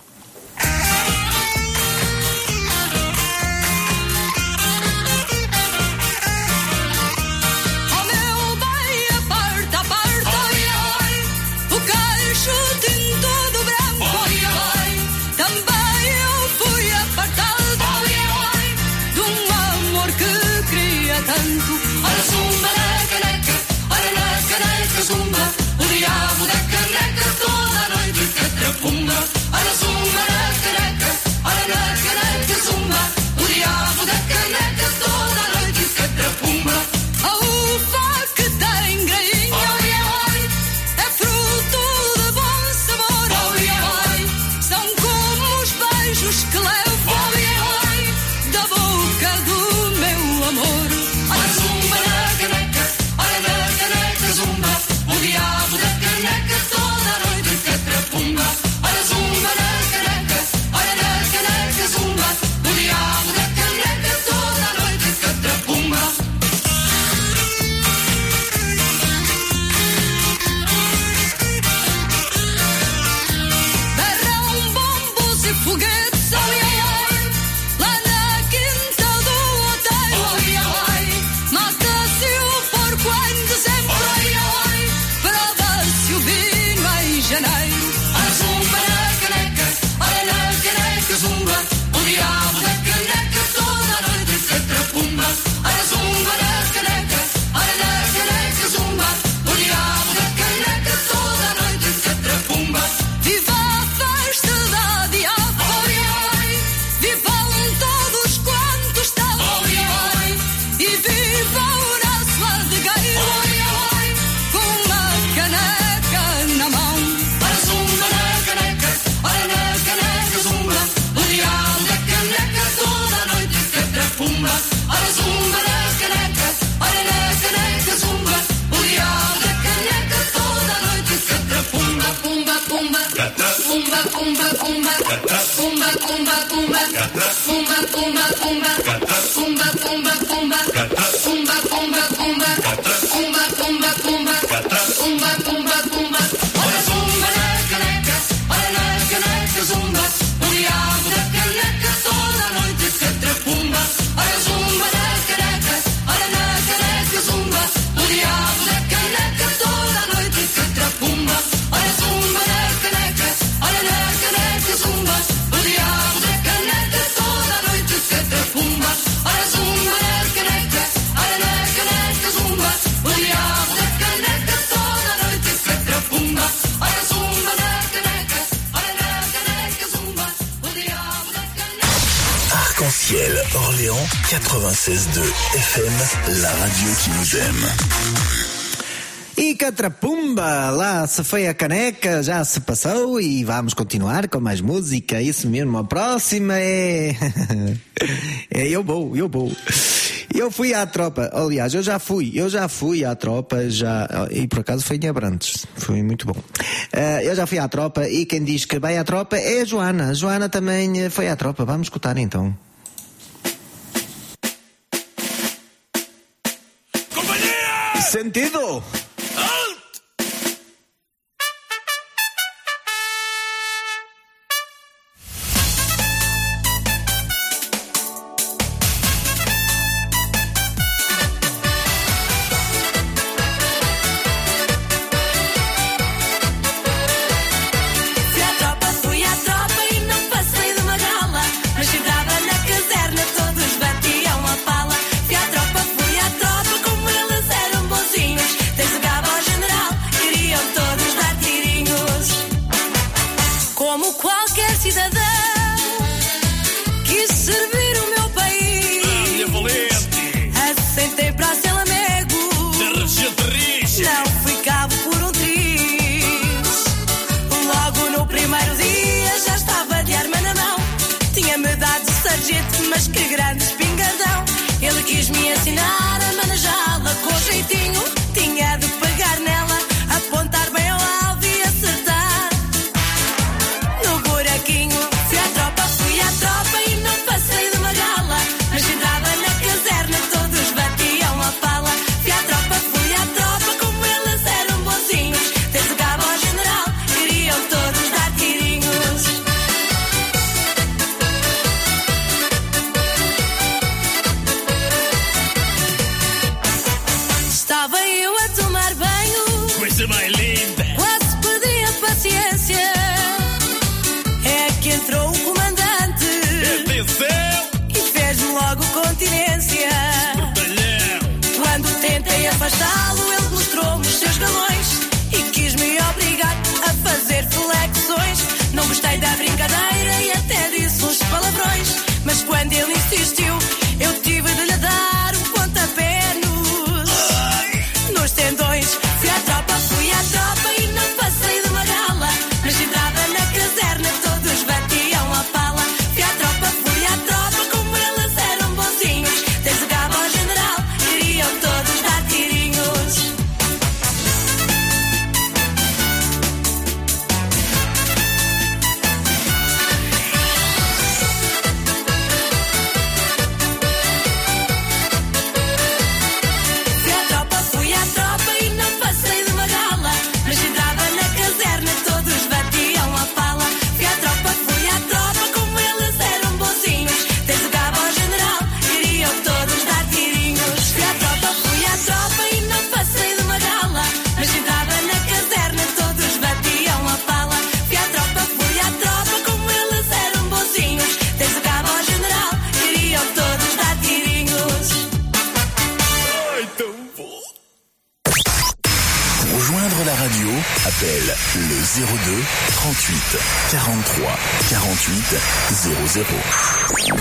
Orléans 96.2 FM, la radio qui nous aime. E catrapumba, lá se foi a caneca, já se passou e vamos continuar com mais música, isso mesmo, a próxima é... eu vou. Eu fui à tropa, aliás, eu já fui à tropa, e por acaso foi em Abrantes, foi muito bom. Eu já fui à tropa e quem diz que vai à tropa é a Joana. A Joana também foi à tropa, vamos escutar então. Sentido? Fui à tropa e não passei de uma gala, mas chegava na caserna, todos batiam a pala. Fui à tropa, como eles eram bonzinhos. Tem jogava ao general. incontinência. Quando tentei afastá-lo, ele mostrou-me os seus galões e quis-me obrigar a fazer flexões. Não gostei da brincadeira e até disse uns palavrões, mas quando ele insistiu, eu tive de lhe dar um pontapé nos tendões. Fui à tropa e não passei de uma gala, mas entrava na caserna, todos batiam a pala. Fui à tropa, como eles eram bonzinhos. Desde o cabo ao general, queriam todos dar tirinhos. Fui à tropa e não passei de uma gala, mas entrava na caserna, todos batiam a pala. Fui à tropa, como eles eram bonzinhos. Desde o cabo ao general, queriam todos dar tirinhos. Fui à tropa e não passei de uma gala, mas entrava na caserna, todos batiam a pala. Fui à tropa, como eles eram bonzinhos. Desde o cabo ao general, queriam todos dar tirinhos. Pour rejoindre la radio, appelle le 02 38 43 48 00.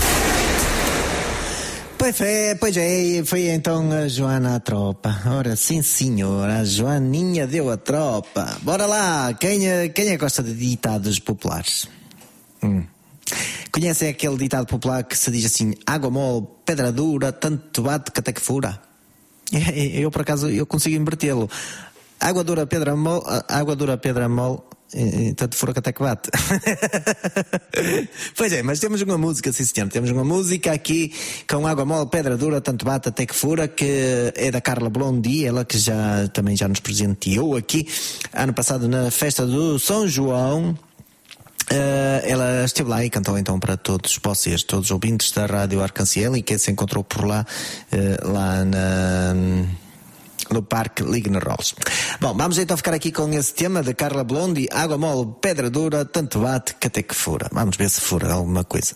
Pois é, foi então a Joana à tropa. Ora, sim senhora, a Joaninha deu a tropa. Bora lá, quem é gosta de ditados populares? Conhecem aquele ditado popular que se diz assim: água mole, pedra dura, tanto bate que até que fura? Eu, por acaso, eu consigo invertê-lo. Água dura, pedra mole, tanto fura que até que bate. Pois é, mas temos uma música, sim senhor. Temos uma música aqui com água mole, pedra dura, tanto bate até que fura, que é da Carla Blondie, ela que também já nos presenteou aqui ano passado na festa do São João. Ela esteve lá e cantou então para todos vocês, todos os ouvintes da Rádio Arcanciel, e quem se encontrou por lá, lá no Parque Lignerolles. Bom, vamos então ficar aqui com esse tema de Carla Blondie: água mole, pedra dura, tanto bate que até que fura. Vamos ver se fura alguma coisa.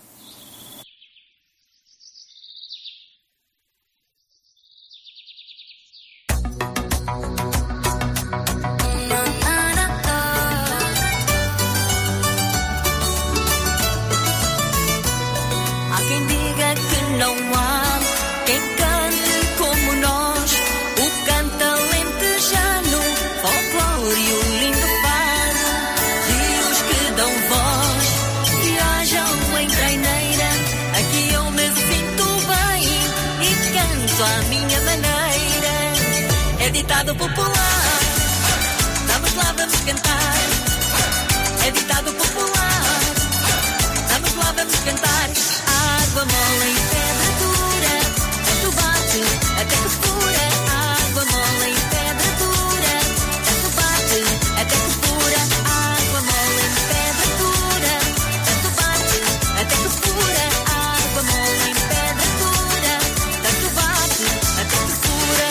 Há quem diga que não há quem cante como nós, o canto alentejano, folclore e o lindo fado, rios que dão voz, viajam em traineira. Aqui eu me sinto bem e canto à minha maneira. É ditado popular, vamos lá, vamos cantar. É ditado popular, vamos lá, vamos cantar. Água mole em pedra dura, tanto bate até que fura. Água mole em pedra dura, tanto bate até que fura. Água mole em pedra dura, tanto bate até que fura. Água mole em pedra dura, tanto bate até que fura.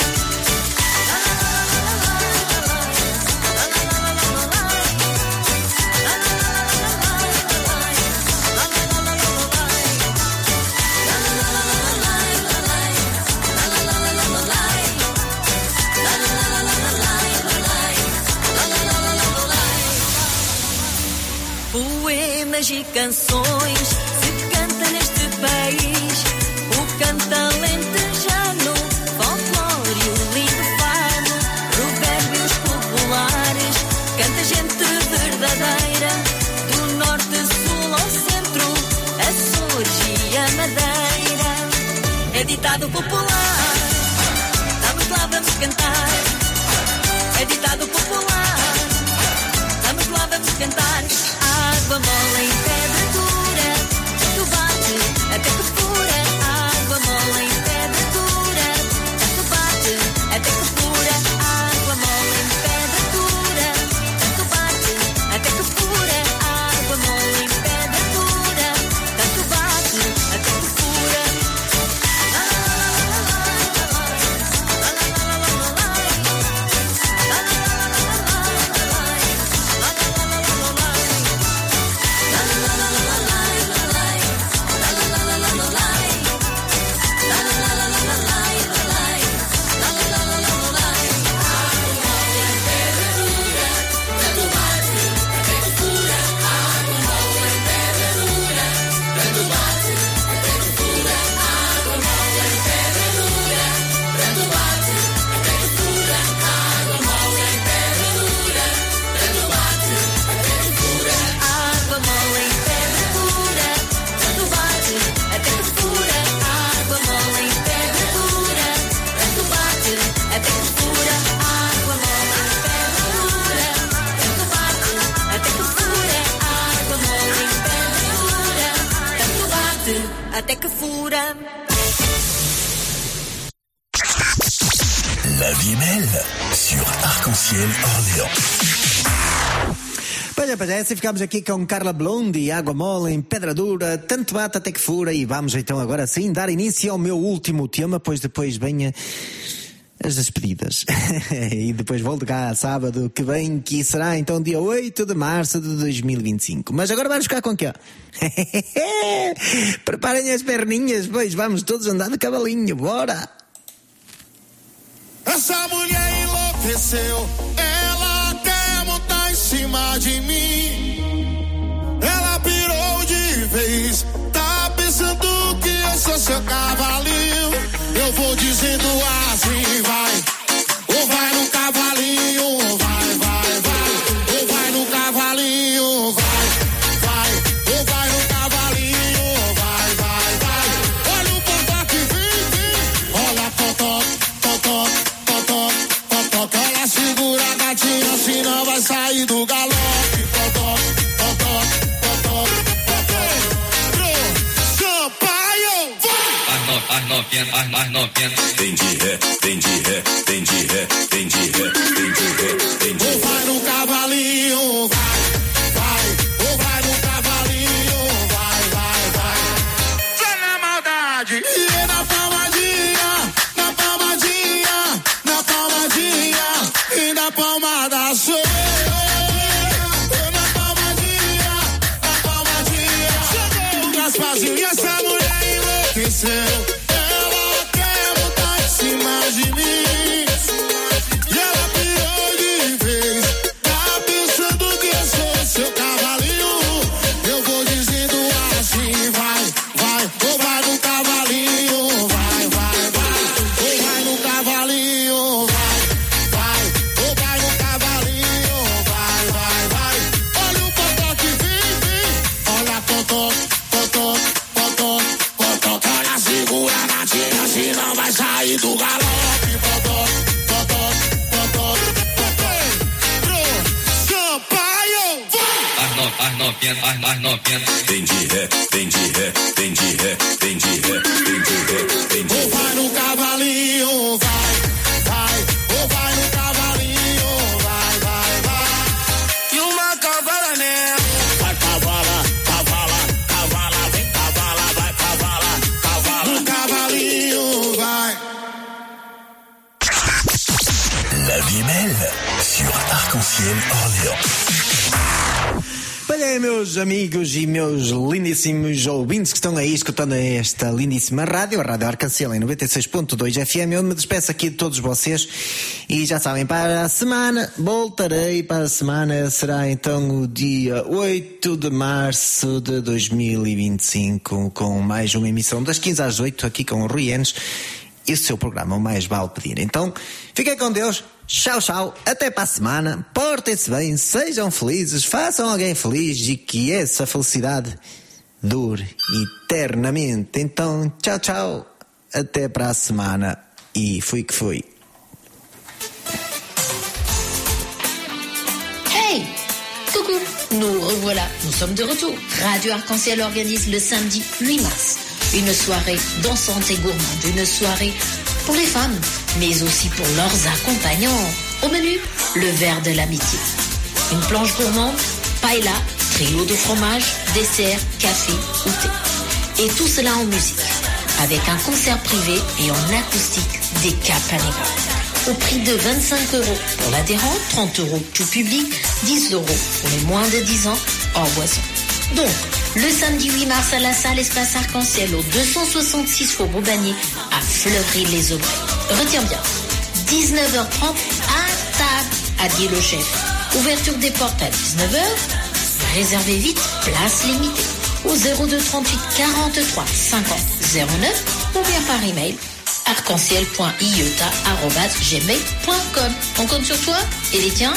Poemas e canções se canta neste país, o canto alentejano, folclore e o lindo fado, provérbios populares, canta gente verdadeira, do norte, sul ao centro, Açores e a Madeira. É ditado popular, vamos lá, vamos cantar. É ditado popular, vamos lá, vamos cantar. Água mole em pedra dura, tanto bate até que fura. Água mole em pedra dura, tanto bate até que fura. Água mole em pedra dura, tanto bate até que fura. Água mole em pedra dura, tanto bate até que fura. FM. La vie est belle sur Arc-en-Ciel Orléans. Pois é, assim ficamos aqui com Carla Blondy, Água Mole em Pedra Dura, tanto bate até que fura, e vamos então agora sim dar início ao meu último tema, pois depois venha as despedidas. E depois volto cá sábado que vem, que será então dia 8 de março de 2025. Mas agora vamos ficar com o quê? Preparem as perninhas, pois vamos todos andar de cavalinho, bora! Essa mulher enlouqueceu, ela quer montar em cima de mim. Ela pirou de vez, tá pensando que eu sou seu cavalinho. Eu vou dizendo assim, vai, ou vai no cavalinho, vai, vai, vai, ou vai no cavalinho, vai, vai, ou vai no cavalinho, vai, vai, vai. Olha o totó que vem, vem, olha totó, totó, totó, totó, que ela segura a gatinha, senão vai sair do galope, totó, totó, totó, totó. Sampaio, vai! Mais novinha, mais novinha. Tem de ré, tem de ré, tem de ré, tem de ré, tem de ré, tem de ré. Ou vai no cavalinho, vai, vai. Ou vai no cavalinho, vai, vai, vai. Só na maldade. E na palmadinha, na palmadinha, na palmadinha. E na palmada sou eu. Na palmadinha, na palmadinha. Chegou o Gasparzinho e essa mulher enlouqueceu. De mim, e ela pirou de vez, tá pensando que eu sou seu cavalinho. Eu vou dizendo assim, vai, vai, ou vai no cavalinho, vai, vai, vai, ou vai no cavalinho, vai, vai, ou vai no cavalinho, vai, vai, vai. Olha o totó que vem, vem, olha totó, totó, totó, totó, que ela segura a gatinha, senão vai sair do galo. Mais novinha. Tem de ré, tem de ré, tem de ré, tem de ré, tem de ré, tem de ré. Ou vai no cavalinho, vai, vai. Ou vai no cavalinho, vai, vai, vai. E uma cavala mesmo. Vai cavala, cavala, cavala, vem cavala, vai cavala, cavala. No cavalinho, vai. La vie est belle sur Arc-en-Ciel Orléans. Olha, meus amigos e meus lindíssimos ouvintes que estão aí escutando esta lindíssima rádio, a Rádio Arc-en-Ciel em 96.2 FM. Eu me despeço aqui de todos vocês e já sabem, para a semana voltarei. Para a semana será então o dia 8 de março de 2025 com mais uma emissão das 15 às 8 aqui com o Rui Enes e o seu programa, o Mais Vale Pedir. Então, fiquem com Deus. Tchau, tchau, até para a semana, portem-se bem, sejam felizes, façam alguém feliz e que essa felicidade dure eternamente. Então, tchau, tchau, até para a semana e fui que fui. Hey, coucou, nous revoilà, nous sommes de retour. Radio Arc-en-Ciel organise le samedi 8 mars une soirée dansante et gourmande, une soirée pour les femmes, mais aussi pour leurs accompagnants. Au menu, le verre de l'amitié. Une planche gourmande, paella, trio de fromage, dessert, café ou thé. Et tout cela en musique, avec un concert privé et en acoustique des Capanega. Au prix de 25 € pour l'adhérent, 30 € tout public, 10 € pour les moins de 10 ans hors boisson. Donc, le samedi 8 mars à la salle Espace Arc-en-Ciel au 266 Faubourg Bannier à Fleury-les-Aubrais. Retiens bien, 19h30 à table, a dit le chef. Ouverture des portes à 19h. Réservez vite, place limitée. Au 02 38 43 50 09 ou bien par email arc-en-ciel.iota@gmail.com. On compte sur toi et les tiens.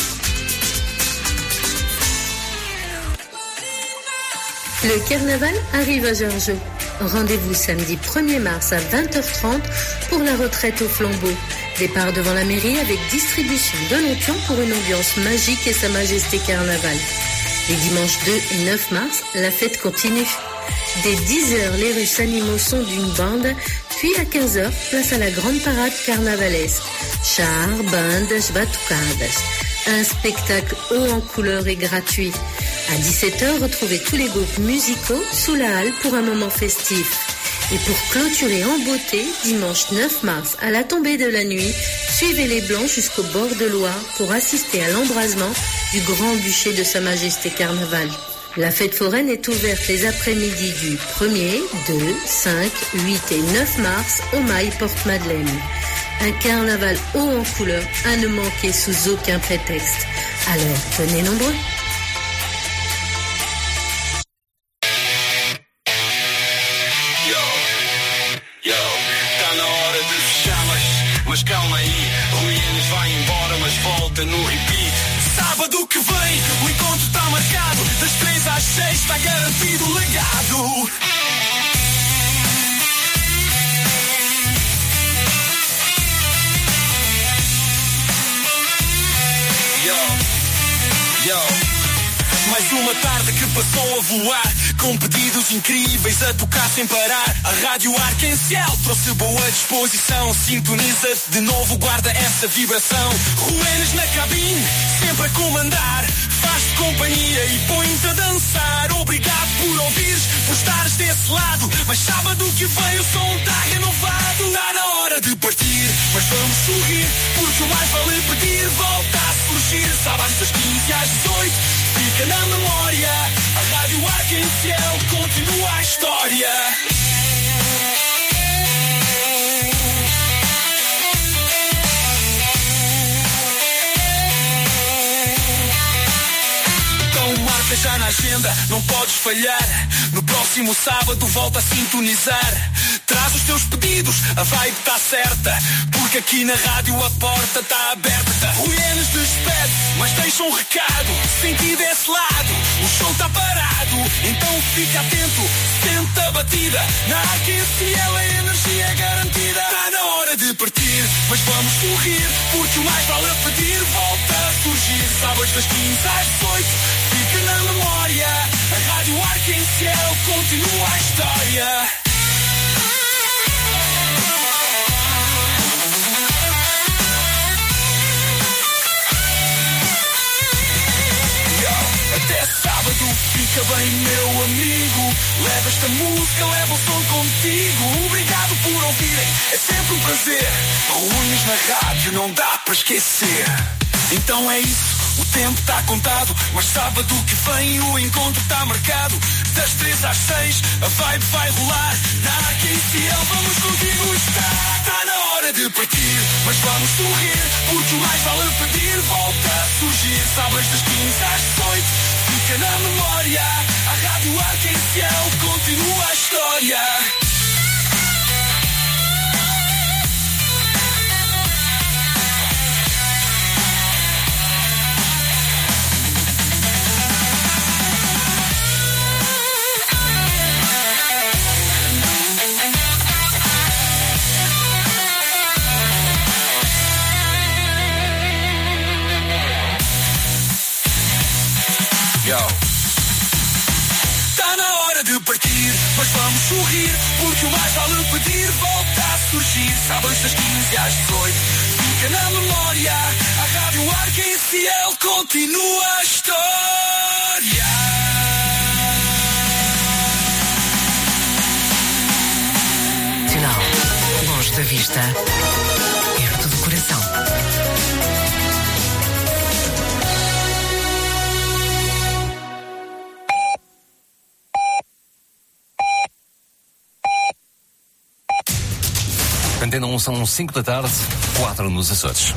Le carnaval arrive à Georges. Rendez-vous samedi 1er mars à 20h30 pour la retraite au flambeau. Départ devant la mairie avec distribution de l'onction pour une ambiance magique et sa majesté carnaval. Les dimanches 2 et 9 mars, la fête continue. Dès 10h, les Russes animent au son d'une bande, puis à 15h, place à la grande parade carnavalesque. Chars, bandas, batucadas. Un spectacle haut en couleur et gratuit. À 17h, retrouvez tous les groupes musicaux sous la halle pour un moment festif. Et pour clôturer en beauté, dimanche 9 mars, à la tombée de la nuit, suivez les Blancs jusqu'au bord de Loire pour assister à l'embrasement du grand bûcher de Sa Majesté Carnaval. La fête foraine est ouverte les après-midi du 1er, 2, 5, 8 et 9 mars au Mail Porte-Madeleine. Un carnaval haut en couleur à ne manquer sous aucun prétexte. Alors, venez nombreux. Mas calma aí, Ruínas vai embora, mas volta no repeat. Sábado que vem, o encontro está marcado. Das 3 às 6 está garantido o legado. Mais uma tarde que passou a voar, com pedidos incríveis a tocar sem parar. A Rádio Arc-en-Ciel trouxe boa disposição. Sintoniza-te de novo, guarda essa vibração. Ruenas na cabine, sempre a comandar. Faz-te companhia e põe-te a dançar. Obrigado por ouvires, por estares desse lado. Mas sábado que vem o som está renovado. Está na hora de partir, mas vamos sorrir, porque o mais vale pedir volta a surgir. Sábados das 15 às 18 fica na memória. A Rádio Arc-en-Ciel continua a história. Então marca já na agenda, não podes falhar. No próximo sábado volta a sintonizar. Traz os teus pedidos, a vibe está certa, porque aqui na rádio a porta está aberta. Ruínas despede, mas deixa um recado. Senti desse lado, o show está parado. Então fica atento, sente a batida. Na Arc-en-Ciel a energia é garantida. Está na hora de partir, mas vamos sorrir, porque o mais vale a pedir volta a surgir. Sábados das 15 às 18 fica na memória. A Rádio Arc-en-Ciel continua a história. Até sábado, fica bem meu amigo. Leva esta música, leva o som contigo. Obrigado por ouvirem, é sempre um prazer. Ruínas na rádio, não dá para esquecer. Então é isso, o tempo está contado. Mas sábado que vem o encontro está marcado. Das 3 às 6 a vibe vai rolar. Na Arc-en-Ciel vamos contigo estar. Está na hora de partir, mas vamos sorrir, porque o mais vale pedir volta a surgir. Sábados das 15 às 18 fica na memória. A Rádio Arc-en-Ciel continua a história. Está na hora de partir, mas vamos sorrir, porque o mais vale pedir volta a surgir. Sábados das 15 às 18 fica na memória. A Rádio Arc-en-Ciel continua a história. Nacional, longe da vista, perto do coração. Antena 1, são 5 da tarde, 4 nos Açores.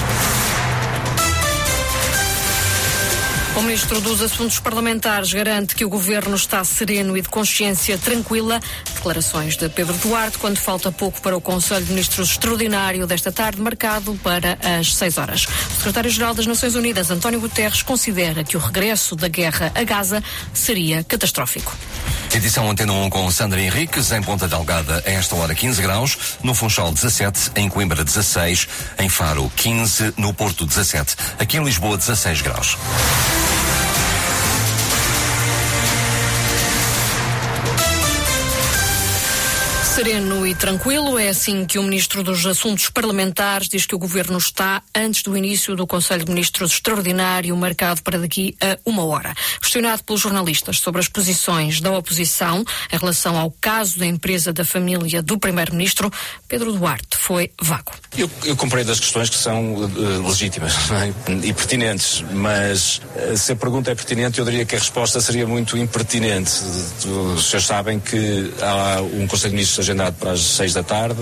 O Ministro dos Assuntos Parlamentares garante que o Governo está sereno e de consciência tranquila. Declarações de Pedro Duarte quando falta pouco para o Conselho de Ministros extraordinário desta tarde, marcado para as 6 horas. O Secretário-Geral das Nações Unidas, António Guterres, considera que o regresso da guerra a Gaza seria catastrófico. Edição Antena 1 com Sandra Henriques, em Ponta Delgada, a esta hora 15 graus, no Funchal 17, em Coimbra 16, em Faro 15, no Porto 17, aqui em Lisboa 16 graus. sereno e tranquilo, é assim que o Ministro dos Assuntos Parlamentares diz que o Governo está antes do início do Conselho de Ministros extraordinário marcado para daqui a 1 hora. Questionado pelos jornalistas sobre as posições da oposição em relação ao caso da empresa da família do Primeiro-Ministro, Pedro Duarte foi vago. Eu compreendo as questões que são legítimas, não é? E pertinentes, mas se a pergunta é pertinente, eu diria que a resposta seria muito impertinente. Os senhores sabem que há um Conselho de Ministros agendado para as 6 da tarde,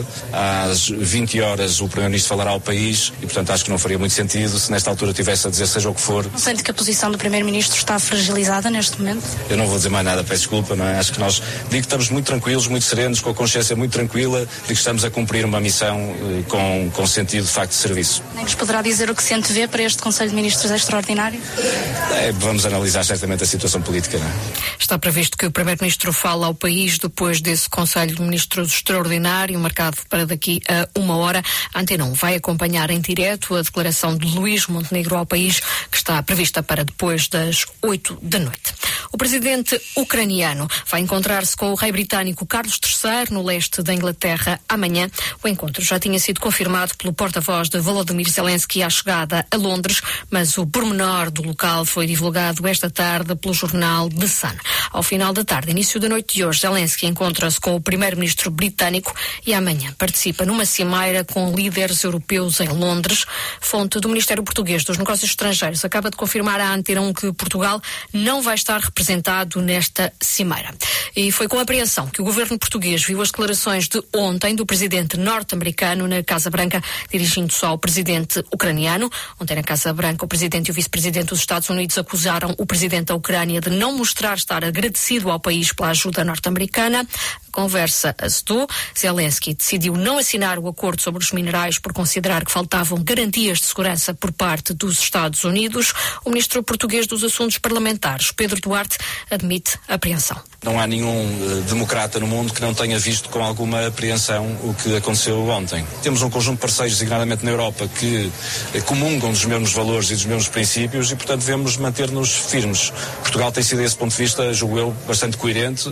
às 20 horas o Primeiro-Ministro falará ao país e, portanto, acho que não faria muito sentido se nesta altura tivesse a dizer seja o que for. Não sente que a posição do Primeiro-Ministro está fragilizada neste momento? Eu não vou dizer mais nada, peço desculpa, não é? Acho que nós, digo que estamos muito tranquilos, muito serenos, com a consciência muito tranquila de que estamos a cumprir uma missão com sentido de facto de serviço. Nem nos poderá dizer o que se antevê para este Conselho de Ministros extraordinário? Vamos analisar certamente a situação política, não é? Está previsto que o Primeiro-Ministro fale ao país depois desse Conselho de Ministros extraordinário, marcado para daqui a 1 hora. A Antena 1 vai acompanhar em direto a declaração de Luís Montenegro ao país, que está prevista para depois das 8 da noite. O presidente ucraniano vai encontrar-se com o rei britânico Carlos III no leste da Inglaterra amanhã. O encontro já tinha sido confirmado pelo porta-voz de Volodymyr Zelensky à chegada a Londres, mas o pormenor do local foi divulgado esta tarde pelo jornal The Sun. Ao final da tarde, início da noite de hoje, Zelensky encontra-se com o primeiro-ministro britânico e amanhã participa numa cimeira com líderes europeus em Londres. Fonte do Ministério Português dos Negócios Estrangeiros acaba de confirmar à Antena 1 que Portugal não vai estar representado nesta cimeira. E foi com apreensão que o governo português viu as declarações de ontem do presidente norte-americano na Casa Branca, dirigindo-se ao presidente ucraniano. Ontem na Casa Branca, o presidente e o vice-presidente dos Estados Unidos acusaram o presidente da Ucrânia de não mostrar estar agradecido ao país pela ajuda norte-americana. A conversa azedou. Zelensky decidiu não assinar o acordo sobre os minerais por considerar que faltavam garantias de segurança por parte dos Estados Unidos. O ministro português dos Assuntos Parlamentares, Pedro Duarte, admite a apreensão. Não há nenhum democrata no mundo que não tenha visto com alguma apreensão o que aconteceu ontem. Temos um conjunto de parceiros, designadamente na Europa, que comungam dos mesmos valores e dos mesmos princípios e, portanto, devemos manter-nos firmes. Portugal tem sido, desse ponto de vista, julgo eu, bastante coerente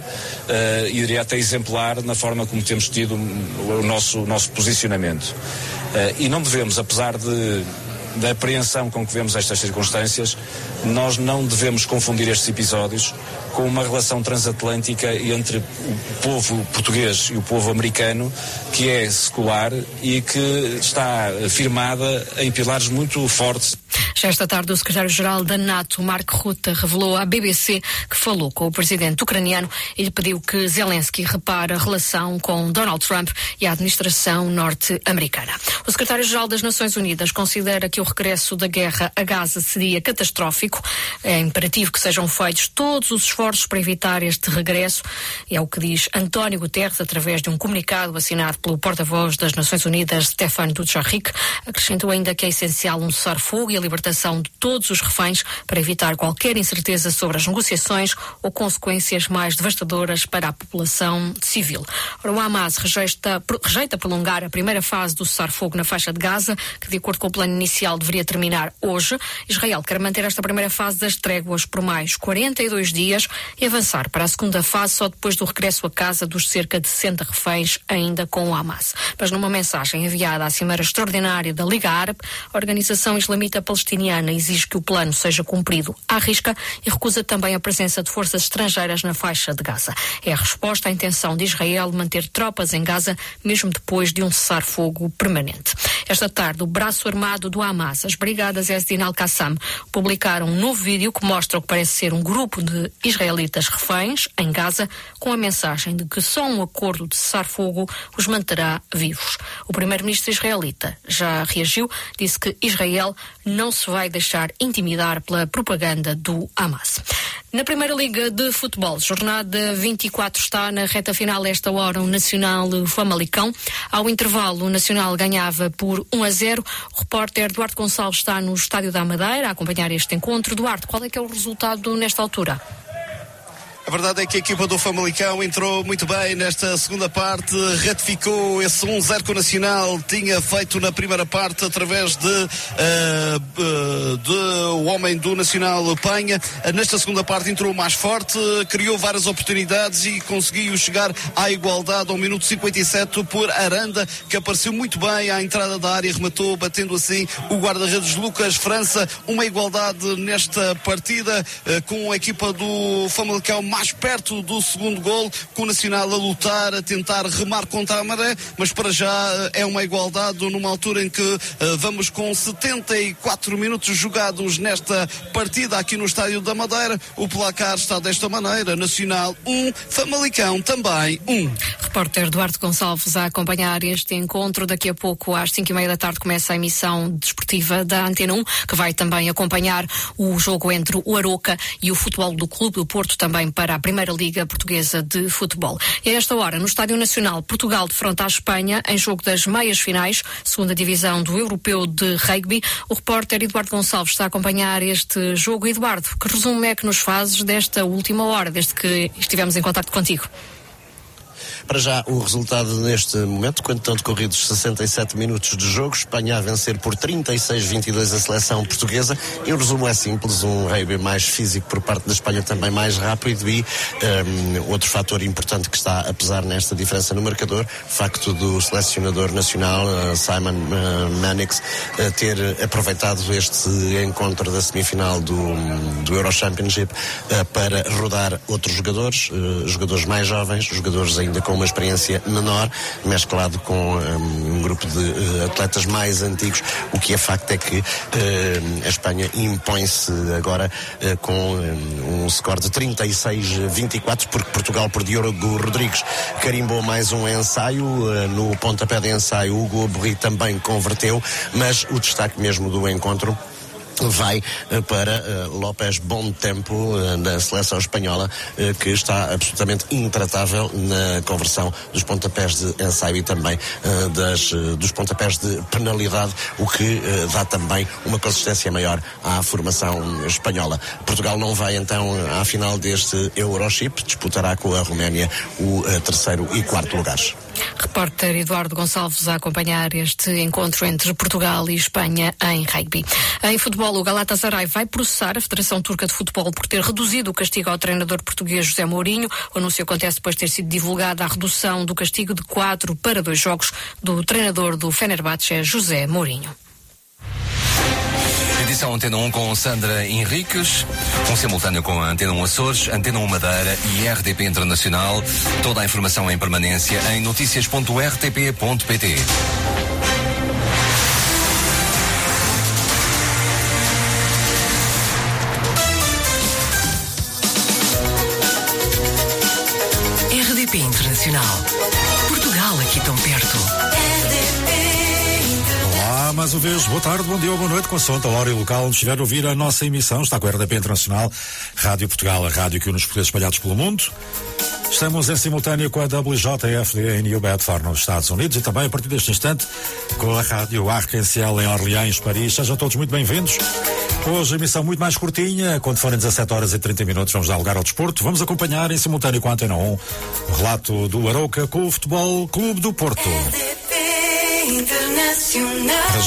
e diria até exemplar na forma como temos tido o nosso posicionamento. E não devemos, apesar da apreensão com que vemos estas circunstâncias, nós não devemos confundir estes episódios com uma relação transatlântica entre o povo português e o povo americano, que é secular e que está firmada em pilares muito fortes. Já esta tarde, o secretário-geral da NATO, Mark Rutte, revelou à BBC que falou com o presidente ucraniano e lhe pediu que Zelensky repare a relação com Donald Trump e a administração norte-americana. O secretário-geral das Nações Unidas considera que o regresso da guerra a Gaza seria catastrófico. É imperativo que sejam feitos todos os esforços para evitar este regresso. E é o que diz António Guterres através de um comunicado assinado pelo porta-voz das Nações Unidas, Stefan Dujarric. Acrescentou ainda que é essencial um cessar-fogo e a libertação de todos os reféns para evitar qualquer incerteza sobre as negociações ou consequências mais devastadoras para a população civil. Ora, o Hamas rejeita prolongar a primeira fase do cessar-fogo na faixa de Gaza, que de acordo com o plano inicial deveria terminar hoje. Israel quer manter esta primeira fase das tréguas por mais 42 dias e avançar para a segunda fase só depois do regresso a casa dos cerca de 60 reféns ainda com o Hamas. Mas numa mensagem enviada à Cimeira Extraordinária da Liga Árabe, a organização islamita palestiniana exige que o plano seja cumprido à risca e recusa também a presença de forças estrangeiras na faixa de Gaza. É a resposta à intenção de Israel de manter tropas em Gaza mesmo depois de um cessar-fogo permanente. Esta tarde, o braço armado do Hamas, as brigadas Ezdin al-Qassam, publicaram um novo vídeo que mostra o que parece ser um grupo de israelitas reféns em Gaza, com a mensagem de que só um acordo de cessar-fogo os manterá vivos. O primeiro-ministro israelita já reagiu, disse que Israel não se vai deixar intimidar pela propaganda do Hamas. Na Primeira Liga de Futebol, jornada 24 está na reta final esta hora o Nacional Famalicão. Ao intervalo, o Nacional ganhava por 1-0. O repórter Duarte Gonçalves está no Estádio da Madeira a acompanhar este encontro. Duarte, qual é que é o resultado nesta altura? A verdade é que a equipa do Famalicão entrou muito bem nesta segunda parte, ratificou esse 1-0 que o Nacional tinha feito na primeira parte através de o homem do Nacional, Penha. Nesta segunda parte entrou mais forte, criou várias oportunidades e conseguiu chegar à igualdade ao minuto 57 por Aranda, que apareceu muito bem à entrada da área, rematou, batendo assim o guarda-redes Lucas França. Uma igualdade nesta partida, com a equipa do Famalicão mais perto do segundo gol, com o Nacional a lutar, a tentar remar contra a maré, mas para já é uma igualdade numa altura em que vamos com 74 minutos jogados nesta partida aqui no Estádio da Madeira. O placar está desta maneira: Nacional 1, Famalicão também 1. Repórter Eduardo Gonçalves a acompanhar este encontro. Daqui a pouco, às 5:30 da tarde, começa a emissão desportiva da Antena 1, que vai também acompanhar o jogo entre o Aroca e o Futebol do Clube do Porto, também para a Primeira Liga Portuguesa de Futebol. E a esta hora, no Estádio Nacional, Portugal defronta a Espanha em jogo das meias finais, segunda divisão do Europeu de Rugby. O repórter Eduardo Gonçalves está a acompanhar este jogo. Eduardo, que resumo é que nos fazes desta última hora, desde que estivemos em contacto contigo? Para já, o resultado neste momento, quando estão decorridos 67 minutos de jogo, Espanha a vencer por 36-22 a seleção portuguesa, e o resumo é simples: um rugby mais físico por parte da Espanha, também mais rápido, e outro fator importante que está a pesar nesta diferença no marcador, o facto do selecionador nacional, Simon Mannix, ter aproveitado este encontro da semifinal do Euro Championship para rodar outros jogadores, jogadores mais jovens, jogadores ainda com uma experiência menor, mesclado com um grupo de atletas mais antigos. O que é facto é que a Espanha impõe-se agora com um score de 36-24, porque Portugal, por Diogo Rodrigues, carimbou mais um ensaio. No pontapé de ensaio, o Hugo Borri também converteu, mas o destaque mesmo do encontro vai para López Bom Tempo, da seleção espanhola, que está absolutamente intratável na conversão dos pontapés de ensaio e também dos pontapés de penalidade, o que dá também uma consistência maior à formação espanhola. Portugal não vai então à final deste Eurochip, disputará com a Roménia o terceiro e quarto lugares. Repórter Eduardo Gonçalves a acompanhar este encontro entre Portugal e Espanha em rugby. Em futebol, o Galatasaray vai processar a Federação Turca de Futebol por ter reduzido o castigo ao treinador português José Mourinho. O anúncio acontece depois de ter sido divulgada a redução do castigo de 4 para 2 jogos do treinador do Fenerbahçe, José Mourinho. Edição Antena 1 com Sandra Henriques, simultâneo com a Antena 1 Açores, Antena 1 Madeira e RDP Internacional. Toda a informação em permanência em noticias.rtp.pt. RDP Internacional. Portugal aqui tão perto. Olá, mais uma vez, boa tarde, bom dia ou boa noite, consoante a hora e o local onde estiver a ouvir a nossa emissão. Está com a RDP Internacional, Rádio Portugal, a rádio que une os portugueses espalhados pelo mundo. Estamos em simultâneo com a WJFD em New Bedford, nos Estados Unidos, e também a partir deste instante com a Rádio Arc-en-Ciel em Orleans, Paris. Sejam todos muito bem-vindos. Hoje a emissão muito mais curtinha, quando forem 17h30 vamos dar lugar ao desporto. Vamos acompanhar em simultâneo com a Antena 1 o relato do Aroca com o Futebol Clube do Porto. Internacional.